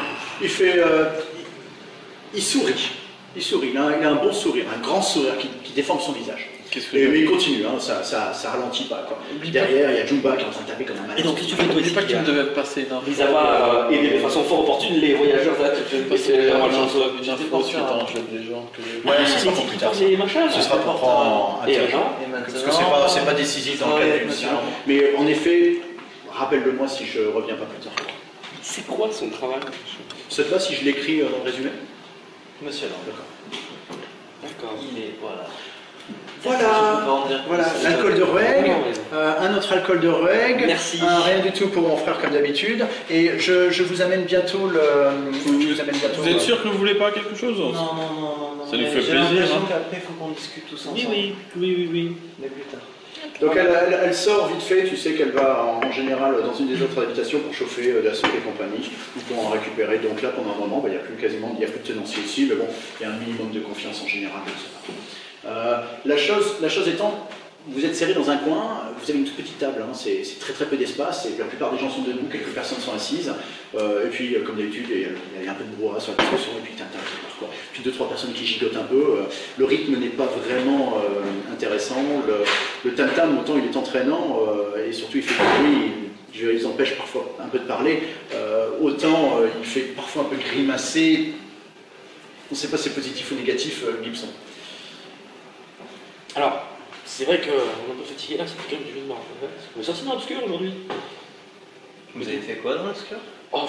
Il sourit. Il sourit. Il a un bon sourire, un grand sourire qui déforme son visage. Mais il continue, hein, ça ralentit pas. Quoi. Derrière, il y a Jumba qui est en train de taper comme un malade. Et donc, qu'est-ce que tu fais, toi, Je dis pas qu'il me devait passer une info. Lisa va aider de façon fort opportune les voyageurs là, tu peux Passer passer une la info chance. suite en jeu des gens. Ouais, ce sera pour plus tard. Les machins, Ce sera pour prendre un Et temps. maintenant, Parce que c'est pas décisif dans le cadre de l'émission. Mais en effet, rappelle-le-moi si je reviens pas plus tard. c'est quoi son travail? Ça te va si je l'écris dans le résumé? Monsieur Lambre. D'accord. Il est, voilà. Voilà, l'alcool de Roeg, un autre alcool de Roeg, Merci. Rien du tout pour mon frère comme d'habitude, et je vous amène bientôt Vous êtes sûr que vous voulez pas quelque chose? Non. Ça nous mais fait j'ai plaisir, l'impression hein. qu'après, il faut qu'on discute tous ensemble. Oui. Mais plus tard. Donc elle sort vite fait, tu sais qu'elle va en général dans une des autres habitations pour chauffer de la soupe et compagnie, ou pour en récupérer. Donc là pendant un moment, il n'y a plus de tenancier ici, mais bon, il y a un minimum de confiance en général. La chose étant, vous êtes serré dans un coin, vous avez une toute petite table, hein, c'est très très peu d'espace, et la plupart des gens sont debout, quelques personnes sont assises, et puis comme d'habitude, il y a un peu de brouhaha sur la discussion, et puis puis 2-3 personnes qui gigotent un peu. Le rythme n'est pas vraiment intéressant, le tam-tam, autant il est entraînant, et surtout il fait du bruit, il les empêche parfois un peu de parler, autant il fait parfois un peu grimacer. On ne sait pas si c'est positif ou négatif, Gibson. Alors, c'est vrai qu'on est un peu fatigué là, ça fait quand même du bien. On est sorti dans l'obscur aujourd'hui. Vous avez fait quoi dans l'obscur? Oh,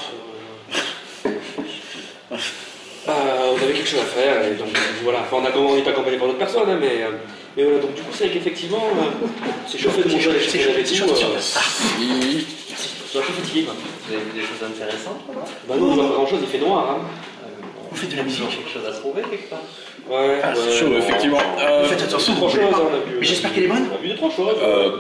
on avait quelque chose à faire, et donc voilà. Enfin, on est accompagné par d'autres personnes, hein, mais voilà. Donc du coup, c'est vrai qu'effectivement, c'est chauffé de mon jeu, c'est chauffé avec tout. Je suis un peu fatigué, quoi. Vous avez vu des choses intéressantes? Bah non, on voit pas grand chose, il fait noir. Hein. On fait de la musique. Quelque chose à trouver quelque part? Ouais, c'est chaud, effectivement. Faites attention, trois choses, on a vu. Mais j'espère qu'elle est bonne. On a vu 2-3 choses.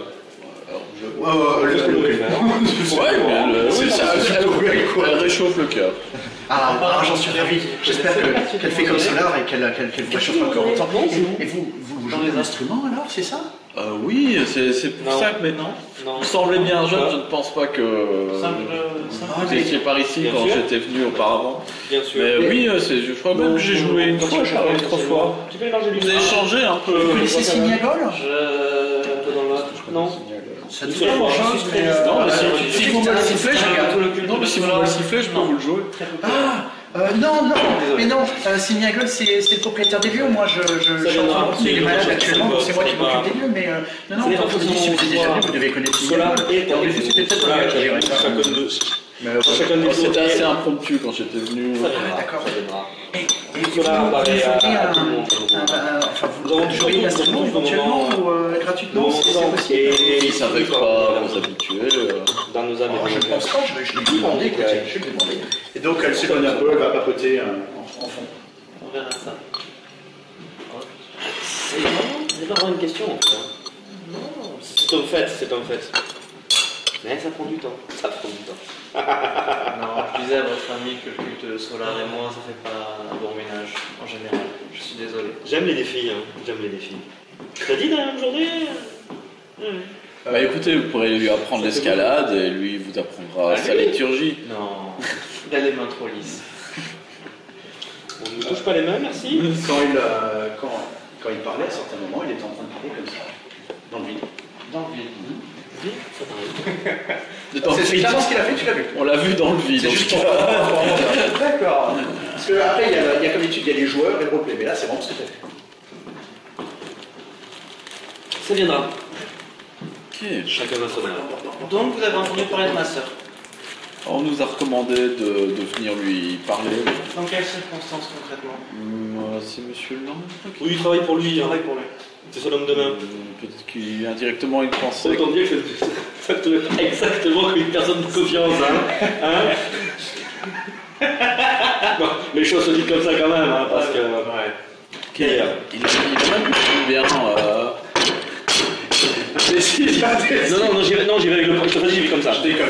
Elle réchauffe le cœur. Ah, j'en suis ravi. J'espère qu'elle fait comme Solar et qu'elle vous réchauffe encore autant. Et vous jouez des instruments alors, c'est ça? Oui, c'est pour ça que maintenant. Vous semblez bien jeune, je ne pense pas que vous étiez par ici quand j'étais venu auparavant. Bien sûr. Mais oui, je crois même que j'ai joué une fois, je crois, 3 fois. Tu peux élargir Vous avez changé un peu. Vous connaissez Signagol? Un peu dans la... Non. Ça ne fait pas grand-chose, mais si vous me le sifflez, je regarde. Non, mais si vous me le sifflez, je peux vous le jouer. Non, mais non, Signagol c'est le propriétaire des lieux, moi je suis en train de il est malade actuellement, donc c'est moi qui m'occupe des lieux, mais non, quand je vous dis si vous êtes déjà venu, vous devez connaître Signagol. Alors, c'était peut-être un gars qui gérait ça. C'était assez impromptu quand j'étais venu. D'accord. Et vous joueriez de l'instrument éventuellement ou gratuitement si c'est possible? Ils savaient pas vous habituer. Dans nos âmes. Je ne pense pas, je l'ai demandé, je l'ai demandé. Et donc elle s'éloigne un peu, elle va papoter en fond. On verra ça. C'est pas vraiment une question en fait. Non, c'est un fait. Mais ça prend du temps. Non, je disais à votre ami que le culte Solar et moi, ça fait pas un bon ménage, en général. Je suis désolé. J'aime les défis, T'as dit dans la même journée? Bah écoutez, vous pourrez lui apprendre l'escalade et lui vous apprendra sa liturgie. Non, il a les mains trop lisses. On ne touche pas les mains, merci. Quand il parlait, à certains moments, il était en train de parler comme ça, dans le vide. Dans le vide. C'est clairement ce qu'il a fait, tu l'as vu. On l'a vu dans le vide. D'accord. Parce qu'après, il y a comme d'habitude, il y a les joueurs et le roleplay, mais là, c'est vraiment ce que tu as fait. Ça viendra. Ok. Chacun va son heure. Donc, vous avez entendu parler de ma sœur. On nous a recommandé de venir lui parler. Dans quelles circonstances concrètement? C'est monsieur le nom. Oui, il travaille pour lui. Il travaille pour lui. C'est son homme de main. Peut-être qu'indirectement il pensait. Autant dire que c'est exactement une personne de confiance. Bon, les choses se disent comme ça quand même, parce que. Il a même bien. Non, j'y vais avec le proche. J'y vais comme ça. Je déconne.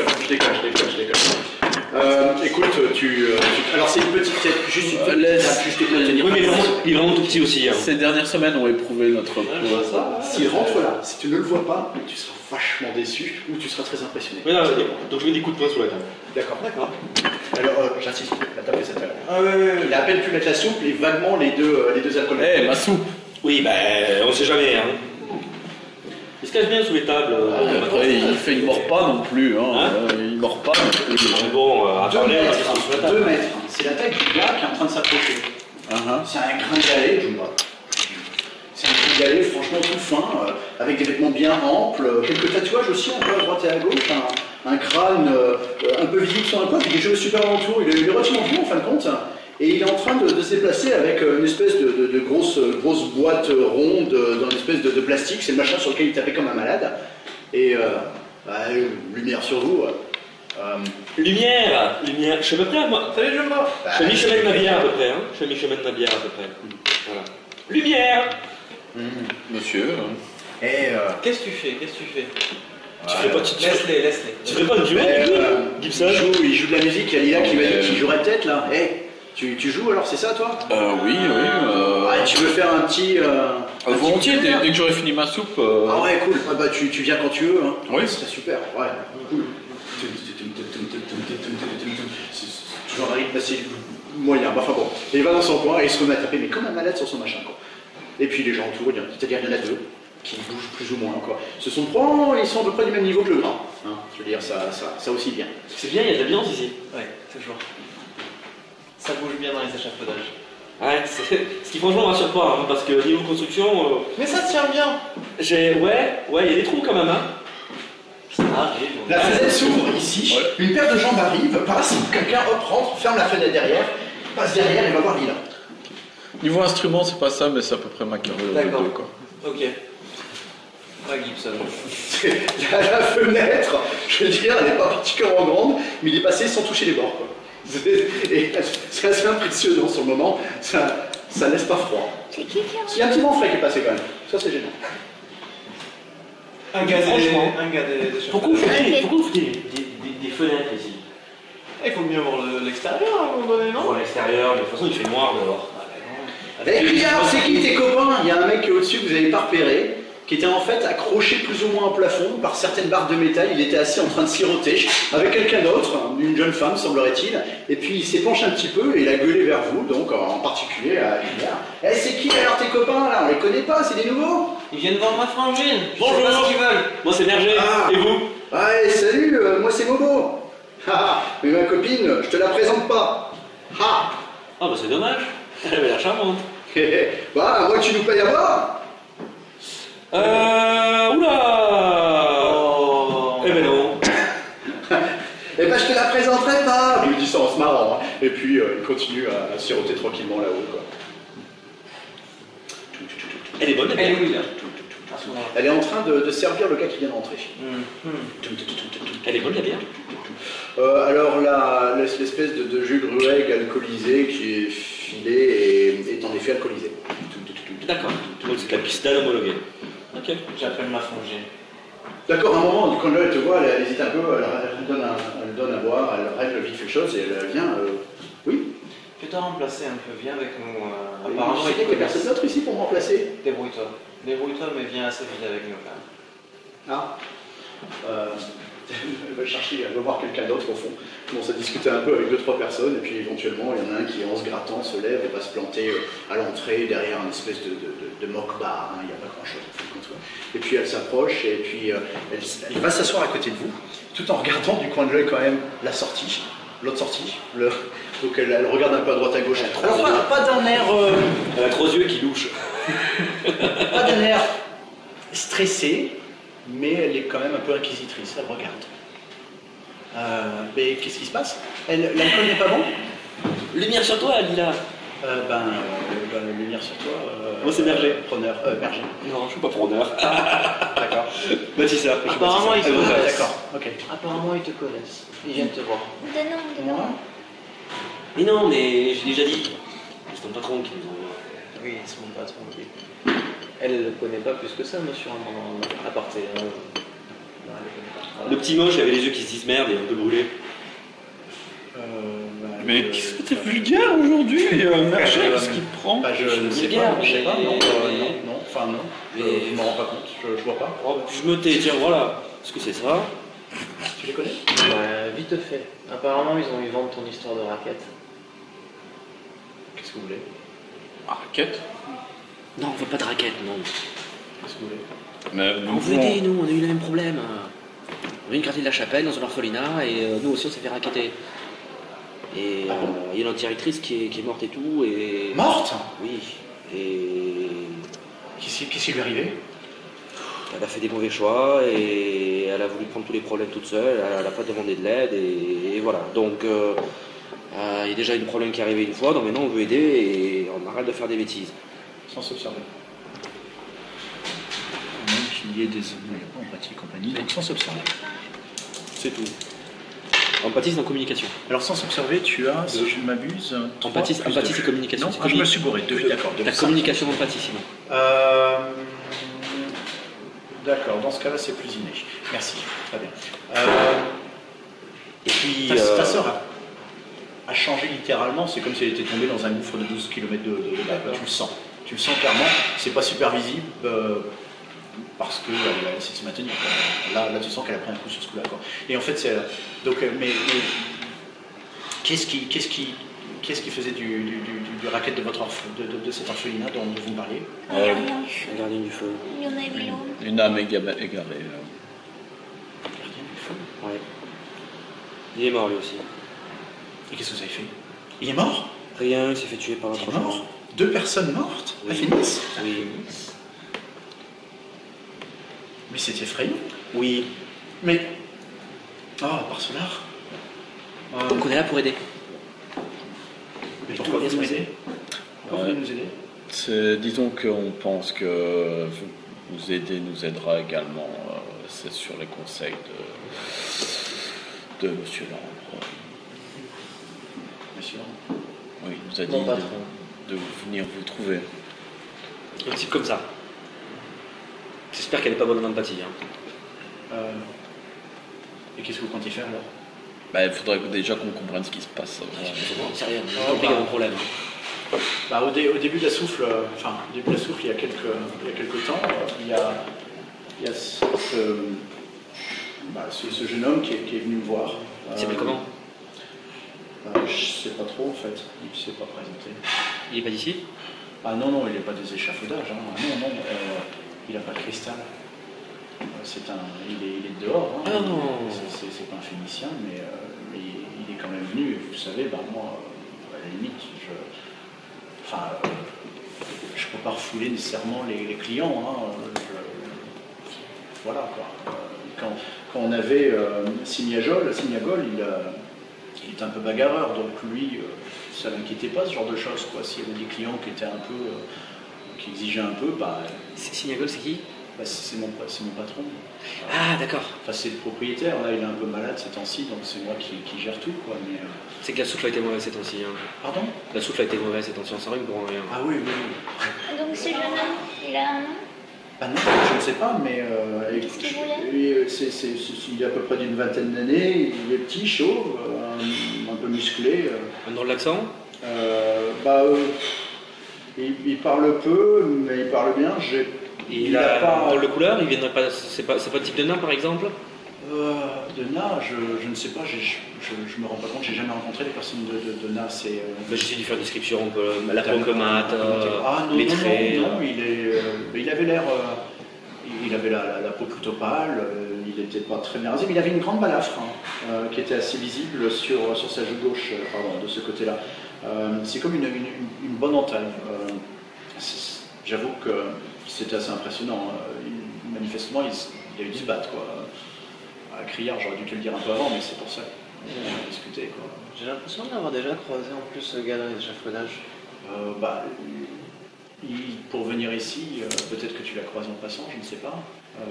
Écoute, alors c'est une petite tête, juste une petite. Oui, mais il est vraiment tout petit aussi. Ces dernières semaines ont éprouvé notre. S'il rentre là, si tu ne le vois pas, tu seras vachement déçu ou tu seras très impressionné. Oui, non, donc je mets des coups de poing sur la table. D'accord. Alors, j'insiste, la table est cette heure. Il a à peine pu mettre la soupe et vaguement les deux alcools. Ma soupe. Oui, on sait jamais. Il se cache bien sous les tables. Après, il mord pas non plus. Il mord pas non plus. Bon, attendez, 2 mètres. C'est la taille du gars qui est en train de s'approcher. C'est un gringalet, je ne sais pas. C'est un gringalet franchement tout fin, avec des vêtements bien amples, quelques tatouages aussi un peu à droite et à gauche, un crâne un peu visible sur un coin, puis des cheveux super alentours. Il est relativement vieux en fin de compte. Et il est en train de se déplacer avec une espèce de grosse boîte ronde dans une espèce de plastique. C'est le machin sur lequel il tapait comme un malade. Et lumière sur vous. Lumière, je suis à peu près à moi. Salut, je vois. Je suis à mi-chemin de ma bière à peu près. Je suis à mi-chemin de ma bière à peu près. Voilà. Lumière. Monsieur. Qu'est-ce que tu fais? Tu ferais pas Laisse-les. Tu ferais pas une duel, Gibson? Il joue de la musique. Il y a Lila qui m'a dit qu'il jouerait peut-être là. Tu joues alors, c'est ça toi? Oui. Ouais, tu veux faire un petit. Volontiers, petit dès que j'aurai fini ma soupe. Ah ouais, cool. Ah bah tu viens quand tu veux. Hein. Oui. C'est super. Ouais, cool. C'est toujours un rythme assez moyen. Bah, enfin bon. Et il va dans son coin et il se remet à taper, mais comme un malade sur son machin, quoi. Et puis les gens autour, c'est-à-dire il y en a deux qui bougent plus ou moins, quoi. Ils sont à peu près du même niveau que le grand. Hein. Je veux dire, ça aussi bien. C'est bien, il y a de l'ambiance ici. Ouais, toujours. Ça bouge bien dans les échafaudages. Ouais, ce qui franchement rassure pas, hein, parce que niveau construction, Mais ça tient bien. ouais, il y a des trous quand même, hein. Ça arrive. La fenêtre s'ouvre ici, une paire de jambes arrive, passe, quelqu'un hop, rentre, ferme la fenêtre derrière, passe derrière et va voir Lila. Niveau instrument, c'est pas ça, mais c'est à peu près ma carrure. D'accord. Quoi. Ok. Pas Gibson. La fenêtre, je veux dire, elle n'est pas particulièrement grande, mais il est passé sans toucher les bords, quoi. Et c'est assez impressionnant sur le moment, ça laisse pas froid. C'est qui qui Il y a un petit vent frais qui est passé quand même, ça c'est génial. Un gars des Pourquoi vous échafaudages. faites des fenêtres ici? Il faut mieux voir l'extérieur à un moment donné, Pour non? l'extérieur, mais de toute façon il fait noir dehors. Eh bien, c'est qui tes copains? Il y a un mec qui est au-dessus que vous n'avez pas repéré, qui était en fait accroché plus ou moins au plafond par certaines barres de métal. Il était assis en train de siroter avec quelqu'un d'autre, une jeune femme semblerait-il, et puis il s'est penché un petit peu et il a gueulé vers vous, donc en particulier à Hilaire. Eh, c'est qui alors tes copains là? On les connaît pas, c'est des nouveaux? Ils viennent voir ma frangine. Bonjour. Je sais pas ce qu'ils veulent. Moi c'est Berger, Ah. et vous? Ouais, salut, moi c'est Momo. Ah, mais ma copine, je te la présente pas. Ah. Ah bah c'est dommage, elle avait l'air charmante. Bah, moi tu nous payes à boire. Oula Oh. Eh ben non. Eh ben, je te la présenterai pas. Il me dit ça en se marrant. Hein. Et puis, il continue à siroter tranquillement là-haut, quoi. Elle est bonne, Elle est où, là? À ce moment-là. Elle est en train de servir le gars qui vient d'entrer. Elle est bonne la bière? Alors, l'espèce de jus de ruègue alcoolisé qui est filé est en effet alcoolisé. D'accord, donc c'est de la pistole homologuée. Ok. J'appelle ma frangine. D'accord, à un moment, quand elle te voit, elle hésite un peu, elle donne à boire, elle règle vite fait chose et elle vient. Oui. Fais-toi remplacer un peu, viens avec nous. Apparemment, il n'y a personne d'autre ici pour me remplacer. Débrouille-toi. Débrouille-toi, mais viens assez vite avec nous quand même. Ah. Elle va chercher, elle va voir quelqu'un d'autre au fond. Elle commence à discuter un peu avec 2-3 personnes, et puis éventuellement, il y en a un qui, en se grattant, se lève et va se planter à l'entrée derrière une espèce de mock-bar. Hein, il n'y a pas grand-chose. Et puis elle s'approche, et puis elle va s'asseoir à côté de vous, tout en regardant du coin de l'œil quand même la sortie, l'autre sortie. Donc elle regarde un peu à droite à gauche. Alors pas d'un air. Elle a 3 yeux qui louchent. Pas d'un air stressé, mais elle est quand même un peu inquisitrice, elle regarde. Mais qu'est-ce qui se passe? L'alcool n'est pas bon? Lumière sur toi, Lila. Lumière sur toi. Moi, c'est Berger. Preneur, Berger. Non, je suis pas preneur. D'accord. Bâtisseur. Apparemment, ils te connaissent. D'accord, ok. Apparemment, ils te connaissent. Ils viennent te voir. De nom. Mais non, mais j'ai déjà dit. C'est ton patron qui nous envoie. Oui, c'est mon patron. Elle ne le connaît pas plus que ça, monsieur, à aparté. Non, elle ne le connaît pas. Voilà. Le petit moche avait les yeux qui se disent merde et un peu brûlés. Mais qu'est-ce que t'es vulgaire aujourd'hui, Merger? Qu'est-ce qu'il te prend? Je ne sais vulgaire, pas, je sais pas, non, mais- non, enfin non, je ne m'en rends pas compte, je vois pas. Oh, puis je me tais, tiens, voilà. Est-ce que c'est ça? Tu les connais? Vite fait. Apparemment, ils ont eu vent de ton histoire de raquette. Qu'est-ce que vous voulez? Raquette? Non, on veut pas de raquette, non. Qu'est-ce que vous voulez? Mais On veut aider, nous, on a eu le même problème. On vient de quartier de la Chapelle, dans un orphelinat, et nous aussi, on s'est fait racketter. Et il y a notre directrice qui est morte et tout, et... Morte? Oui, et... Qu'est-ce qui lui est arrivé? Elle a fait des mauvais choix, et elle a voulu prendre tous les problèmes toute seule, elle n'a pas demandé de l'aide, et voilà. Donc, il y a déjà un problème qui est arrivé une fois, donc maintenant on veut aider, et on arrête de faire des bêtises. Sans s'observer. Même qu'il y ait des empathie et compagnie, donc sans s'observer. C'est tout. Empathie, c'est en communication. Alors sans s'observer, tu as, si je ne m'abuse, Empathie, c'est communication. Non, je me suis gouré, d'accord. La communication d'empathie, sinon. D'accord, dans ce cas-là, c'est plus inné. Merci, très bien. Et puis... Ta sœur a changé littéralement, c'est comme si elle était tombée dans un gouffre de 12 km de bas, tu le sens. Tu le sens clairement, c'est pas super visible parce que c'est se maintenir. Là, tu sens qu'elle a pris un coup sur ce coup-là. Quoi. Et en fait, c'est donc, mais qu'est-ce qui faisait du racket de de cet orphelinat dont vous me parliez? La gardienne du feu. Une âme égarée. Gardien du feu. Ouais. Il est mort lui aussi. Et qu'est-ce que vous avez fait? Il est mort? Rien, il s'est fait tuer par Il l'autre est mort? 2 personnes mortes à Phoenix? Oui. Mais c'est effrayant. Oui. Mais. Ah, Barcelard. Donc on est là pour aider. Mais pourquoi vous nous aidez? Pourquoi vous voulez nous aider? Disons qu'on pense que vous aider nous aidera également. C'est sur les conseils de Monsieur Lambre. Monsieur. Oui, il nous a dit Mon patron. de venir vous trouver. Un type comme ça. J'espère qu'elle n'est pas bonne en empathie. Hein. Et qu'est-ce que vous comptez faire alors? Il faudrait déjà qu'on comprenne ce qui se passe. C'est rien, j'ai compris qu'il y a un problème. Au début de la souffle, il y a quelques temps, il y a ce jeune homme qui est venu me voir. Il s'appelle comment? Je sais pas trop en fait, il ne s'est pas présenté. Il est pas d'ici? Ah non, il n'est pas des échafaudages. Hein. Non, il n'a pas de cristal. Il est dehors. Hein. Oh. C'est pas un Phénicien, mais il est quand même venu. Et vous savez, moi, à la limite, je peux pas refouler nécessairement les clients. Hein. Voilà quoi. Quand on avait Signagol, il était un peu bagarreur, donc lui, ça l'inquiétait pas ce genre de choses. S'il y avait des clients qui étaient un peu, qui exigeaient un peu, Signagol, c'est qui? c'est mon patron. Ah, d'accord. C'est le propriétaire. Là, il est un peu malade ces temps-ci, donc c'est moi qui gère tout, quoi. Mais c'est que la souffle a été mauvaise ces temps-ci. Hein. pardon? La souffle a été mauvaise ces temps-ci, on s'en rend pour rien. Ah oui. Donc ce jeune homme, il a un nom? Non, je ne sais pas, mais Qu'est-ce qu'il voulait? il a à peu près d'une vingtaine d'années. Il est petit, chauve, un peu musclé. Un drôle d'accent? Il parle peu, mais il parle bien. Il a pas un drôle de couleur? Il viendrait pas. C'est pas le type de nain par exemple? De nain, je ne sais pas. Je me rends pas compte. J'ai jamais rencontré des personnes de nain. J'essaie de faire une description. La peau un peu mate, les traits. Non, il avait l'air. Il avait la peau plutôt pâle. Il n'était pas très bien rasé, mais il avait une grande balafre qui était assez visible sur sa joue gauche, de ce côté-là. C'est comme une bonne entaille. J'avoue que c'était assez impressionnant. Manifestement, il a eu dû se battre. À Criard, j'aurais dû te le dire un peu avant, mais c'est pour ça qu'on a discuté. J'ai l'impression d'avoir déjà croisé en plus le gars dans les échafaudages. Pour venir ici, peut-être que tu l'as croisé en passant, je ne sais pas.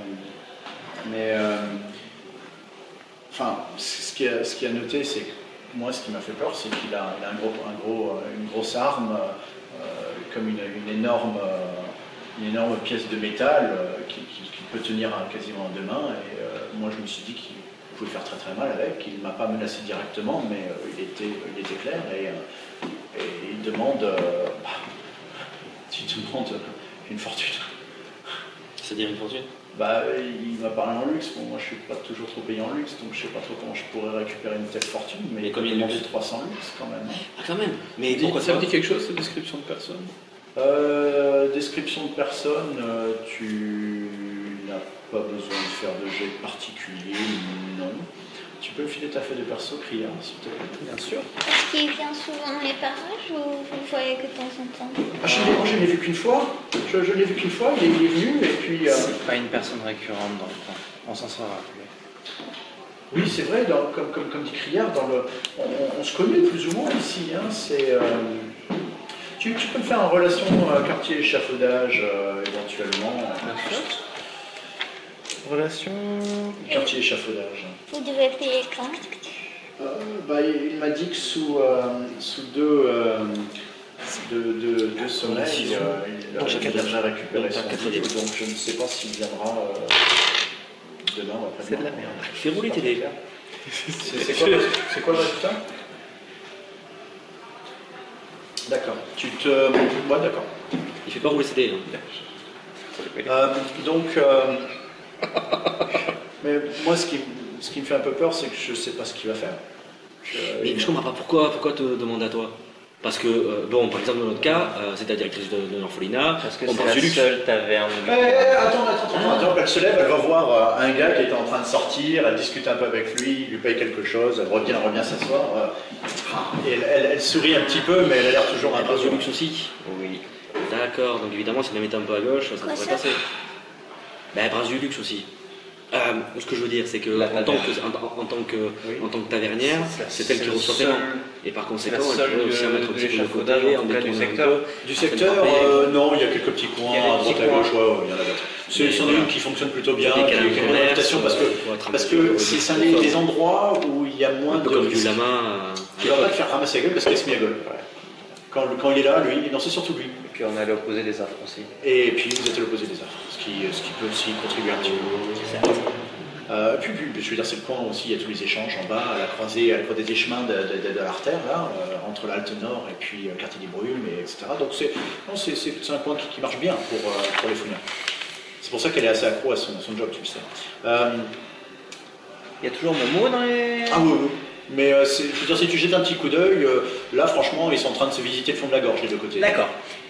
Ce qui est à noter, c'est que moi, ce qui m'a fait peur, c'est qu'il a une grosse arme, comme une énorme pièce de métal qui peut tenir quasiment à 2 mains. Et moi, je me suis dit qu'il pouvait faire très très mal avec. Il ne m'a pas menacé directement, mais il était clair. Et il demande... tu demandes une fortune. C'est-à-dire une fortune? Il m'a parlé en luxe. Bon, moi, je ne suis pas toujours trop payé en luxe, donc je ne sais pas trop comment je pourrais récupérer une telle fortune. Mais il combien de luxe? 300 luxe quand même. Ah, quand même. Mais Pourquoi pourquoi ça vous dit quelque chose, cette description de personne? Description de personne, tu n'as pas besoin de faire de jet particulier, non. Tu peux me filer ta feuille de perso, Criard, s'il te plaît? Bien sûr. Est-ce qu'il vient souvent dans les parages ou vous voyez que de temps en temps? Je ne l'ai vu qu'une fois. Je l'ai vu qu'une fois, il est venu et puis... C'est pas une personne récurrente dans le coin. On s'en sera rappelé. Oui, c'est vrai, comme dit Criard, on se connaît plus ou moins ici. Hein, tu peux me faire en relation quartier échafaudage éventuellement. Bien sûr. Relation. Quartier échafaudage. Vous devez payer quand? Il m'a dit que sous deux soleils, il a déjà récupéré son livre, donc je ne sais pas s'il viendra demain ou après-demain. C'est de la merde. Fais rouler tes dés. C'est quoi le résultat? D'accord. Ouais, d'accord. Il fait pas rouler ses dés. Mais moi, ce qui me fait un peu peur, c'est que je sais pas ce qu'il va faire. Mais je comprends pas pourquoi te demander à toi. Parce que, bon, par exemple, dans notre cas, c'est la directrice de l'orphelinat. Parce que on c'est parle la du luxe. seule t'avais envie. Attends, elle se lève, elle va voir un gars qui est en train de sortir, elle discute un peu avec lui, il lui paye quelque chose, elle revient s'asseoir. Et elle sourit un petit peu, mais elle a l'air toujours un peu... du luxe aussi. Oui. D'accord, donc évidemment, si elle la mettait un peu à gauche, ça pourrait passer. Ben, Brasse du luxe aussi. Ce que je veux dire, c'est que en tant que tavernière, c'est elle qui reçoit paiement. Et par conséquent, elle pourrait aussi en mettre un petit peu de côté, en détournant un peu. Du secteur, non, il y a quelques petits coins à droite à gauche, il y en a d'autres. C'en est une qui fonctionne plutôt bien, qui a une bonne réputation, parce que c'est des endroits où il y a moins de... Comme du lama... Tu vas pas te faire ramasser la gueule parce qu'il se met à gueule. Quand il est là, lui, non, c'est surtout lui. Et puis on est à l'opposé des affres aussi. Et puis vous êtes à l'opposé des affres, ce qui peut aussi contribuer un petit peu. Puis, je veux dire, c'est le coin aussi, il y a tous les échanges en bas, à la croisée des chemins de l'artère, là, entre l'Alte Nord et puis le quartier des Brumes, etc. Donc c'est un coin qui marche bien pour les fouineurs. C'est pour ça qu'elle est assez accro à son job, tu le sais. Il y a toujours Momo dans les... Ah oui. Mais je veux dire, si tu jettes un petit coup d'œil, là franchement, ils sont en train de se visiter le fond de la gorge des deux côtés. D'accord.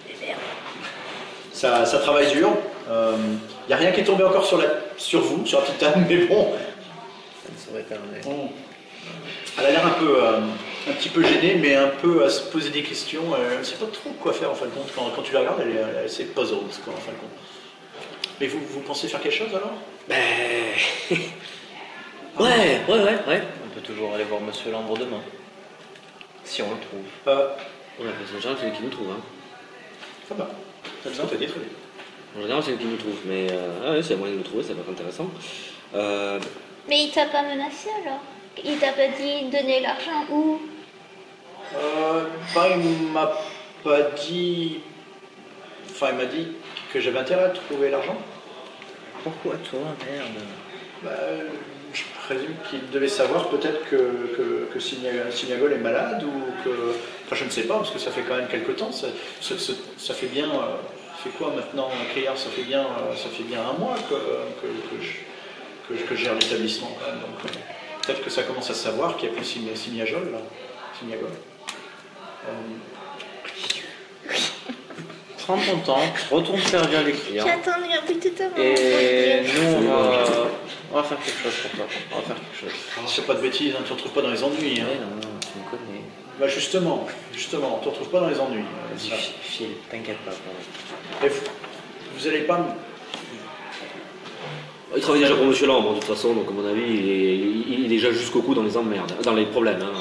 Ça travaille dur. Il n'y a rien qui est tombé encore sur vous, sur la petite table, mais bon. Ça ne saurait tarder. Elle a l'air un petit peu gênée, mais un peu à se poser des questions. Elle ne sait pas trop quoi faire en fin de compte. Quand tu la regardes, c'est puzzles quoi, en fin de compte. Mais vous pensez faire quelque chose alors? Ouais. On peut toujours aller voir Monsieur Lambre demain. Si on le trouve. On a l'impression en général c'est lui qui nous trouve. Hein. Ça va. Ça te dit très bien. En général c'est lui qui nous trouve, mais c'est un moyen de le trouver, ça va être intéressant. Mais il t'a pas menacé alors? Il t'a pas dit donner l'argent où? Il m'a pas dit... Enfin, il m'a dit que j'avais intérêt à trouver l'argent. Pourquoi toi, merde? Je présume qu'il devait savoir peut-être que Signagol est malade ou que... Enfin, je ne sais pas, parce que ça fait quand même quelque temps. Ça fait bien... ça fait quoi maintenant, Criard? Ça fait bien un mois que je gère l'établissement quand même. Donc, peut-être que ça commence à se savoir qu'il n'y a plus Signagol, là. Signagol. Prends ton temps, retourne servir les clients. J'attendrai un peu tout à l'heure. Et nous, on va faire quelque chose pour toi. C'est pas de bêtises, tu ne te retrouves pas dans les ennuis. Hein. Non, tu me connais. Bah justement, tu ne te retrouves pas dans les ennuis. File, t'inquiète pas. Et vous allez pas... Il travaille déjà pour Monsieur Lambre, de toute façon, donc à mon avis, il est déjà jusqu'au cou dans les emmerdes, dans les problèmes. Hein.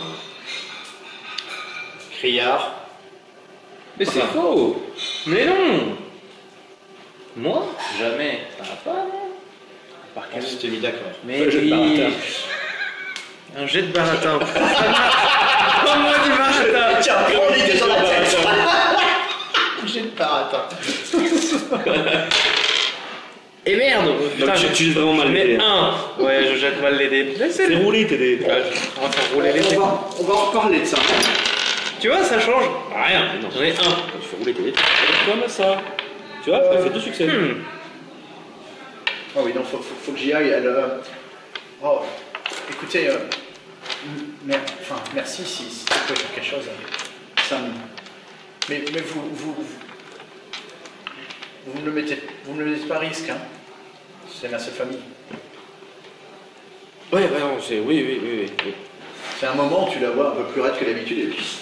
Criard. Mais c'est faux. Mais non. Moi? Jamais. Ça va pas, non? Par contre, c'était mis d'accord. Mais oui. Un jet de baratin. Prends-moi du baratin. Tiens, prends l'idée dans la tête. Un jet de baratin. Et merde. Donc tu jettes vraiment mal les dés. Ouais, je jette mal les dés. C'est roulé tes dés. On va faire rouler les dés. On va en reparler de ça. Tu vois, ça change. Rien. J'en ai un. Quand tu fais rouler tes dés, comme ça. Tu vois, ça fait 2 succès. Oh oui, non, faut que j'y aille. Écoutez, merci si tu pouvez faire quelque chose. Mais vous ne me mettez pas à risque, hein. C'est ma seule famille. Ouais, non, c'est... Oui. C'est un moment où tu la vois un peu plus raide que d'habitude et puis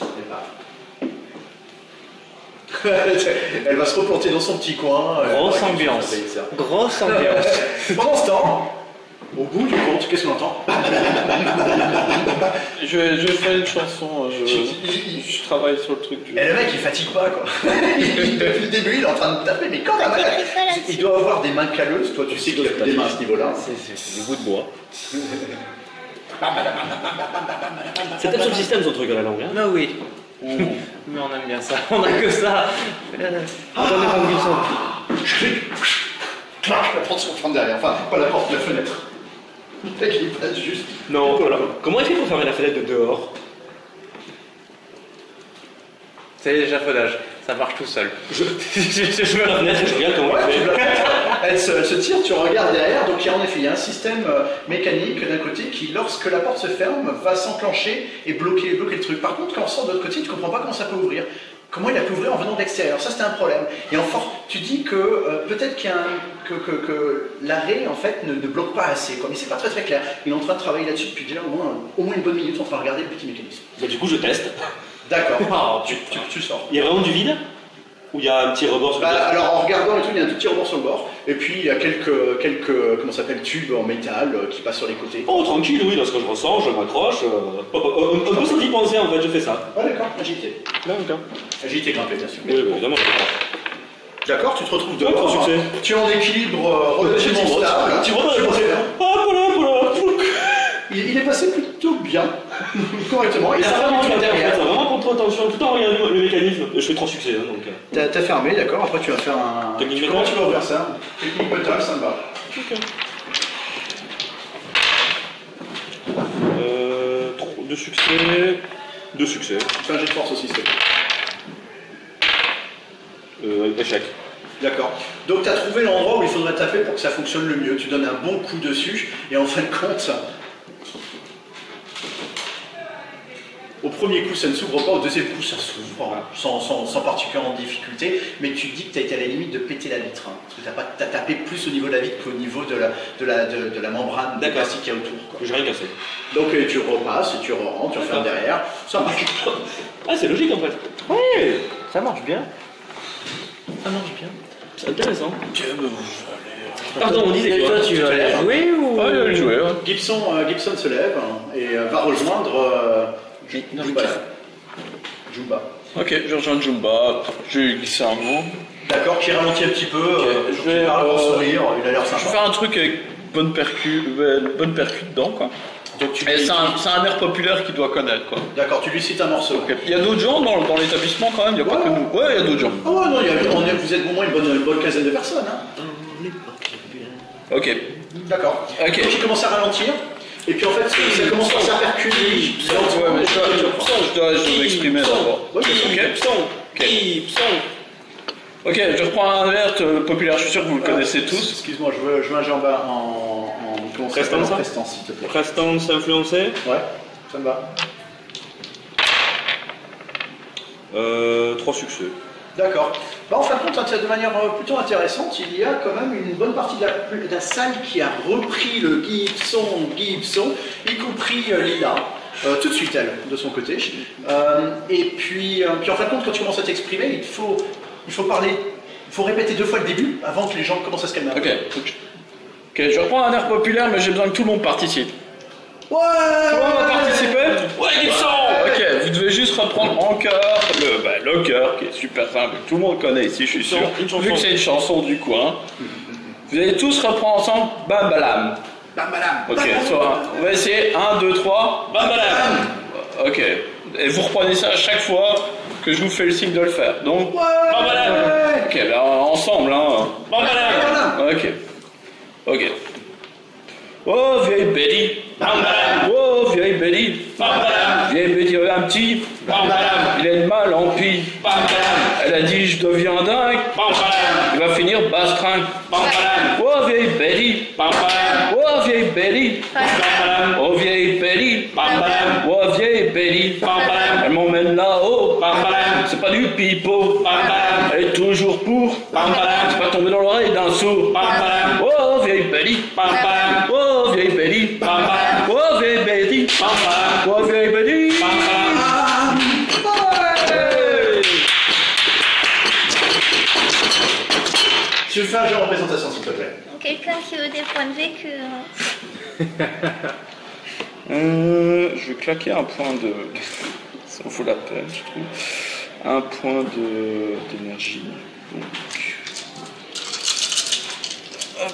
elle va se reporter dans son petit coin. Grosse ambiance. Pendant ce temps, au bout du compte, qu'est-ce qu'on entend? Je fais une chanson, je travaille sur le truc. Et le mec il fatigue pas quoi. Depuis le début il est en train de taper, mais quand même il doit avoir des mains calleuses, toi tu sais qu'il a plus des mains à ce niveau-là. C'est des bouts de bois. C'est peut-être sur le système son truc à la langue. Hein. Ah oui. Mais on aime bien ça. On a que ça. Attendez, pas oublier ça. La porte se referme derrière, enfin pas la porte, la fenêtre. Le mec il passe juste. Non, voilà. Comment il fait pour fermer la fenêtre de dehors? C'est l'échafaudage. Ça marche tout seul. Je vais à la fenêtre et je regarde comment Ouais, il fait. elle se tire, tu regardes derrière, donc il y a un système mécanique d'un côté qui, lorsque la porte se ferme, va s'enclencher et bloquer le truc. Par contre, quand on sort de l'autre côté, tu comprends pas comment ça peut ouvrir. Comment il a pu ouvrir en venant de l'extérieur? Ça, c'était un problème. Et enfin, tu dis que peut-être que l'arrêt, en fait, ne bloque pas assez. Mais c'est pas très très clair. Il est en train de travailler là-dessus depuis déjà au moins une bonne minute en train de regarder le petit mécanisme. Bah, du coup, je teste. D'accord. Tu sors. Il y a vraiment du vide? Ou il y a un petit rebord sur le bord? Alors en regardant et tout, il y a un tout petit rebord sur le bord, et puis il y a quelques comment ça s'appelle, tubes en métal qui passent sur les côtés. Oh, tranquille, oui, lorsque je ressens, je m'accroche. Un peu sans y penser, en fait, je fais ça. Ah d'accord, agilité. D'accord. Agilité grimpée, bien sûr. Oui, évidemment, je comprends. D'accord, tu te retrouves Ouais, dehors. grand succès. Tu es en équilibre relativement stable. Tu vois, Tu passé. vois, Voilà. il est passé plutôt bien, correctement. Et Ça ça va va vraiment du tout derrière. vraiment contre attention, tout en regardant le mécanisme. Je fais 3 succès, hein, donc. T'as fermé, d'accord. Après tu vas faire un. Technique Comment métal. tu vas ouvrir ça? Technique métal, ça me va. Ok. 2 succès. 2 succès. Fais un jet de force aussi, s'il te plaît. Échec. D'accord. Donc tu as trouvé l'endroit où il faudrait taper pour que ça fonctionne le mieux. Tu donnes un bon coup dessus et en fin de compte, au premier coup ça ne s'ouvre pas, au deuxième coup ça s'ouvre sans particulièrement difficulté, mais tu dis que tu as été à la limite de péter la vitre. Parce que tu as tapé plus au niveau de la vitre qu'au niveau de la membrane de plastique qu'il y a autour. Quoi. J'ai rien cassé. Donc tu repasses et tu rentres, tu refermes derrière, ça marche. Ah, c'est logique en fait. Oui, ça marche bien. Ça marche bien. C'est intéressant. Pardon, on disait Et quoi? toi, tu vas aller jouer ou... Ouais, il va jouer, ouais. Gibson se lève et va rejoindre Jumba. Jumba. Ok, je rejoins Jumba. Je vais lui glisser un mot. D'accord, qui ralentit un petit peu, je vais qui parle pour sourire, il a l'air Je vais sympa. faire un truc avec bonne percu dedans, quoi. Donc tu Et lui c'est un air populaire qu'il doit connaître, quoi. D'accord, tu lui cites un morceau. Ok. Il y a d'autres gens dans l'établissement quand même, il n'y a pas que nous. Ouais, il y a d'autres gens. Ah ouais, non, vous êtes au moins une bonne quinzaine de personnes. Hein. Ok. D'accord. Ok. Donc il commence à ralentir, et puis en fait ça commence par s'aperculer. Ouais, mais je dois m'exprimer d'abord. Ouais, Ok. Ok, je reprends un alerte populaire, je suis sûr que vous le connaissez tous. Excuse-moi, je mets un jambe en comment ça s'appelle, en prestance, s'il te plaît. Prestance influencée. Ouais, ça me va. 3 succès. D'accord. Bah, en fin de compte, de manière plutôt intéressante, il y a quand même une bonne partie de la salle qui a repris le Gibson, y compris Lila, tout de suite elle, de son côté. Et puis en fin de compte, quand tu commences à t'exprimer, il faut parler, il faut répéter 2 fois le début avant que les gens commencent à se calmer. Ok, je reprends un air populaire, mais j'ai besoin que tout le monde participe. Ouais. Tout le monde va participer? Ouais, Gibson! Ok, vous devez juste reprendre en chœur le chœur qui est super simple, que tout le monde connaît ici, je suis sûr. Une chanson. Vu que c'est une chanson du coin, vous allez tous reprendre ensemble Bam Balam. Bam balam. Ok, on va essayer 1, 2, 3. Bam balam! Ok, et vous reprenez ça à chaque fois que je vous fais le signe de le faire. Donc, Bam balam! ok, ben ensemble, hein. Bam balam! Ok. Oh, vieille Betty. Bam balam! Oh, vieille Betty. Bam balam! Vieille Betty avait un petit. Bam balam! Il a une mal en pis. Bam balam! Elle a dit je deviens dingue. Bam balam! Il va finir bastringue. Bam balam! Oh, vieille Betty. Bam balam! Oh, vieille Betty. Bam balam! Oh, vieille Betty. Bam balam! Oh, vieille Betty. Bam balam! Elle m'emmène là-haut. Bam balam! C'est pas du pipeau. Bam balam! Elle est toujours pour. Bam balam! C'est pas tombé dans l'oreille d'un sourd. Bam balam! Oh, vieille Betty. Bam balam! Oh, vieille Betty. Bam balam! Oh, vieille Betty. Bam balam! Oh, vieille Betty. Bam balam! Tu fais un jeu en représentation, s'il te plaît. Quelqu'un qui veut des points de vécu. Je vais claquer un point de... Ça vaut la peine, je trouve. Un point d'énergie. Donc... Hop.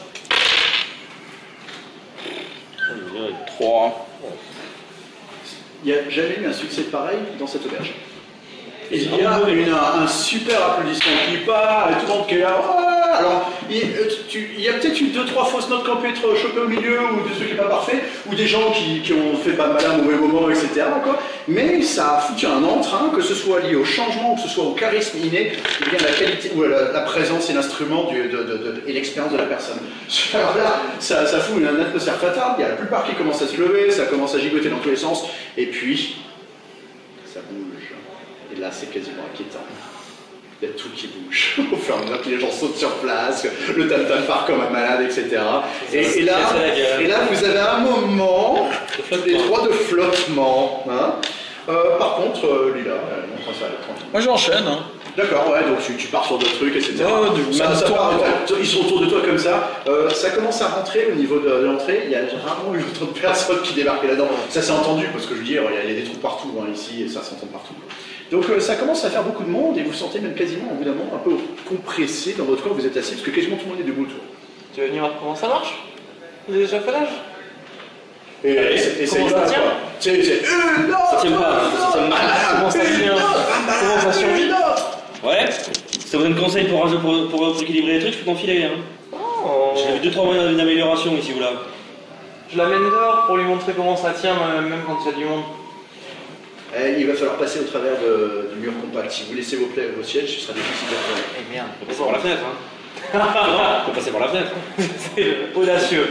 3. Il n'y a jamais eu un succès pareil dans cette auberge. Il y a un super applaudissement qui part, et tout le monde qui est là, ouais, voilà, alors il y a peut-être eu 2-3 fausses notes qui ont pu être chopées au milieu, ou des trucs qui sont pas parfaits, ou des gens qui ont fait pas mal à un mauvais moment, etc. quoi. Mais ça a foutu un entrain, que ce soit lié au changement, ou que ce soit au charisme inné, ou bien la qualité, ou la présence et l'instrument et l'expérience de la personne. Alors là, ça fout une atmosphère fatale, il y a la plupart qui commencent à se lever, ça commence à gigoter dans tous les sens, et puis ça bouge. Et là, c'est quasiment inquiétant. Il y a tout qui bouge, au fur et à mesure que les gens sautent sur place, le tam-tam part comme un malade, etc. Et là, vous avez un moment, des droits de flottement. Hein. Par contre, Lila, montre ça tranquille. Moi j'enchaîne. Hein. D'accord, ouais, donc tu pars sur d'autres trucs, etc. Ils sont autour de toi comme ça. Ça commence à rentrer au niveau de l'entrée. Il y a rarement eu autant de personnes qui débarquaient là-dedans. Ça s'est entendu, parce que je veux dire, il y a des trous partout hein, ici, et ça s'entend partout. Donc ça commence à faire beaucoup de monde, et vous sentez même quasiment, au bout d'un moment, un peu compressé dans votre corps, vous êtes assis, parce que quasiment tout le monde est debout autour. Tu veux venir voir comment ça marche? Vous avez déjà fait l'âge? Et comment ça tient? Ça tient pas, ça tient mal. Comment ça tient? Comment ça survit? Ouais, si t'as besoin de conseils pour équilibrer les trucs, je peux t'en filer. Hein. Oh. J'ai vu 2-3 moyens d'amélioration ici ou là. Je l'amène dehors pour lui montrer comment ça tient, même quand il y a du monde. Il va falloir passer au travers du mur compact. Si vous laissez vos sièges, ce sera difficile de faire. Eh merde. On peut passer par la fenêtre. Hein. Non, on peut passer par la fenêtre. C'est audacieux.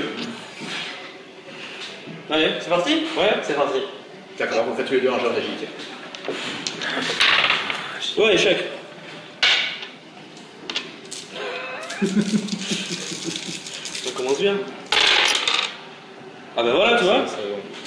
Allez, C'est parti? Ouais. C'est parti. D'accord, vous faites tous les deux un jeu d'agilité. Ouais, échec. Ça commence bien. Ah ben voilà, tu vois.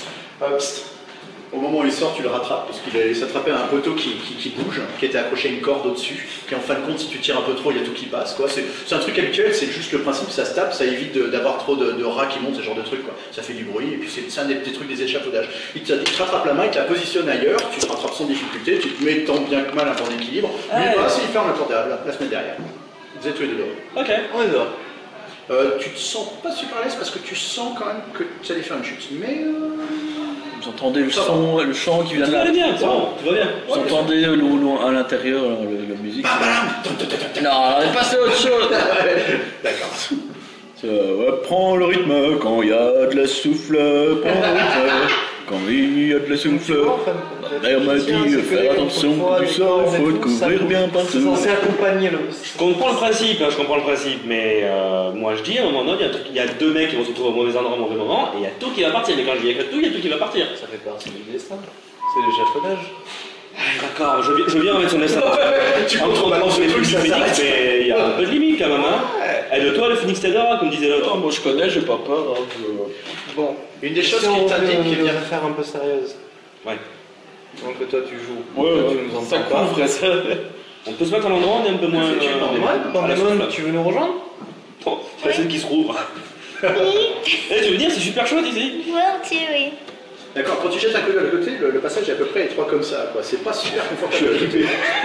Au moment où il sort, tu le rattrapes, parce qu'il s'attrapait à un poteau qui bouge, qui était accroché à une corde au-dessus, qui en fin de compte, si tu tires un peu trop, il y a tout qui passe. Quoi. C'est un truc habituel, c'est juste le principe, ça se tape, ça évite d'avoir trop de rats qui montent, ce genre de truc. Quoi. Ça fait du bruit, et puis c'est un des trucs des échafaudages. Il te rattrape la main, il te la positionne ailleurs, tu te rattrapes sans difficulté, tu te mets tant bien que mal un point d'équilibre, lui passe et il ferme la porte la semaine derrière. Vous êtes tous les deux dehors. Ok, On est dehors. Tu te sens pas super à l'aise parce que tu sens quand même que tu allais faire une chute, mais... Vous entendez le son, le chant qui vient de tout là. va bien, c'est bon, tout va bien. Vous entendez à l'intérieur la musique. Non, on est passé à autre chose. D'accord. Prends le rythme quand il y a de la souffle. Prends le rythme quand il y a de la souffle. Ma mère m'a dit faire attention du sol, faut te couvrir bien partout. C'est censé accompagner le. Je comprends le principe, mais moi je dis à un moment donné, il y a deux mecs qui vont se retrouver au mauvais endroit au mauvais moment, et il y a tout qui va partir. Mais quand je dis il y a tout, il y a tout qui va partir. Ça fait partie du destin. C'est l'échafaudage. D'accord, je veux bien remettre son destin. Tu contrôles sur les trucs du ça phoenix, s'arrête. mais il y a un peu de limite quand même. Hein. Aide-toi, le phoenix t'aidera, comme disait l'autre. Moi je connais, j'ai pas peur. Bon. Une des choses Si on qui t'indique qui est bien... faire un peu sérieuse. Ouais. Donc que toi tu joues. Ouais, tu nous ça entends pas. couvre ça. On peut se mettre à l'endroit, on est un peu moins. Pandémon, tu veux nous rejoindre? Bon, c'est la scène qui se rouvre. Eh, tu veux dire, c'est super chouette ici. Volontiers, oui. D'accord, quand tu jettes un coup de l'autre côté, le passage est à peu près étroit comme ça, quoi. C'est pas super confortable. Lui,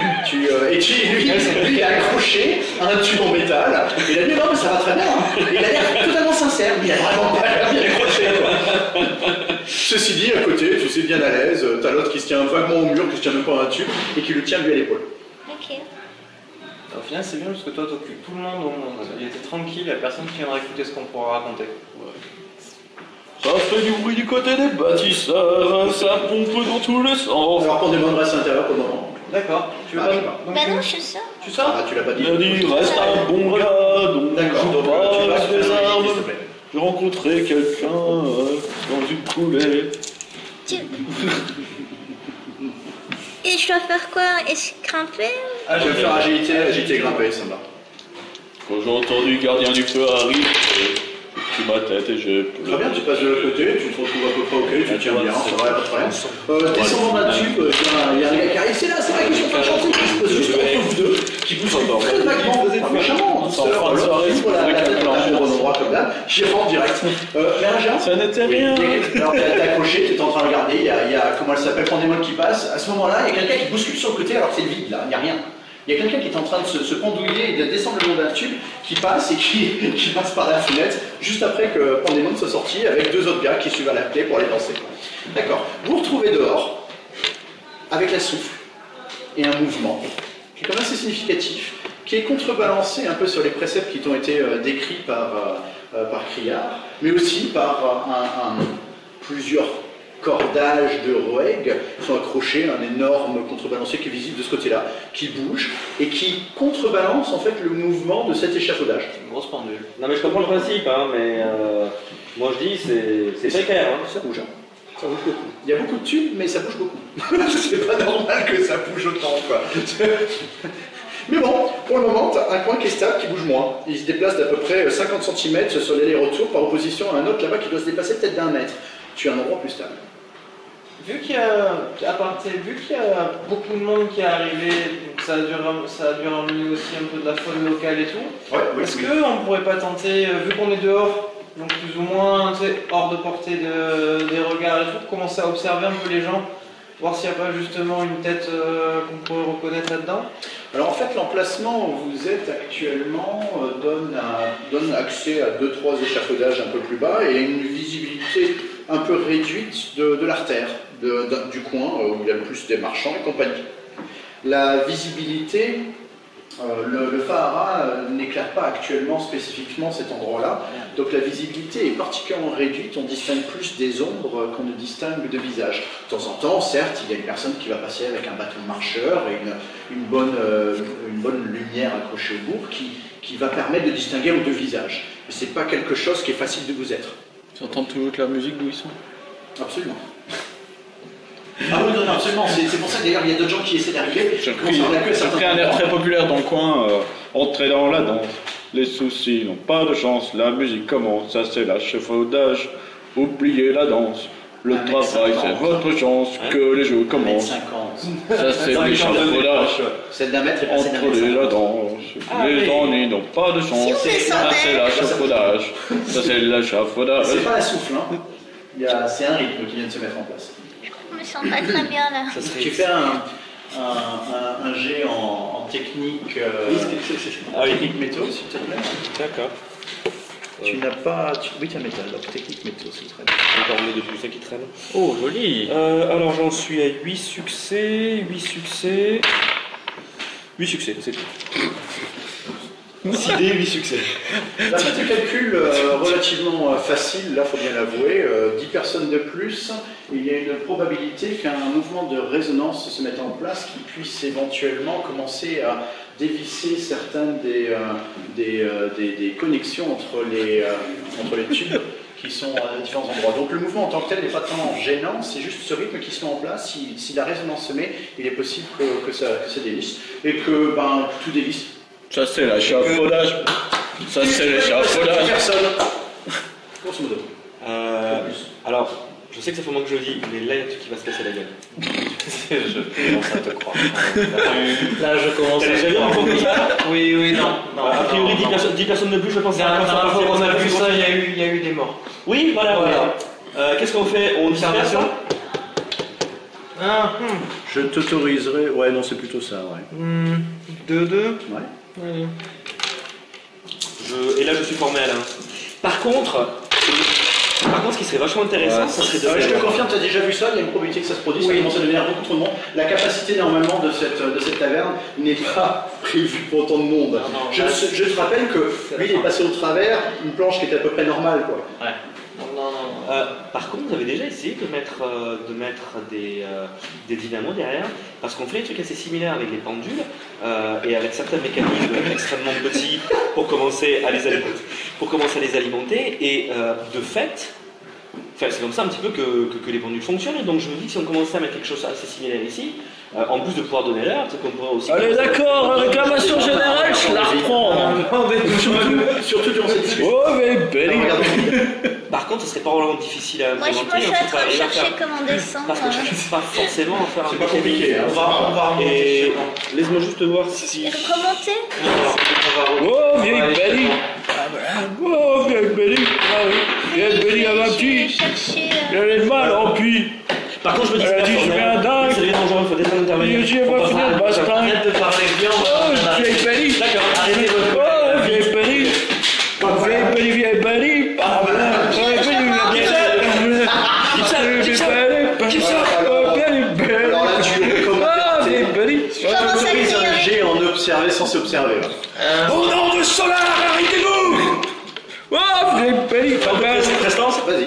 il est accroché à un tube en métal. Il a dit non, mais ça va très bien. Hein. Il a l'air totalement sincère, mais il a vraiment pas l'air bien accroché, quoi. Ceci dit, à côté, tu sais, bien à l'aise, t'as l'autre qui se tient vaguement au mur, qui se tient même pas à un tube, et qui le tient lui à l'épaule. Ok. Au final, c'est bien parce que toi t'occupes tout le monde au monde. Il était tranquille, il n'y a personne qui viendra écouter ce qu'on pourra raconter. Ça fait du bruit du côté des bâtisseurs, ça pompe dans tous les sens. Alors, Pandémon reste à l'intérieur pour le moment. D'accord. Tu veux Ah, pas je sais pas. donc Bah tu- non, je suis sûre. Tu sors? Ah, tu l'as pas dit. Il a dit reste un bon gars, donc D'accord, je donc dois tu vas pas faire les s'il te armes. plaît. J'ai rencontré quelqu'un dans une coulée. Tu... Et je dois faire quoi? Est-ce grimper? Ah, je vais faire agilité grimper, ça me va. Quand j'ai entendu gardien du feu arrive, j'ai pris ma tête et j'ai Très bien, tu passes de l'autre côté, tu te retrouves à peu près ok, tu tiens bien, ça va, pas de problème. Descendant d'un tube, il y a un gars qui arrive, c'est là, c'est vrai qu'ils sont pas gentils, qui se pose juste entre vous deux, qui bouge très vaguement, méchamment. C'est en fin de soirée, c'est voilà, vrai la qu'il y a tête plein de au bon endroit comme là, j'y rentre direct. Berger, Ça n'était rien. alors t'es accroché, t'es en train de regarder, il y a comment elle s'appelle, Pandémon qui passe. À ce moment-là, il y a quelqu'un qui bouscule sur le côté alors que c'est le vide là, il n'y a rien. Il y a quelqu'un qui est en train de se pendouiller et de descendre le long d'un tube qui passe et qui passe par la fenêtre juste après que Pandémon soit sorti avec deux autres gars qui suivent à la clé pour aller danser. D'accord. Vous vous retrouvez dehors avec la souffle et un mouvement qui est quand même assez significatif. qui est contrebalancé un peu sur les préceptes qui t'ont été décrits par Criard, mais aussi par plusieurs cordages de Roeg qui sont accrochés à un énorme contrebalancier qui est visible de ce côté-là, qui bouge et qui contrebalance en fait le mouvement de cet échafaudage. C'est une grosse pendule. Non mais je comprends le principe, hein, mais moi je dis c'est précaire. Hein. Ça bouge, hein. Ça bouge beaucoup. Il y a beaucoup de tubes, mais ça bouge beaucoup. C'est pas normal que ça bouge autant, quoi. Mais bon, pour le moment, tu as un coin qui est stable, qui bouge moins. Il se déplace d'à peu près 50 cm sur l'aller-retour par opposition à un autre là-bas qui doit se déplacer peut-être d'1 mètre. Tu as un endroit plus stable. Vu qu'il y a beaucoup de monde qui est arrivé, donc ça a dû ramener aussi un peu de la faune locale et tout. Ouais, Est-ce qu'on pourrait pas tenter, vu qu'on est dehors, donc plus ou moins hors de portée des regards et tout, commencer à observer un peu les gens, voir s'il n'y a pas justement une tête qu'on pourrait reconnaître là-dedans? Alors en fait, l'emplacement où vous êtes actuellement donne accès à 2-3 échafaudages un peu plus bas et une visibilité un peu réduite de l'artère, du coin où il y a le plus des marchands et compagnie. La visibilité, le Fahara n'éclaire pas actuellement spécifiquement cet endroit-là, donc la visibilité est particulièrement réduite, on distingue plus des ombres qu'on ne distingue de visages. De temps en temps, certes, il y a une personne qui va passer avec un bâton de marcheur et une bonne lumière accrochée au bout qui va permettre de distinguer aux deux visages. Mais ce n'est pas quelque chose qui est facile de vous être. Tu entends toujours la musique d'où ils sont? Absolument. Ah oui, non, absolument. C'est pour ça que d'ailleurs il y a d'autres gens qui essaient d'arriver. J'ai pris un air très populaire dans le coin. Entrez dans la danse. Les soucis n'ont pas de chance. La musique commence. Ça c'est l'échafaudage. Oubliez la danse. Le travail c'est votre chance. Que les jeux commencent. 1m50. Ça c'est l'échafaudage. Celle d'1 mètre est passée d'1 Entrez mètre. la danse. Les ennuis n'ont pas de chance. Si on Ça c'est l'échafaudage. Ça c'est l'échafaudage. C'est pas la souffle, hein. C'est un rythme qui vient de se mettre en place. Je me sens pas très bien là. Tu fais un jet en technique, technique météo, s'il te plaît. D'accord. Tu n'as pas... Oui, tu as métal, donc technique météo, c'est très bien. Encore mieux depuis ça qui traîne. Oh joli. Alors j'en suis à 8 succès, 8 succès, c'est tout. 6 dés, 8 succès. Là, fait un calcul relativement facile, là, il faut bien l'avouer. 10 personnes de plus, il y a une probabilité qu'un mouvement de résonance se mette en place qui puisse éventuellement commencer à dévisser certaines des connexions entre les tubes qui sont à différents endroits. Donc le mouvement en tant que tel n'est pas tant gênant, c'est juste ce rythme qui se met en place. Si la résonance se met, il est possible que ça dévisse et que tout dévisse. Ça c'est l'échafaudage. Ça c'est l'échafaudage. Personne. Grosso modo. Alors, je sais que ça fait moins que je le dis, mais là il y a un truc qui va se casser la gueule. Je commence à te croire. Là, je commence à... T'as déjà vu un moment comme ça? Oui, non. A priori, 10 personnes de plus, je pense. La dernière fois qu'on a vu ça, il y a eu des morts. Oui, voilà. Qu'est-ce qu'on fait? On disperse ça? Je t'autoriserai. Ouais, non, c'est plutôt ça, ouais. 2-2. Ouais. Et là, je suis formel. Hein. Par contre, ce qui serait vachement intéressant, ça serait de... Je te confirme, tu as déjà vu ça, il y a une probabilité que ça se produise, ça commence à devenir beaucoup trop de monde. La capacité normalement de cette taverne n'est pas prévue pour autant de monde. Je te rappelle que lui, il est passé au travers une planche qui était à peu près normale, quoi. Ouais. Non. Par contre, vous avez déjà essayé de mettre des dynamos derrière, parce qu'on fait des trucs assez similaires avec les pendules et avec certains mécanismes extrêmement petits pour commencer à les alimenter. Et de fait, c'est comme ça un petit peu que les pendules fonctionnent. Donc je me dis que si on commençait à mettre quelque chose assez similaire ici, en plus de pouvoir donner l'heure, peut-être qu'on pourrait aussi... Allez d'accord, réclamation générale, je la reprends. Surtout durant cette discussion. Oh mais belle. Par contre, ce serait pas vraiment difficile à Moi je implémenter. suis en train de chercher comment descendre. Parce que je n'arrive pas forcément à faire un C'est pas compliqué, hein. On va remonter. Et laisse-moi juste voir si... Remonter. Oh vieille Belly. Oh vieille Belly. Vieille Belly à ma Je vais petite. chercher. Il a les mal en pis. Par contre, je me dis Elle a dit, je viens dingue. ça devient dangereux, il faut déjà intervenir. Je vais pas finir le bastin. Arrête de parler bien. Oh vieille Belly. D'accord, arrêtez votre... Oh vieille Belly. Vieille Belly. Alors là, tu recommandes Comment ça un jet en observer sans censé observer. Au nom de Solar, arrêtez-vous! Oh, vieille pays, Prestance, vas-y.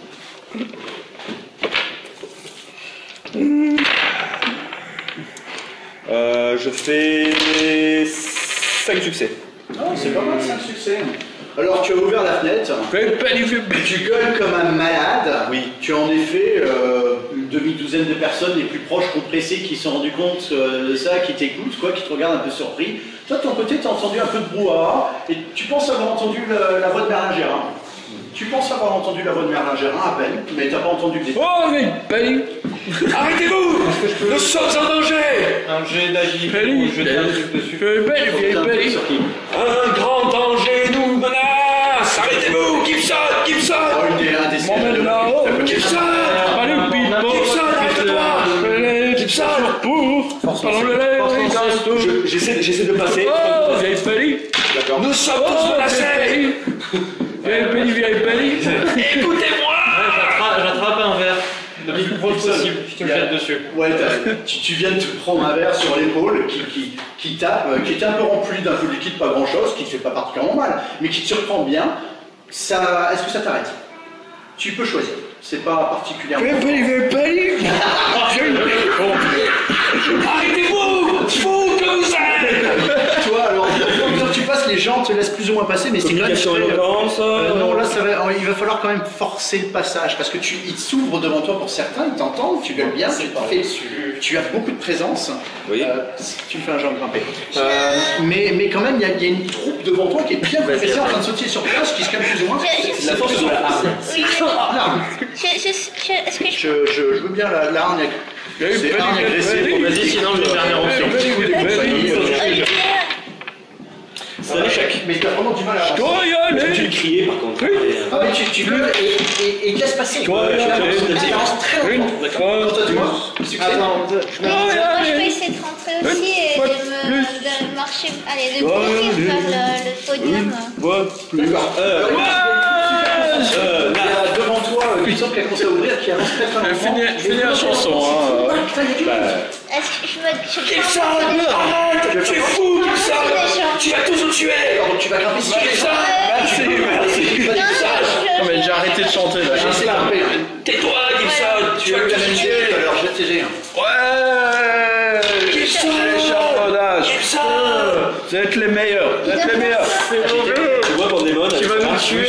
Je fais 5 succès. Non, c'est pas mal, 5 succès. Alors tu as ouvert la fenêtre, tu gueules comme un malade. Oui. Tu as en effet une demi-douzaine de personnes les plus proches compressées qui se sont rendues compte de ça, qui t'écoutent, quoi, qui te regardent un peu surpris. Toi de ton côté, tu as entendu un peu de brouhaha et tu penses avoir entendu la voix de Merlin Gérin. Tu penses avoir entendu la voix de Merlin Gérin à peine, mais tu n'as pas entendu le détail. Oh, vieille pays. Arrêtez-vous! Nous sommes en danger! Un jet d'agilité pour jeter un truc dessus. Vieille pays. Sur qui? Un grand danger nous menace! Arrêtez-vous! Gibson! Gibson! Oh, un des Mon mec là-haut. Gibson! Allez, Gibson, arrête-toi! Gibson, pour. Parlons le lait, J'essaie de passer. Oh, vieille pays. D'accord. Nous sommes tous menacés! Vieille pays. Écoutez-moi! J'attrape un verre le plus proche possible, je te le jette dessus. Ouais, tu viens de te prendre un verre sur l'épaule qui tape, qui était un peu rempli d'un peu de liquide, pas grand chose, qui ne fait pas particulièrement mal, mais qui te surprend bien. Ça, est-ce que ça t'arrête? Tu peux choisir. C'est pas particulièrement. Vieille pays. Arrêtez-vous! Fou que vous êtes! Toi, alors, quand tu passes, les gens te laissent plus ou moins passer, mais c'est quand même. Communication éloquence. Non, là, il va falloir quand même forcer le passage parce que il s'ouvre devant toi pour certains, ils t'entendent, tu gueules bien, tu as beaucoup de présence. Oui. Tu me fais un genre grimpé. Mais quand même, il y a une troupe devant toi qui est bien pressée en train de sauter sur place, qui se calme plus ou moins. Je- La force de la hargne. Oui, L'arme. est-ce que je Je veux bien la hargne. C'est hargne agressée. Vas-y, sinon j'ai une dernière option. Olivier, C'est un échec. Mais t'as vraiment du mal à avancer. Parce que tu le criais par contre. Ah mais tu gueules et laisse passer. Tu avances très lentement. Quant à toi, succès. Attends, moi je peux essayer de rentrer aussi et de marcher, allez, de courir vers le podium. D'accord. Il y a devant toi une sorte qui a commencé à ouvrir, qui avance très lentement. Finis la chanson, hein. Putain, il y a du monde. Est-ce que je peux Gibson! Arrête! Tu es fou, Gibson! Tu vas tous nous tuer! Alors, tu vas grimper sur les gens. Non, mais j'ai arrêté de chanter là. J'essaie de grimper. Tais-toi, Gibson! Tu as eu la même idée tout à l'heure, jette tes G1. Ouais. Gibson! L'échafaudage. Gibson! Vous êtes les meilleurs. Vous êtes les meilleurs. Tu vois pour Démon, Tu vas nous tuer.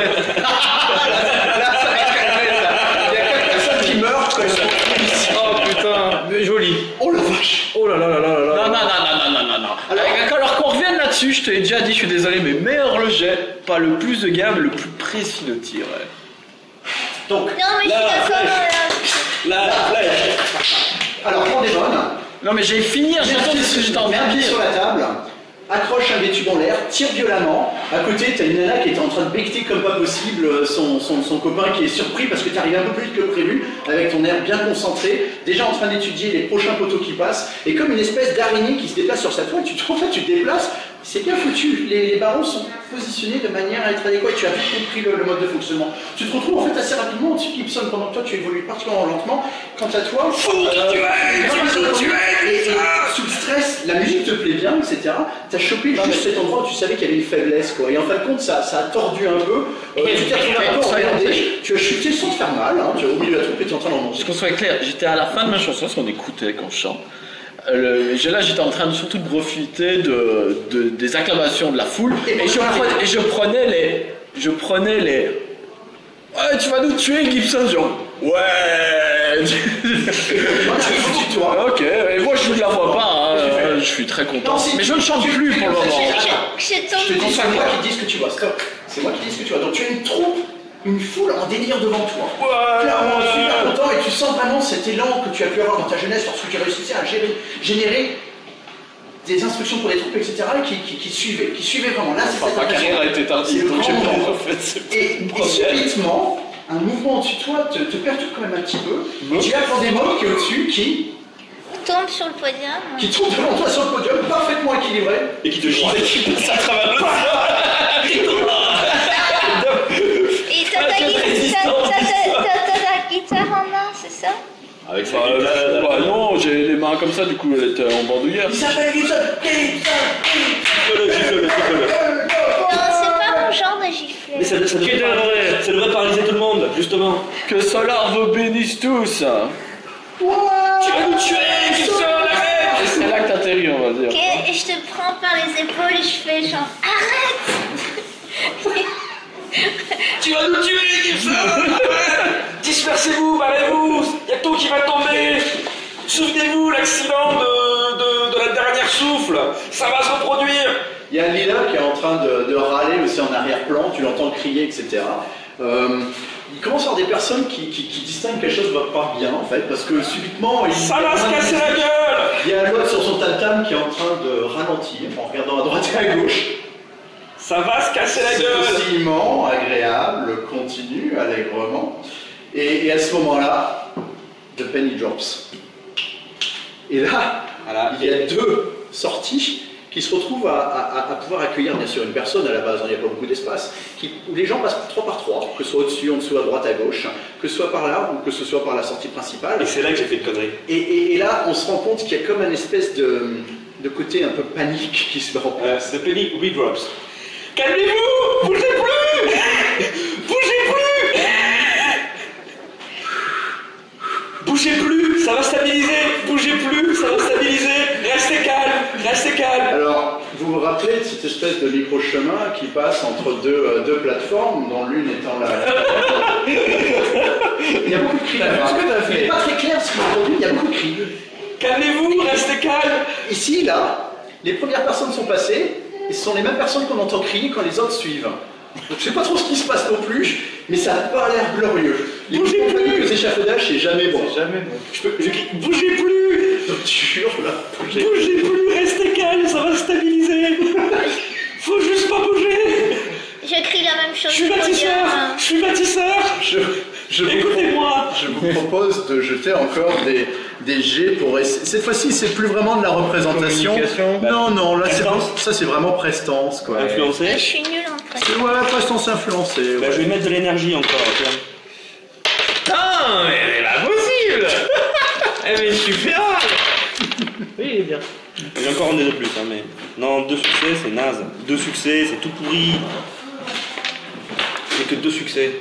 Il y a 4 personnes qui meurent quand ils sont. Oh putain, joli. Oh la vache! Oh là là là là là. Non. Alors qu'on revienne là-dessus, je te l'ai déjà dit, je suis désolé, mais meilleur le jet, pas le plus de gamme, le plus précis de tir. Ouais. Donc, Non, mais je suis d'accord. La flèche! alors prends des bonnes. Non mais j'ai fini, j'attends ce que j'étais en Mets train un de pied dire. sur la table, accroche un bétube en l'air, tire violemment. À côté, t'as une nana qui était en train de becter comme pas possible son copain qui est surpris parce que t'arrives un peu plus vite que prévu, avec ton air bien concentré, déjà en train d'étudier les prochains poteaux qui passent, et comme une espèce d'araignée qui se déplace sur sa toile, en fait tu te déplaces, c'est bien foutu. Les barreaux sont positionnés de manière à être adéquats, tu as vite compris le mode de fonctionnement. Tu te retrouves en fait assez rapidement au-dessus de Gibson pendant que toi tu évolues particulièrement lentement. Quant à toi, Fou que tu es! Tu vas nous tuer! et sous le stress, la musique te plaît bien, etc. T'as chopé juste cet endroit où tu savais qu'il y avait une faiblesse, quoi. Et en fin de compte, ça a tordu un peu. Tu t'es retrouvé un peu emmerdé. Tu as chuté sans te faire mal. Hein. Tu as oublié la troupe et tu es en train d'en manger. Parce qu'on soit clair, j'étais à la fin de ma chanson, parce qu'on écoutait quand je chante. Là, j'étais en train de surtout de profiter des acclamations de la foule. Et je prenais les. Ouais, tu vas nous tuer, Gibson, genre. Ouais. Ok, et moi je ne la vois pas, hein. Je suis très content. Non, mais je ne chante plus pour le moment. Je Je te dis, tombe. c'est moi qui dis ce que tu vois. Stop. C'est moi qui dis ce que tu vois. Donc tu as une troupe, une foule en délire devant toi. Clairement, super content et tu sens vraiment cet élan que tu as pu avoir dans ta jeunesse lorsque tu réussissais à générer des instructions pour les troupes, etc. qui suivaient vraiment. Là, c'est cette Ma impression. carrière a été tardif, donc j'ai pas en fait. Et subitement, un mouvement au-dessus de toi te perturbe quand même un petit peu. Et tu as Pandémon qui est au-dessus, qui Tombe sur le podium. tombe devant toi sur le podium, parfaitement équilibré. Et qui te gifle. Qui passe à travers le Et t'as ta guitare en main, c'est ça? Avec sa Bah non, j'ai les mains comme ça, du coup elle était en bandoulière. Il s'appelle Gibson. Gifle-le. Non, c'est pas mon genre de gifler. Mais ça devrait paralyser tout le monde, justement. Que Solar vous bénisse tous. Tu vas nous tuer, Gibson, arrête! C'est là que t'atterris, on va dire. Ok, et je te prends par les épaules et je fais genre arrête. Tu vas nous tuer, Gibson! Dispersez-vous, barrez-vous! Y'a tout qui va tomber! Souvenez-vous, l'accident de la dernière souffle! Ça va se reproduire! Il y a Lila qui est en train de râler aussi en arrière-plan, tu l'entends crier, etc. Il commence à y avoir des personnes qui distinguent que quelque chose ne va pas bien en fait, parce que subitement... Ça va se casser la gueule! Il y a l'autre sur son tam-tam qui est en train de ralentir en regardant à droite et à gauche. Ça va se casser la C'est gueule! oscillement, agréable, continue, allègrement. Et à ce moment-là, the penny drops. Et là, Voilà. il y a deux sorties qui se retrouvent à pouvoir accueillir bien sûr une personne à la base, il n'y a pas beaucoup d'espace, où les gens passent 3 par 3, que ce soit au-dessus, en dessous, à droite, à gauche, que ce soit par là ou que ce soit par la sortie principale. Et c'est là que j'ai fait une connerie. Et là, on se rend compte qu'il y a comme un espèce de côté un peu panique qui se met en place. The penny redrops. Calmez-vous! Bougez plus! Bougez plus! Bougez plus! Ça va stabiliser! Bougez plus! Ça va stabiliser! Restez calme! Restez calme! Alors, vous vous rappelez de cette espèce de micro-chemin qui passe entre deux plateformes, dont l'une étant la... Il y a beaucoup de cris. Ce que t'as fait. Il n'est pas très clair ce qu'on a entendu, il y a beaucoup de cris. Calmez-vous! Restez calme! Ici, là, les premières personnes sont passées, et ce sont les mêmes personnes qu'on entend crier quand les autres suivent. Donc je sais pas trop ce qui se passe non plus, mais ça n'a pas l'air glorieux. Les Bougez compagnies plus. que échafaudages, c'est jamais bon. Jamais, non. Je crie, bougez plus! Donc tu hurles là. Bougez plus! Restez calme! Ça va stabiliser! Faut juste pas bouger! Je crie la même chose. Je suis au bâtisseur! podium. Je suis bâtisseur! Écoutez-moi! Je vous propose de jeter encore des jets pour essayer. Cette fois-ci, c'est plus vraiment de la représentation. Communication. Non, là, Prestance. ça c'est vraiment prestance, quoi. Influencé? Je suis nulle en fait. C'est ouais, prestance influencée. Bah, ouais. je vais mettre de l'énergie encore, tiens. Putain, mais elle est pas possible. Elle est super. Oui, il est bien. J'ai encore un dé de plus, hein, mais... Non, 2 succès, c'est naze. 2 succès, c'est tout pourri. J'ai que 2 succès.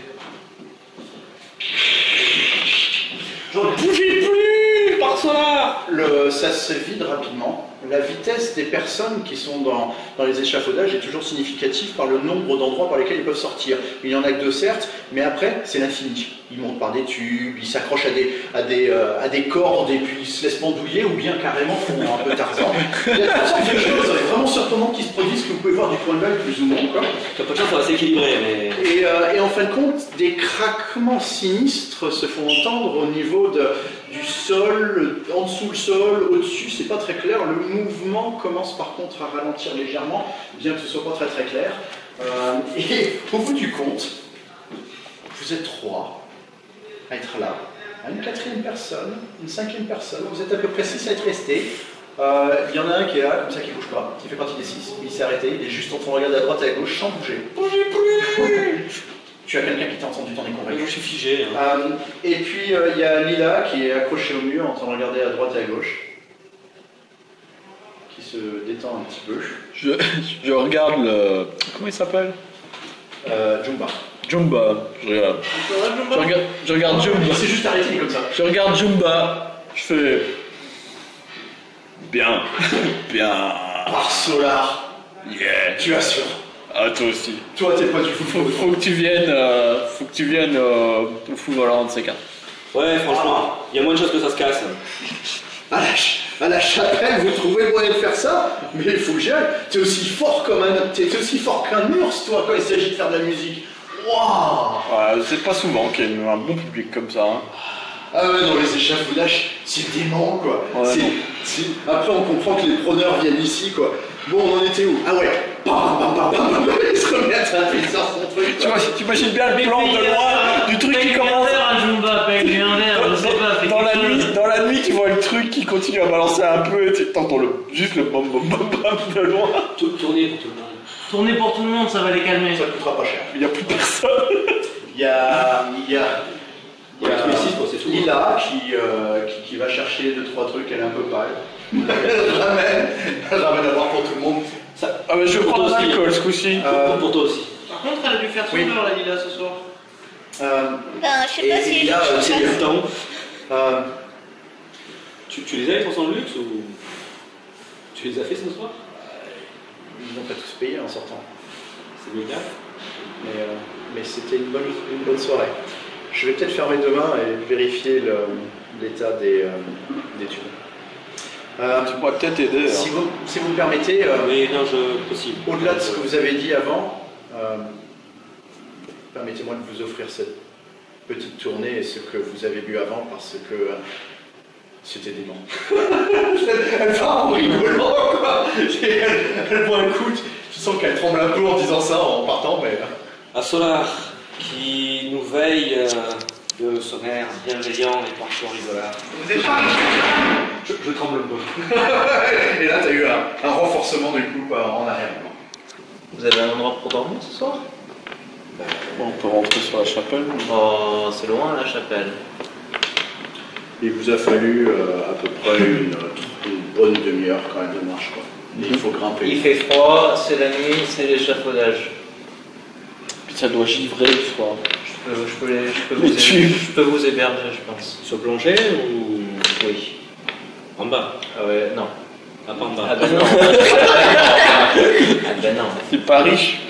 Bougez plus, par cela! Ça se vide rapidement. La vitesse des personnes qui sont dans les échafaudages est toujours significative par le nombre d'endroits par lesquels ils peuvent sortir. Il n'y en a que 2 certes, mais après c'est l'infini. Ils montent par des tubes, ils s'accrochent à des cordes et puis ils se laissent pendouiller ou bien carrément font un peu Tarzan. Il y a toutes sortes de choses vraiment surprenantes qui se produisent que vous pouvez voir du point de vue plus ou moins. Quoi. T'as pas de chance, ça va s'équilibrer, mais... Et en fin de compte, des craquements sinistres se font entendre au niveau du sol, en dessous le sol, au-dessus, c'est pas très clair. Le mouvement commence par contre à ralentir légèrement, bien que ce soit pas très très clair. Et au bout du compte, vous êtes 3 à être là, une 4e personne, une 5e personne, vous êtes à peu près 6 à être restés. Il y en a un qui est là, comme ça, qui bouge pas, qui fait partie des 6. Il s'est arrêté, il est juste en train de regarder à droite et à gauche sans bouger. Bougez plus! Tu as quelqu'un qui t'a entendu, t'en es convaincu. Je suis figé. Hein. Et puis il y a Lila qui est accrochée au mur en train de regarder à droite et à gauche, qui se détend un petit peu. Je regarde le... Comment il s'appelle? Jumba. Jumba. Je regarde Jumba. Il s'est juste arrêté comme ça. Je regarde Jumba. Je fais... Bien. Bien. Par Solar, Yeah. tu assures. Ah, toi aussi. Toi, t'es pas du fou. Faut que tu viennes au fou volant de ces 4. Ouais, franchement, il y a moins de chances que ça se casse. À la chapelle, vous trouvez moyen de faire ça? Mais il faut que j'y aille. T'es aussi fort t'es aussi fort qu'un ours, toi, quand il s'agit de faire de la musique. Waouh! C'est pas souvent qu'il y ait un bon public comme ça. Hein. Ah ouais, non, les échafaudages, c'est dément, quoi. Ouais, Après, on comprend que les preneurs viennent ici, quoi. Bon, on en était où? Ah ouais. Il se remet à taper sur son truc. Tu imagines bien le plan de loin du truc qui commence... Paye-lui un verre, je sais pas. Dans la nuit, tu vois le truc qui continue à balancer un peu, et t'entends juste le bam bam bam bam de loin. Tournez pour tout le monde. Tournez pour tout le monde, ça va les calmer. Ça coûtera pas cher. Il n'y a plus personne. Il y a Les 6 quoi, c'est tout. Lila qui va chercher 2-3 trucs, elle est un peu pâle. Elle ramène à boire pour tout le monde. Ah mais je prends aussi. l'alcool ce coup-ci. Pour toi aussi. Par contre, elle a dû faire son heure, la Lila, ce soir. Ben, je sais pas si Lila, je c'est le temps. Tu les as les 300 de luxe ou tu les as fait ce soir? Ils n'ont pas tous payé en sortant. C'est le cas. Mais c'était une bonne soirée. Je vais peut-être fermer demain et vérifier l'état des thunes. Tu pourrais peut-être aider. Si vous me permettez, Oui, non, possible. au-delà de ce que vous avez dit avant, permettez-moi de vous offrir cette petite tournée et ce que vous avez bu avant parce que c'était dément. Elle part en rigolant, quoi. Elle boit un coup, je sens qu'elle tremble un peu en disant ça en partant, mais... À Solar, qui nous veille de son air bienveillant et parfois rigolard. Vous êtes pas... Je tremble un peu. Et là, t'as eu un renforcement du coup en arrière. Vous avez un endroit pour dormir ce soir? Bon, on peut rentrer sur la chapelle. Oh, c'est loin la chapelle. Il vous a fallu à peu près une bonne demi-heure quand même de marche, quoi. Et il faut grimper. Il fait froid, c'est la nuit, c'est l'échafaudage. Puis ça doit givrer le soir. Je peux vous héberger, je pense. Sur le plancher ou Oui. en bas? Ah ouais, non. Ah, pas en bas. Ah ben non. Ah ben non. C'est pas riche.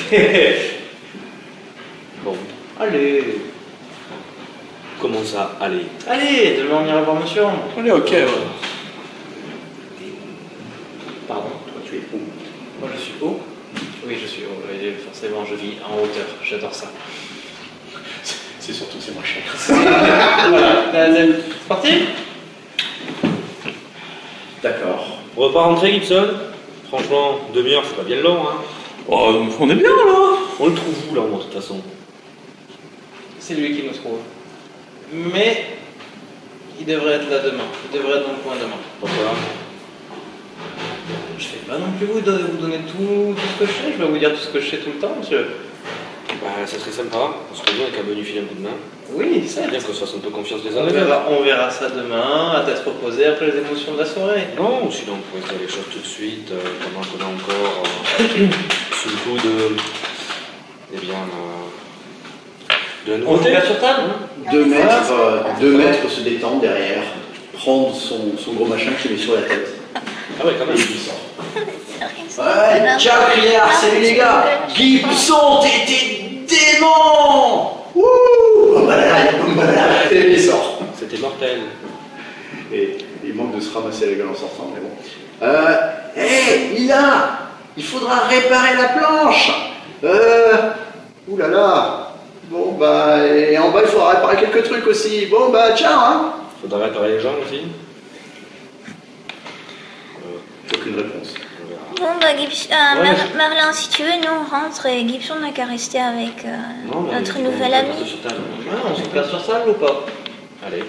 Bon, Allez. comment ça? Allez. Allez, demain on ira voir monsieur. On est ok. Pardon, toi tu es où? Moi je suis haut. Oui, je suis haut. Et forcément, je vis en hauteur. J'adore ça. C'est surtout que c'est moins cher. Voilà. C'est parti? D'accord. On va pas rentrer, Gibson? Franchement, demi-heure, c'est pas bien long, hein. Oh, on est bien là. On le trouve où, là, moi, de toute façon? C'est lui qui nous trouve. Mais il devrait être là demain. Il devrait être dans le coin demain. Pourquoi? Je vais pas non plus vous donner tout ce que je sais. Je vais vous dire tout ce que je sais tout le temps, monsieur. Bah, ça serait sympa. On serait bien qu'à Benu filer un coup de main. Oui, C'est bien qu'on se fasse un peu confiance les uns On les autres. verra ça demain, à tête reposée, après les émotions de la soirée. Non, ou sinon on pourrait se dire les choses tout de suite, pendant qu'on a encore sous le coup de. Eh bien. De la On nouveauté. regarde sur table? 2 mètres se détendre derrière, prendre son gros machin qu'il met sur la tête. Ah ouais, quand même. Et il sort. Ouais, ciao criard, salut les gars. Gibson, t'étais dément. Wouh. Et il sort. C'était mortel. Et il manque de se ramasser la gueule en sortant, mais bon. Hé, Lila, il faudra réparer la planche. Ouh là là. Bon bah, et en bas il faudra réparer quelques trucs aussi. Bon bah, ciao hein. Faudra réparer les gens aussi. Aucune réponse. Bon, bah, Merlin, si tu veux, nous on rentre et Gibson n'a qu'à rester avec Non, mais notre on nouvel va ami. rester sur table. On se place sur table ou pas? Allez.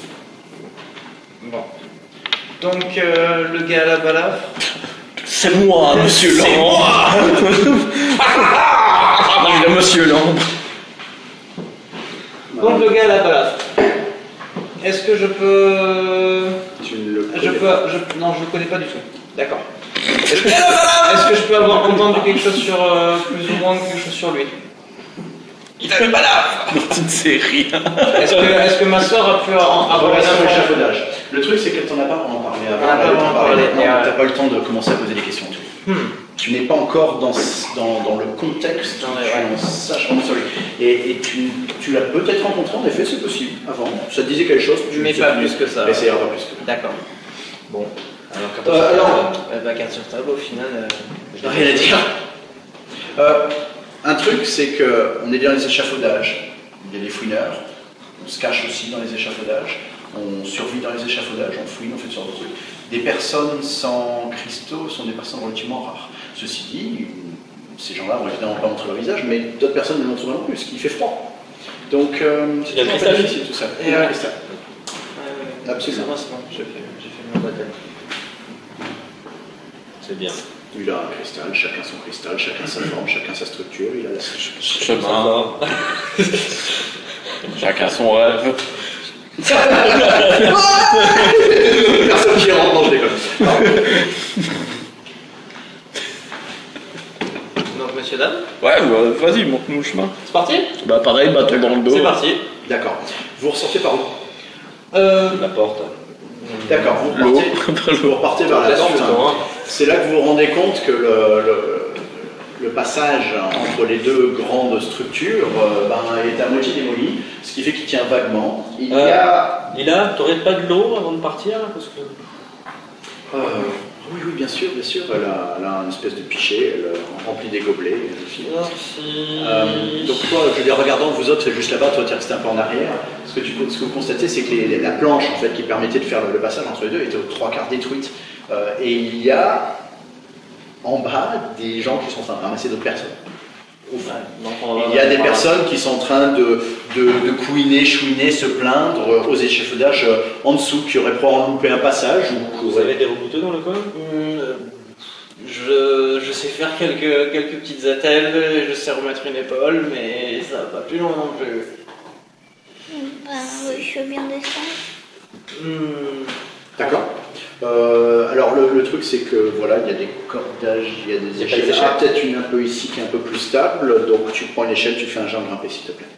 Bon. Donc, le gars à la balafre. C'est moi, monsieur Lambre. C'est monsieur Lambre. Donc, le gars à la balafre. Est-ce que je peux. Tu ne le connais Non, je le connais pas du tout. D'accord. Est-ce que je peux avoir entendu quelque chose sur. plus ou moins quelque chose sur lui? Il a le balafre. Tu ne sais rien. Est-ce que ma soeur a pu avoir Voilà, sur l'info? l'échafaudage. Le truc, c'est qu'elle t'en a pas vraiment parlé avant. On a pas Elle vraiment t'en parlait parlé. maintenant, t'as pas eu le temps de commencer à poser des questions. Tu n'es pas encore dans le contexte, Non, tu ouais. en saches vraiment sur lui. Et tu l'as peut-être rencontré, en effet, c'est possible, avant. Ça te disait quelque chose, Mais pas plus que ça. Mais c'est pas plus que ça. D'accord. Bon. Alors, Carte sur table, au final. je n'ai rien à dire. Un truc, c'est qu'on est dans les échafaudages. Il y a des fouineurs. On se cache aussi dans les échafaudages. On survit dans les échafaudages, on fouine, on fait ce genre de trucs. Des personnes sans cristaux sont des personnes relativement rares. Ceci dit, ces gens-là vont évidemment pas montrer leur visage, mais d'autres personnes ne le montrent pas non plus, ce qui fait froid. Donc, C'est bien le cristal. difficile tout ça. Et le cristal. Absolument. J'ai fait mon baptême. C'est bien. Il a un cristal, chacun son cristal, chacun sa forme, chacun sa structure, il a la Chemin. Chacun son rêve. Personne qui rentre, non, je déconne. Donc, monsieur, dame, Ouais, vas-y, montre-nous le chemin. c'est parti? Bah pareil, bâton dans le dos. C'est parti. D'accord. Vous ressortez par où? La porte. D'accord, L'eau. vous repartez vers la Là-dessus, porte. hein. C'est là que vous vous rendez compte que le passage entre les deux grandes structures est à moitié démoli, ce qui fait qu'il tient vaguement. Il y a... Lila, t'aurais pas de l'eau avant de partir parce que... Oui, bien sûr. Elle a une espèce de pichet, elle remplit des gobelets. Merci. Donc toi, je veux dire, regardant vous autres, c'est juste là-bas, toi tu es resté un peu en arrière. Ce que vous constatez, c'est que la planche en fait, qui permettait de faire le passage entre les deux était aux 3/4 détruite. Et il y a en bas des gens qui sont en train de ramasser d'autres personnes. Il y a des personnes qui sont en train de couiner, chouiner, se plaindre aux échafaudages en dessous, qui auraient probablement loupé un passage. Vous avez des rebouteux dans le coin? Je sais faire quelques petites attelles, je sais remettre une épaule, mais ça va pas plus loin non plus. Je veux bien descendre. D'accord. Alors le truc c'est que voilà, il y a des cordages, il y a des échelles. Peut-être une un peu ici qui est un peu plus stable, donc tu prends une échelle, tu fais un jet de grimper s'il te plaît.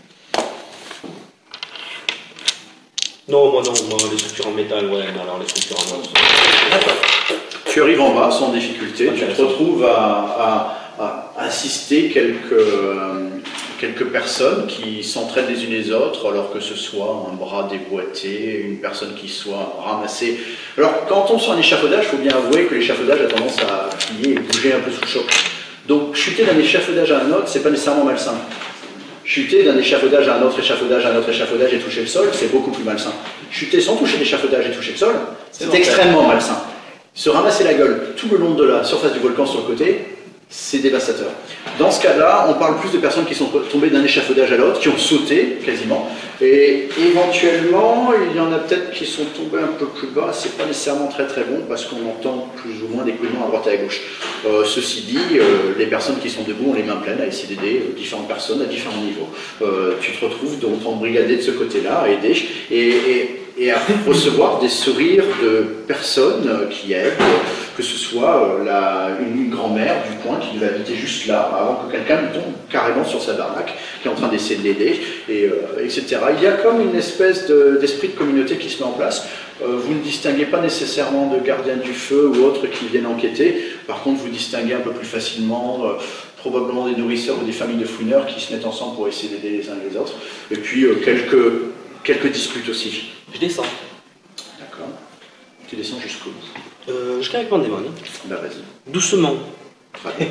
Non, les structures en métal, ouais, mais alors les structures en os. Tu arrives en bas sans difficulté, tu te retrouves à assister quelques personnes qui s'entraident les unes les autres, alors que ce soit un bras déboîté, une personne qui soit ramassée. Alors, quand on tombe sur un échafaudage, il faut bien avouer que l'échafaudage a tendance à plier et bouger un peu sous le choc. Donc, chuter d'un échafaudage à un autre, c'est pas nécessairement malsain. Chuter d'un échafaudage à un autre échafaudage et toucher le sol, c'est beaucoup plus malsain. Chuter sans toucher l'échafaudage et toucher le sol, c'est extrêmement malsain. Se ramasser la gueule tout le long de la surface du volcan sur le côté, c'est dévastateur. Dans ce cas-là, on parle plus de personnes qui sont tombées d'un échafaudage à l'autre, qui ont sauté quasiment, et éventuellement, il y en a peut-être qui sont tombés un peu plus bas. C'est pas nécessairement très bon parce qu'on entend plus ou moins des couinements à droite et à gauche. Ceci dit, les personnes qui sont debout ont les mains pleines à essayer d'aider différentes personnes à différents niveaux. Tu te retrouves donc embrigadé de ce côté-là, à aider et à recevoir des sourires de personnes qui aident, que ce soit une grand-mère du coin qui devait habiter juste là, avant que quelqu'un ne tombe carrément sur sa baraque, qui est en train d'essayer de l'aider, etc. Il y a comme une espèce d'esprit de communauté qui se met en place. Vous ne distinguez pas nécessairement de gardiens du feu ou autres qui viennent enquêter. Par contre, vous distinguez un peu plus facilement probablement des nourrisseurs ou des familles de fouineurs qui se mettent ensemble pour essayer d'aider les uns les autres. Et puis quelques disputes aussi. Je descends. D'accord. Tu descends jusqu'où? Jusqu'à avec mon démon. Bah vas-y. Doucement. Ouais.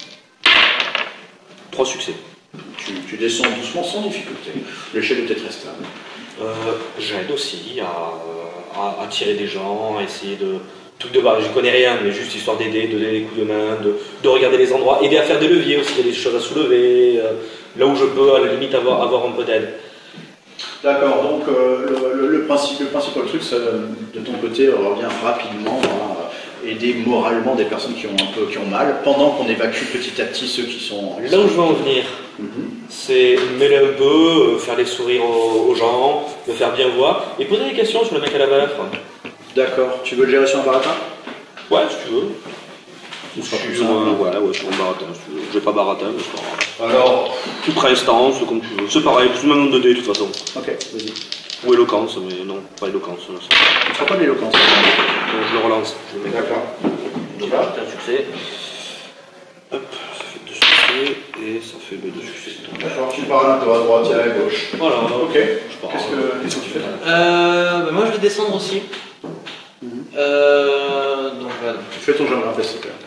3 succès. Tu descends doucement sans difficulté. L'échelle était très stable. J'aide aussi à tirer des gens, à essayer de... Truc de base, je connais rien, mais juste histoire d'aider, de donner des coups de main, de regarder les endroits, aider à faire des leviers aussi, il y a des choses à soulever, là où je peux à la limite avoir un peu d'aide. D'accord, donc le principal truc, de ton côté, revient rapidement à aider moralement des personnes qui ont mal, pendant qu'on évacue petit à petit ceux qui sont... Là où je veux en venir, c'est mêler un peu, faire des sourires aux gens, me faire bien voir, et poser des questions sur le mec à la valeur. D'accord, tu veux le gérer sur un baratin? Ouais, si tu veux. Ce sera plus Je suis simple. en baratin, si tu veux. Je vais pas baratin, mais c'est pas grave. Alors, Toute instance, comme tu veux. C'est pareil, plus même de dés de toute façon. ok, vas-y. Ou éloquence, mais non, pas éloquence. Non, Tu ne feras pas de l'éloquence. je le relance. Je le mets. D'accord. Donc là, un succès. Hop, ça fait 2 succès, et ça fait 2 succès. D'accord, tu parles un peu à droite et à gauche. Voilà, Ok. je pars. Qu'est-ce que tu fais? Moi je vais descendre aussi. Donc voilà. Fais ton jeu de grimper, s'il te plaît.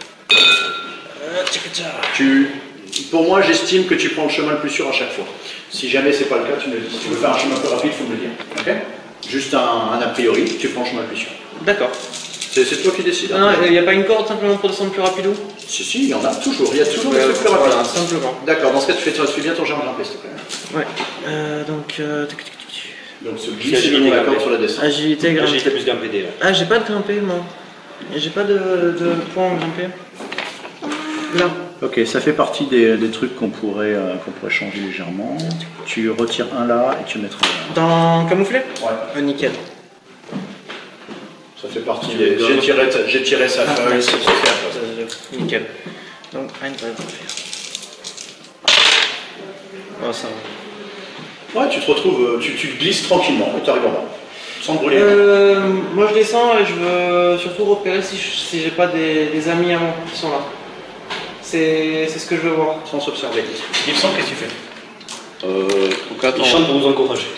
Pour moi, j'estime que tu prends le chemin le plus sûr à chaque fois. Si jamais c'est pas le cas, tu me le dis. Si tu veux faire un chemin plus rapide, il faut me le dire. Ok? Juste un a priori, tu prends le chemin le plus sûr. D'accord. C'est toi qui décides. Non, il n'y a pas une corde simplement pour descendre plus rapidou? Si, il y en a toujours. Il y a toujours des trucs plus rapides. Voilà, simplement. D'accord, dans ce cas, tu fais bien ton jeu de grimper, s'il te plaît. Ouais. Donc. Donc, se glisser le long de la corde sur la descente. Agilité, J'ai grimper. plus d'un PD. Ah, j'ai pas de grimper moi. J'ai pas de point en grimper. Là. Ok, ça fait partie des trucs qu'on pourrait changer légèrement. Tu retires un là et tu mettras un là. Dans camouflé? Ouais. Nickel. Ça fait partie des... J'ai tiré sa feuille, c'est super. Nickel. Donc, un va faire. Oh, ça va. Ouais, tu te retrouves, tu te glisses tranquillement et tu arrives en bas. Sans te brûler. Moi je descends et je veux surtout repérer si j'ai pas des amis à moi qui sont là. C'est ce que je veux voir. Sans s'observer. Gibson, qu'est-ce que tu fais? Donc attends. Il chante pour vous encourager.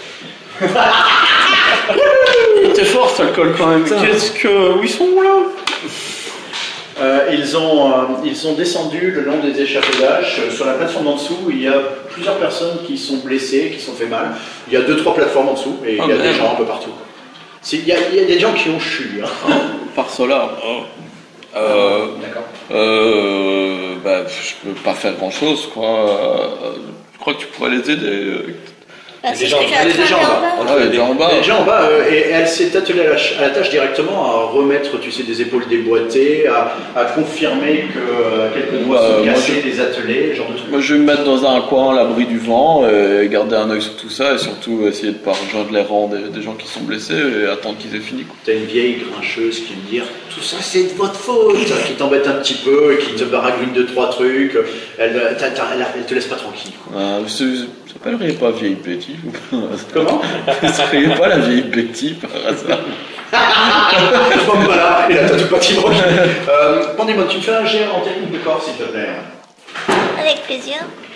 T'es fort, ça le colle quand même. Qu'est-ce que. Où ils sont là? Ils sont descendus le long des échafaudages. Sur la plateforme en dessous, il y a plusieurs personnes qui sont blessées, qui sont fait mal. Il y a 2-3 plateformes en dessous et il y a des gens un peu partout. Il y a des gens qui ont chu. Hein. Par cela. D'accord. Bah, je peux pas faire grand chose, quoi. Je crois que tu pourrais les aider. Bah, c'est ce gens- que j'ai elle est déjà en bas. attrapé en bas. Elle est déjà en bas. Elle est déjà en bas et elle s'est attelée à la tâche directement à remettre, tu sais, des épaules déboîtées, à confirmer que quelques doigts sont moi, cassés, des attelés, genre de trucs. Moi, je vais me mettre dans un coin à l'abri du vent, et garder un œil sur tout ça, et surtout essayer de pas rejoindre les rangs des gens qui sont blessés et attendre qu'ils aient fini, quoi. T'as une vieille grincheuse qui vient me dire tout ça c'est de votre faute, qui t'embête un petit peu et qui te baragouine 2-3 trucs. Elle te laisse pas tranquille. Quoi. Vous s'appelleriez pas vieille Betty ou pas? Comment? Vous seriez pas la vieille Betty par hasard? Bon, voilà, et là t'as tout bâtiment. Pandémon, tu me fais un jet en technique de corps s'il te plaît. Avec plaisir.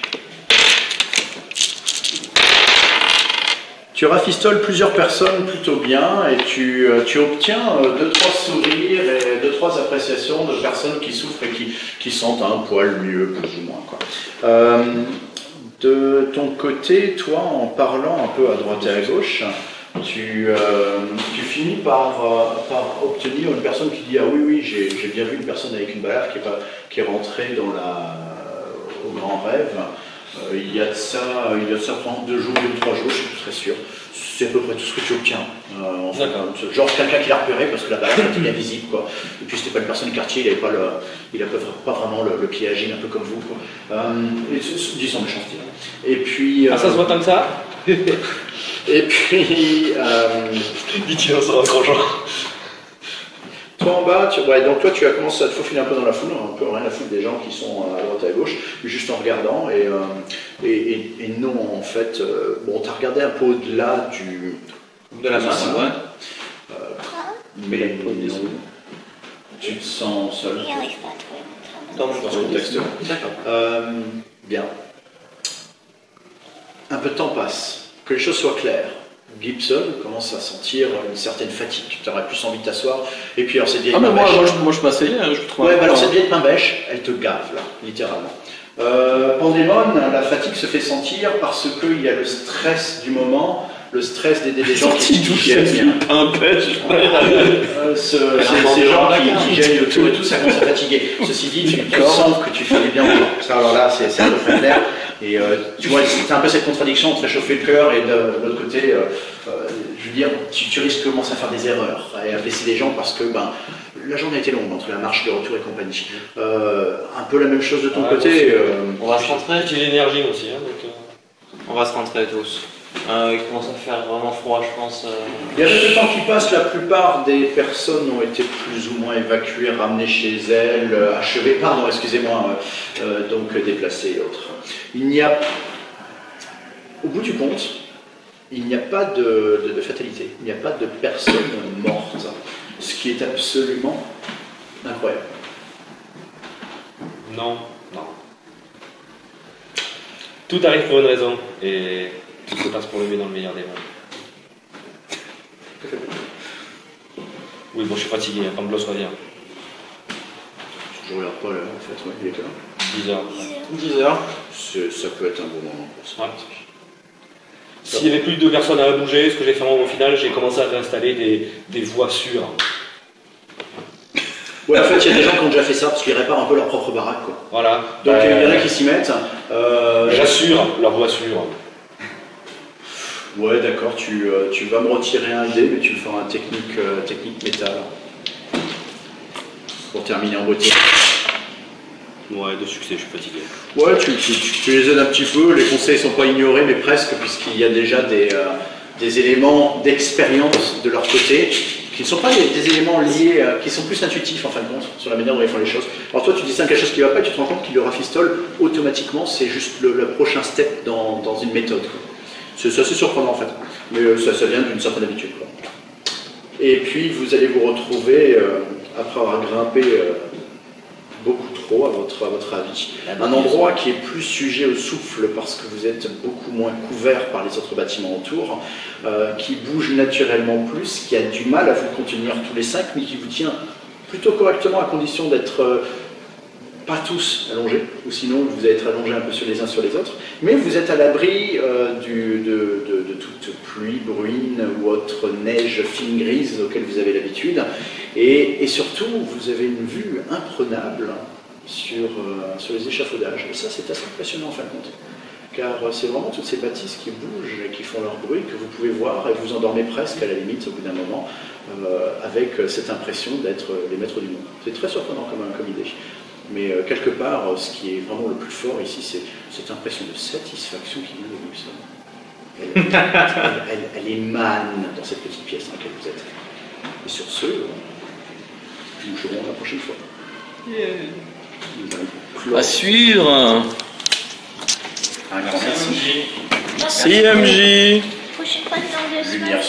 Tu rafistoles plusieurs personnes plutôt bien et tu obtiens 2-3 sourires et 2-3 appréciations de personnes qui souffrent et qui sentent un poil mieux, plus ou moins. Quoi. De ton côté, toi, en parlant un peu à droite et à gauche, tu finis par obtenir une personne qui dit « Ah oui, j'ai bien vu une personne avec une balafre qui est rentrée au grand rêve. Il y a de ça 2 jours, 2-3 jours, je suis très sûr. C'est à peu près tout ce que tu obtiens. Genre quelqu'un qui l'a repéré parce que la balafre était bien visible. Quoi. Et puis c'était pas une personne du quartier, il n'avait pas vraiment le pied agile, un peu comme vous. Quoi. Dis son méchanceté. Et puis... Ah, ça se voit comme ça? Et puis... Dit-il en se raccrochant. Toi en bas, donc toi tu as commencé à te faufiler un peu dans la foule, un peu rien la foule des gens qui sont à droite et à gauche, juste en regardant, et non en fait, bon t'as regardé un peu au-delà de la masse, mais non, tu te sens seul Il n'arrive pas à trouver mon dans travail. ce contexte-là. D'accord. Bien. Un peu de temps passe, que les choses soient claires. Gibson commence à sentir une certaine fatigue. Tu aurais plus envie de t'asseoir. Et puis alors cette vieille Ah, mais main bêche. moi je m'asseyais, je trouve. Ouais, bah alors cette vieille main bêche, elle te gave là, littéralement. Pandémon, la fatigue se fait sentir parce qu'il y a le stress du moment, le stress d'aider des gens qui viennent. Un pêche. Ces gens qui gênent le tout et tout, ça commence à fatiguer. Ceci dit, tu sens que tu fais bien au temps. Ça, alors là, c'est un peu très clair. Et tu vois, c'est un peu cette contradiction entre réchauffer le cœur et de l'autre côté, je veux dire, tu risques de commencer à faire des erreurs et à blesser des gens parce que la journée a été longue entre la marche de retour et compagnie. Un peu la même chose de ton côté. On va se rentrer. J'ai l'énergie aussi. Hein, donc, On va se rentrer tous. Il commence à faire vraiment froid, je pense. Il y a peu de temps qui passe, la plupart des personnes ont été plus ou moins évacuées, ramenées chez elles, achevées, donc déplacées et autres. Au bout du compte, il n'y a pas de fatalité, il n'y a pas de personne morte, ce qui est absolument incroyable. non. Tout arrive pour une raison et tout se passe pour le mieux dans le meilleur des mondes. Oui, bon, je suis fatigué, Pangloss revient. Je regarde pas là, en fait, il est là. 10 heures. 10 heures. Ça peut être un bon moment pour ça. Ouais. S'il n'y avait plus de personnes à bouger, ce que j'ai fait au final, j'ai commencé à réinstaller des voies sûres. Ouais, en fait, il y a des gens qui ont déjà fait ça parce qu'ils réparent un peu leur propre baraque, quoi. Voilà. Donc il y en a qui s'y mettent. J'assure la voie sûre. Ouais, d'accord, tu vas me retirer un dé, mais tu me feras un technique métal. Pour terminer en beauté. Ouais, de succès, je suis fatigué. Ouais, tu les aides un petit peu, les conseils ne sont pas ignorés, mais presque, puisqu'il y a déjà des éléments d'expérience de leur côté, qui ne sont pas des éléments liés, qui sont plus intuitifs en fin de compte, sur la manière dont ils font les choses. Alors toi, tu distingues quelque chose qui ne va pas et tu te rends compte qu'il le rafistole automatiquement, c'est juste le prochain step dans une méthode. C'est assez surprenant en fait, mais ça vient d'une certaine habitude, quoi. Et puis vous allez vous retrouver, après avoir grimpé beaucoup trop à votre avis, un endroit qui est plus sujet au souffle parce que vous êtes beaucoup moins couvert par les autres bâtiments autour, qui bouge naturellement plus, qui a du mal à vous contenir tous les 5, mais qui vous tient plutôt correctement à condition d'être pas tous allongés, ou sinon vous allez être allongés un peu sur les uns sur les autres, mais vous êtes à l'abri de toute pluie, bruine ou autre neige fine grise auquel vous avez l'habitude, et surtout vous avez une vue imprenable sur les échafaudages, et ça c'est assez impressionnant en fin de compte, car c'est vraiment toutes ces bâtisses qui bougent et qui font leur bruit que vous pouvez voir, et vous endormez presque à la limite au bout d'un moment, avec cette impression d'être les maîtres du monde. C'est très surprenant comme idée. Mais quelque part, ce qui est vraiment le plus fort ici, c'est cette impression de satisfaction qui vient de vous. Elle émane dans cette petite pièce dans laquelle vous êtes. Et sur ce, nous jouerons la prochaine fois. À suivre. Un grand merci. CMJ. Prochaine fois dans 2 semaines. Lumière